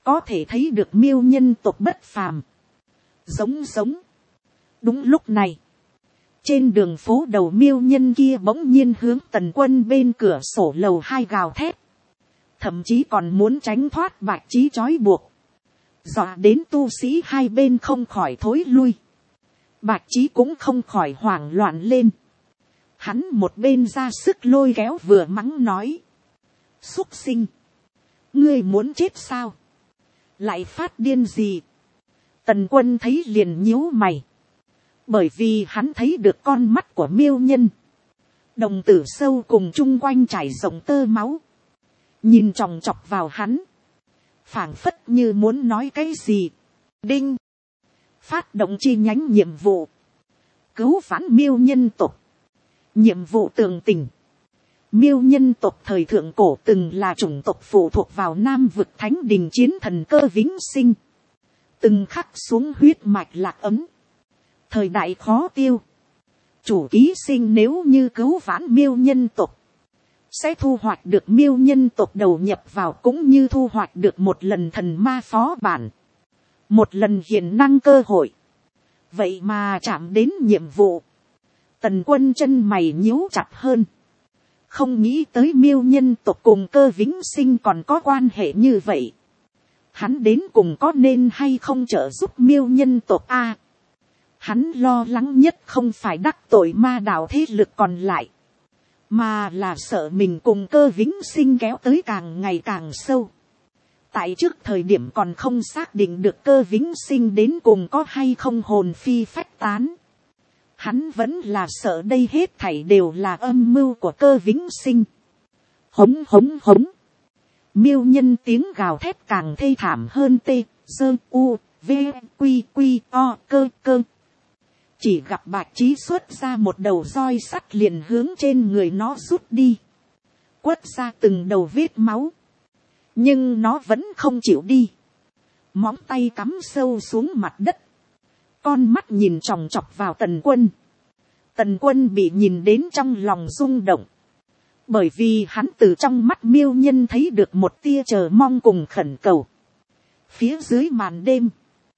có thể thấy được miêu nhân tộc bất phàm. Giống. Đúng lúc này, trên đường phố đầu miêu nhân kia bỗng nhiên hướng Tần Quân bên cửa sổ lầu 2 gào thét. Thậm chí còn muốn tránh thoát Bạch Chí trói buộc. Dọa đến tu sĩ hai bên không khỏi thối lui. Bạch Chí cũng không khỏi hoảng loạn lên. Hắn một bên ra sức lôi kéo vừa mắng nói. Súc sinh. Ngươi muốn chết sao? Lại phát điên gì? Tần Quân thấy liền nhíu mày. Bởi vì hắn thấy được con mắt của miêu nhân. Đồng tử sâu cùng chung quanh trải rộng tơ máu. Nhìn chòng chọc vào hắn. Phảng phất như muốn nói cái gì. Đinh. Phát động chi nhánh nhiệm vụ. Cứu vãn miêu nhân tộc. Nhiệm vụ tường tình. Miêu nhân tộc thời thượng cổ từng là chủng tộc phụ thuộc vào Nam vực Thánh Đình chiến thần Cơ Vĩnh Sinh. Từng khắc xuống huyết mạch lạc ấm. Thời đại khó tiêu. Chủ ký sinh nếu như cứu vãn miêu nhân tộc. Sẽ thu hoạch được miêu nhân tộc đầu nhập vào cũng như thu hoạch được một lần thần ma phó bản. Một lần hiển năng cơ hội. Vậy mà chạm đến nhiệm vụ. Tần Quân chân mày nhíu chặt hơn. Không nghĩ tới miêu nhân tộc cùng Cơ Vĩnh Sinh còn có quan hệ như vậy. Hắn đến cùng có nên hay không trợ giúp miêu nhân tộc a? Hắn lo lắng nhất không phải đắc tội ma đạo thế lực còn lại. Mà là sợ mình cùng Cơ Vĩnh Sinh kéo tới càng ngày càng sâu. Tại trước thời điểm còn không xác định được Cơ Vĩnh Sinh đến cùng có hay không hồn phi phách tán. Hắn vẫn là sợ đây hết thảy đều là âm mưu của Cơ Vĩnh Sinh. Hống. Miêu nhân tiếng gào thét càng thê thảm hơn tê, sơ, u, v, quy, o, cơ. Chỉ gặp Bạch Chí xuất ra một đầu roi sắt liền hướng trên người nó rút đi. Quất ra từng đầu vết máu. Nhưng nó vẫn không chịu đi. Móng tay cắm sâu xuống mặt đất. Con mắt nhìn chòng chọc vào Tần Quân. Tần Quân bị nhìn đến trong lòng rung động. Bởi vì hắn từ trong mắt miêu nhân thấy được một tia chờ mong cùng khẩn cầu. Phía dưới màn đêm.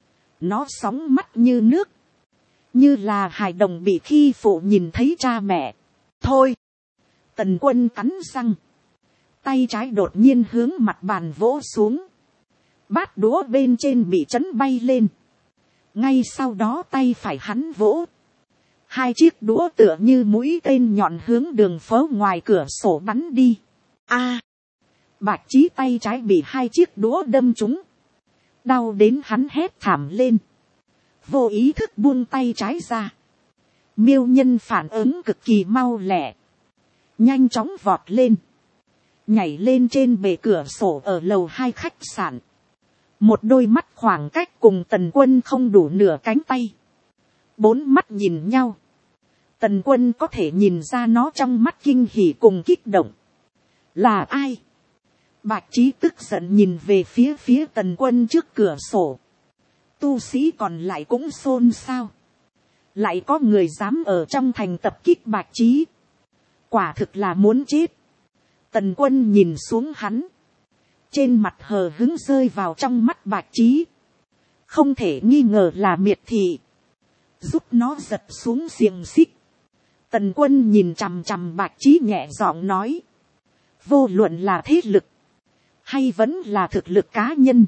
Nó sóng mắt như nước. Như là hài đồng bị khi phụ nhìn thấy cha mẹ. Thôi. Tần Quân cắn răng. Tay trái đột nhiên hướng mặt bàn vỗ xuống. Bát đũa bên trên bị chấn bay lên. Ngay sau đó tay phải hắn vỗ. Hai chiếc đũa tựa như mũi tên nhọn hướng đường phố ngoài cửa sổ bắn đi. A! Bạch Chí tay trái bị hai chiếc đũa đâm trúng. Đau đến hắn hét thảm lên. Vô ý thức buông tay trái ra. Miêu nhân phản ứng cực kỳ mau lẹ. Nhanh chóng vọt lên. Nhảy lên trên bề cửa sổ ở lầu 2 khách sạn. Một đôi mắt khoảng cách cùng Tần Quân không đủ nửa cánh tay. Bốn mắt nhìn nhau. Tần Quân có thể nhìn ra nó trong mắt kinh hỉ cùng kích động. Là ai? Bạch Chí tức giận nhìn về phía Tần Quân trước cửa sổ. Tu sĩ còn lại cũng xôn xao. Lại có người dám ở trong thành tập kích Bạch Chí. Quả thực là muốn chết. Tần Quân nhìn xuống hắn. Trên mặt hờ hững rơi vào trong mắt Bạch Chí. Không thể nghi ngờ là miệt thị. Giúp nó giật xuống xiềng xích. Tần Quân nhìn chằm chằm Bạch Chí nhẹ giọng nói. Vô luận là thế lực. Hay vẫn là thực lực cá nhân.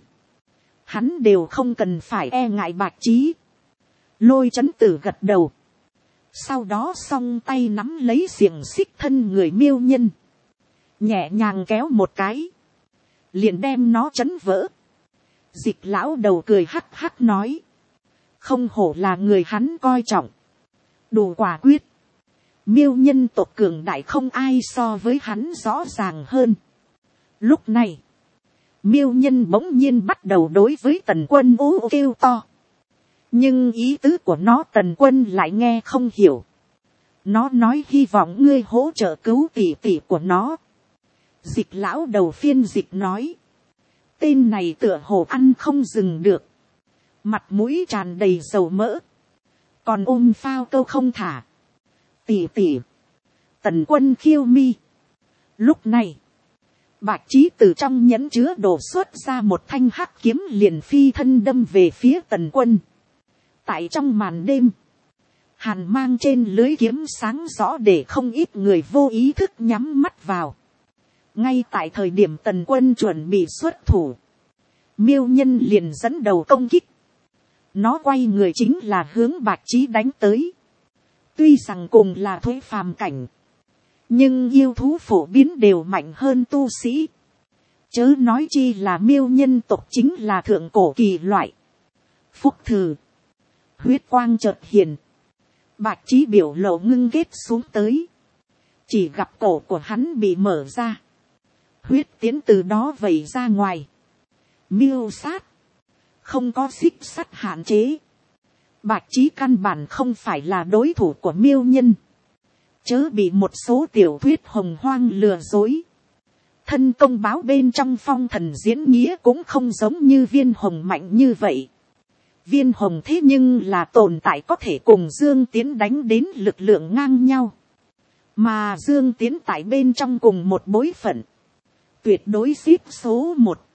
Hắn đều không cần phải e ngại Bạch Chí. Lôi Chấn Tử gật đầu. Sau đó song tay nắm lấy xiềng xích thân người miêu nhân. Nhẹ nhàng kéo một cái. Liền đem nó chấn vỡ. Dịch lão đầu cười hắc hắc nói. Không hổ là người hắn coi trọng. Đủ quả quyết. Miêu nhân tộc cường đại không ai so với hắn rõ ràng hơn. Lúc này. Miêu nhân bỗng nhiên bắt đầu đối với Tần Quân ú kêu to. Nhưng ý tứ của nó Tần Quân lại nghe không hiểu. Nó nói hy vọng ngươi hỗ trợ cứu tỷ tỷ của nó. Dịch lão đầu phiên dịch nói. Tên này tựa hồ ăn không dừng được. Mặt mũi tràn đầy dầu mỡ. Còn ôm phao câu không thả. Tỷ tỷ. Tần Quân khiêu mi. Lúc này. Bạch Chí từ trong nhẫn chứa đổ xuất ra một thanh hắc kiếm liền phi thân đâm về phía Tần Quân. Tại trong màn đêm, hàn mang trên lưới kiếm sáng rõ để không ít người vô ý thức nhắm mắt vào. Ngay tại thời điểm Tần Quân chuẩn bị xuất thủ, Miêu Nhân liền dẫn đầu công kích. Nó quay người chính là hướng Bạch Chí đánh tới. Tuy rằng cùng là thuế phàm cảnh, nhưng yêu thú phổ biến đều mạnh hơn tu sĩ. Chớ nói chi là Miêu nhân tộc chính là thượng cổ kỳ loại. Phúc thử, huyết quang chợt hiện, Bạch Chí biểu lộ ngưng ghét xuống tới. Chỉ gặp cổ của hắn bị mở ra, huyết tiến từ đó vẩy ra ngoài. Miêu sát, không có xích sắt hạn chế. Bạch Chí căn bản không phải là đối thủ của Miêu nhân. Chớ bị một số tiểu thuyết hồng hoang lừa dối. Thân công báo bên trong phong thần diễn nghĩa cũng không giống như Viên Hồng mạnh như vậy. Viên Hồng thế nhưng là tồn tại có thể cùng Dương Tiến đánh đến lực lượng ngang nhau. Mà Dương Tiến tại bên trong cùng một bối phận, tuyệt đối xếp số 1.